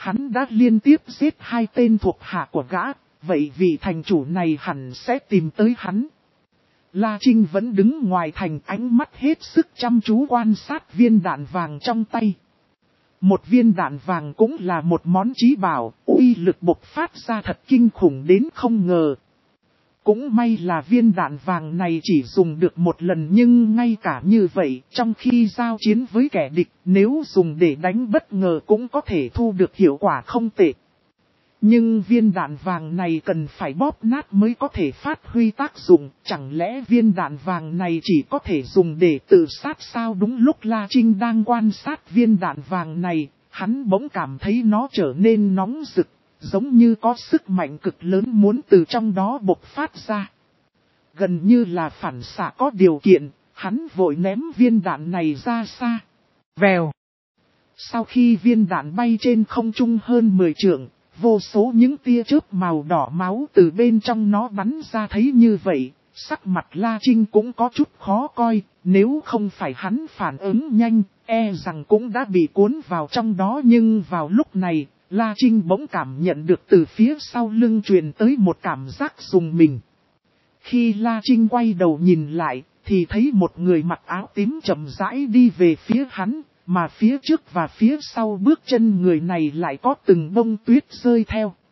hắn đã liên tiếp giết hai tên thuộc hạ của gã, vậy vị thành chủ này hẳn sẽ tìm tới hắn. La Trinh vẫn đứng ngoài thành, ánh mắt hết sức chăm chú quan sát viên đạn vàng trong tay. Một viên đạn vàng cũng là một món chí bảo, uy lực bộc phát ra thật kinh khủng đến không ngờ. Cũng may là viên đạn vàng này chỉ dùng được một lần, nhưng ngay cả như vậy, trong khi giao chiến với kẻ địch, nếu dùng để đánh bất ngờ cũng có thể thu được hiệu quả không tệ. Nhưng viên đạn vàng này cần phải bóp nát mới có thể phát huy tác dụng, chẳng lẽ viên đạn vàng này chỉ có thể dùng để tự sát sao? Đúng lúc La Trinh đang quan sát viên đạn vàng này, hắn bỗng cảm thấy nó trở nên nóng rực, giống như có sức mạnh cực lớn muốn từ trong đó bộc phát ra. Gần như là phản xạ có điều kiện, hắn vội ném viên đạn này ra xa. Vèo! Sau khi viên đạn bay trên không trung hơn mười trượng, vô số những tia chớp màu đỏ máu từ bên trong nó bắn ra. Thấy như vậy, sắc mặt La Trinh cũng có chút khó coi, nếu không phải hắn phản ứng nhanh, e rằng cũng đã bị cuốn vào trong đó. Nhưng vào lúc này, La Trinh bỗng cảm nhận được từ phía sau lưng truyền tới một cảm giác rùng mình. Khi La Trinh quay đầu nhìn lại, thì thấy một người mặc áo tím chậm rãi đi về phía hắn, mà phía trước và phía sau bước chân người này lại có từng bông tuyết rơi theo.